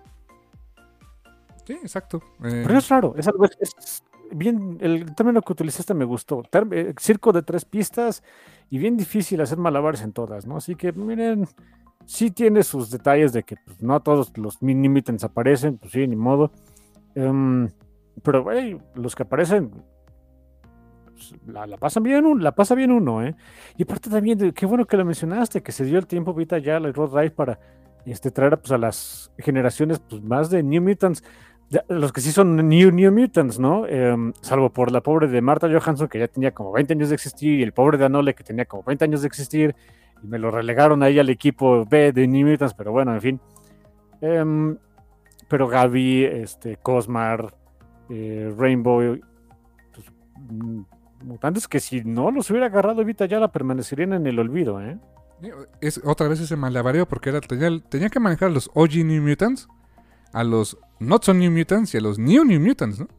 Sí, exacto. Eh... Pero es raro, es algo, es, es bien, el término que utilizaste me gustó. Term, eh, circo de tres pistas y bien difícil hacer malabares en todas, ¿no? Así que miren, sí tiene sus detalles de que pues, no todos los mini mutants aparecen, pues sí, ni modo. Um, pero hey, los que aparecen pues, la, la pasan bien, la pasa bien uno, ¿eh? Y aparte también, de, qué bueno que lo mencionaste, que se dio el tiempo Vita Ayala y Rod Reis para este, traer pues, a las generaciones pues, más de New Mutants. ya, los que sí son New, New Mutants, ¿no? Eh, salvo por la pobre de Martha Johansson, que ya tenía como veinte años de existir, y el pobre de Anole, que tenía como veinte años de existir, y me lo relegaron ahí al equipo B de New Mutants, pero bueno, en fin. Eh, pero Gaby, este, Cosmar, eh, Rainbow, pues, mutantes que si no los hubiera agarrado Vita Yala permanecerían en el olvido, ¿eh? Es otra vez ese malabareo porque era, tenía, tenía que manejar a los O G New Mutants, a los Not So New Mutants y a los New New Mutants, ¿no?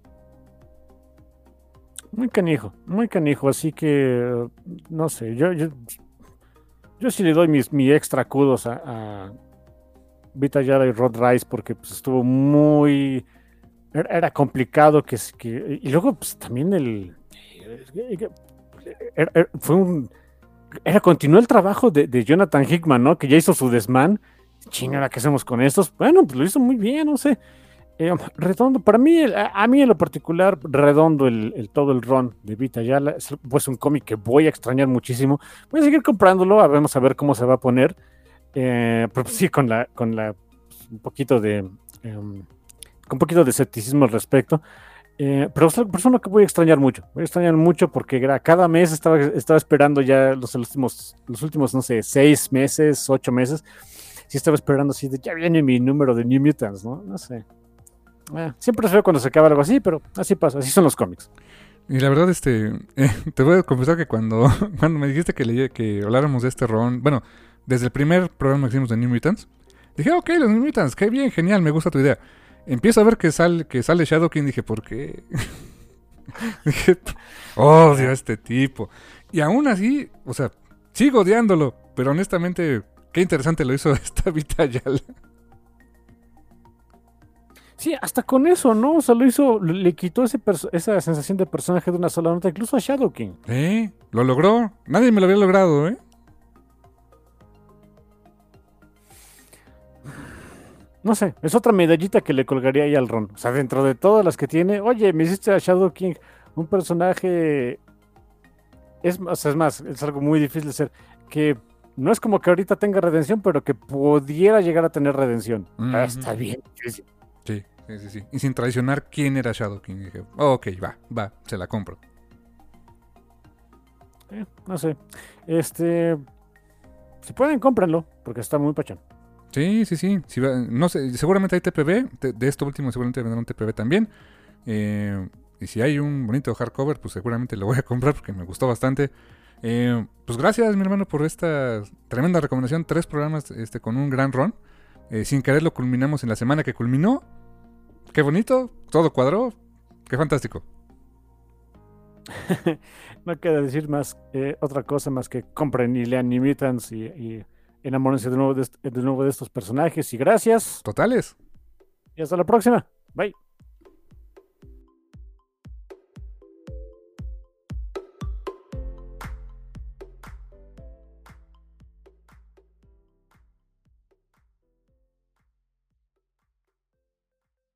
Muy canijo, muy canijo, así que no sé, yo, yo, yo sí le doy mis, mi extra kudos a, a Vita Yala y Rod Rice porque pues, estuvo muy... Era, era complicado que, que... Y luego pues también el... Era, era, fue un... Era, continuó el trabajo de, de Jonathan Hickman, ¿no? Que ya hizo su desmán. Chingada, ¿qué hacemos con estos? Bueno, pues lo hizo muy bien, no sé. Eh, redondo, para mí, a, a mí en lo particular, redondo el, el todo el run de Vita Yala. Es pues, un cómic que voy a extrañar muchísimo. Voy a seguir comprándolo, vamos a ver cómo se va a poner. Eh, pero sí, con la, con la pues, un poquito de um, con un poquito de escepticismo al respecto. Eh, pero es una persona que voy a extrañar mucho. Voy a extrañar mucho porque cada mes estaba, estaba esperando ya los, los últimos, los últimos, no sé, seis meses, ocho meses. Sí estaba esperando así de ya viene mi número de New Mutants, ¿no? No sé. Eh, siempre es feo cuando se acaba algo así, pero así pasa, así son los cómics. Y la verdad, este, eh, te voy a confesar que cuando, cuando me dijiste que, leí, que habláramos de este ron, bueno, desde el primer programa que hicimos de New Mutants, dije, ok, los New Mutants, qué bien, genial, me gusta tu idea. Empiezo a ver que sale, que sale Shadow King, dije, ¿por qué? Dije, odio a este tipo. Y aún así, o sea, sigo odiándolo, pero honestamente, qué interesante lo hizo esta Vita Yala. Sí, hasta con eso, ¿no? O sea, lo hizo, le quitó ese esa sensación de personaje de una sola nota, incluso a Shadow King. Eh, lo logró. Nadie me lo había logrado, ¿eh? No sé, es otra medallita que le colgaría ahí al Ron. O sea, dentro de todas las que tiene, oye, me hiciste a Shadow King un personaje. Es, o sea, es más, es algo muy difícil de ser. Que no es como que ahorita tenga redención, pero que pudiera llegar a tener redención. Mm-hmm. Ah, está bien. Sí, sí, sí, sí. Y sin traicionar quién era Shadow King. Dije, oh, ok, va, va, se la compro. Eh, no sé. Este. Si pueden, cómprenlo, porque está muy pachón. Sí, sí, sí. Si va, no sé, seguramente hay T P B. De, de esto último, seguramente vendrán un T P B también. Eh, y si hay un bonito hardcover, pues seguramente lo voy a comprar porque me gustó bastante. Eh, pues gracias, mi hermano, por esta tremenda recomendación. Tres programas este, con un gran run. Eh, sin querer lo culminamos en la semana que culminó. Qué bonito, todo cuadró. Qué fantástico. No queda decir más eh, otra cosa más que compren y lean New Mutants y, y enamórense de nuevo de, de nuevo de estos personajes. Y gracias. Totales. Y hasta la próxima. Bye.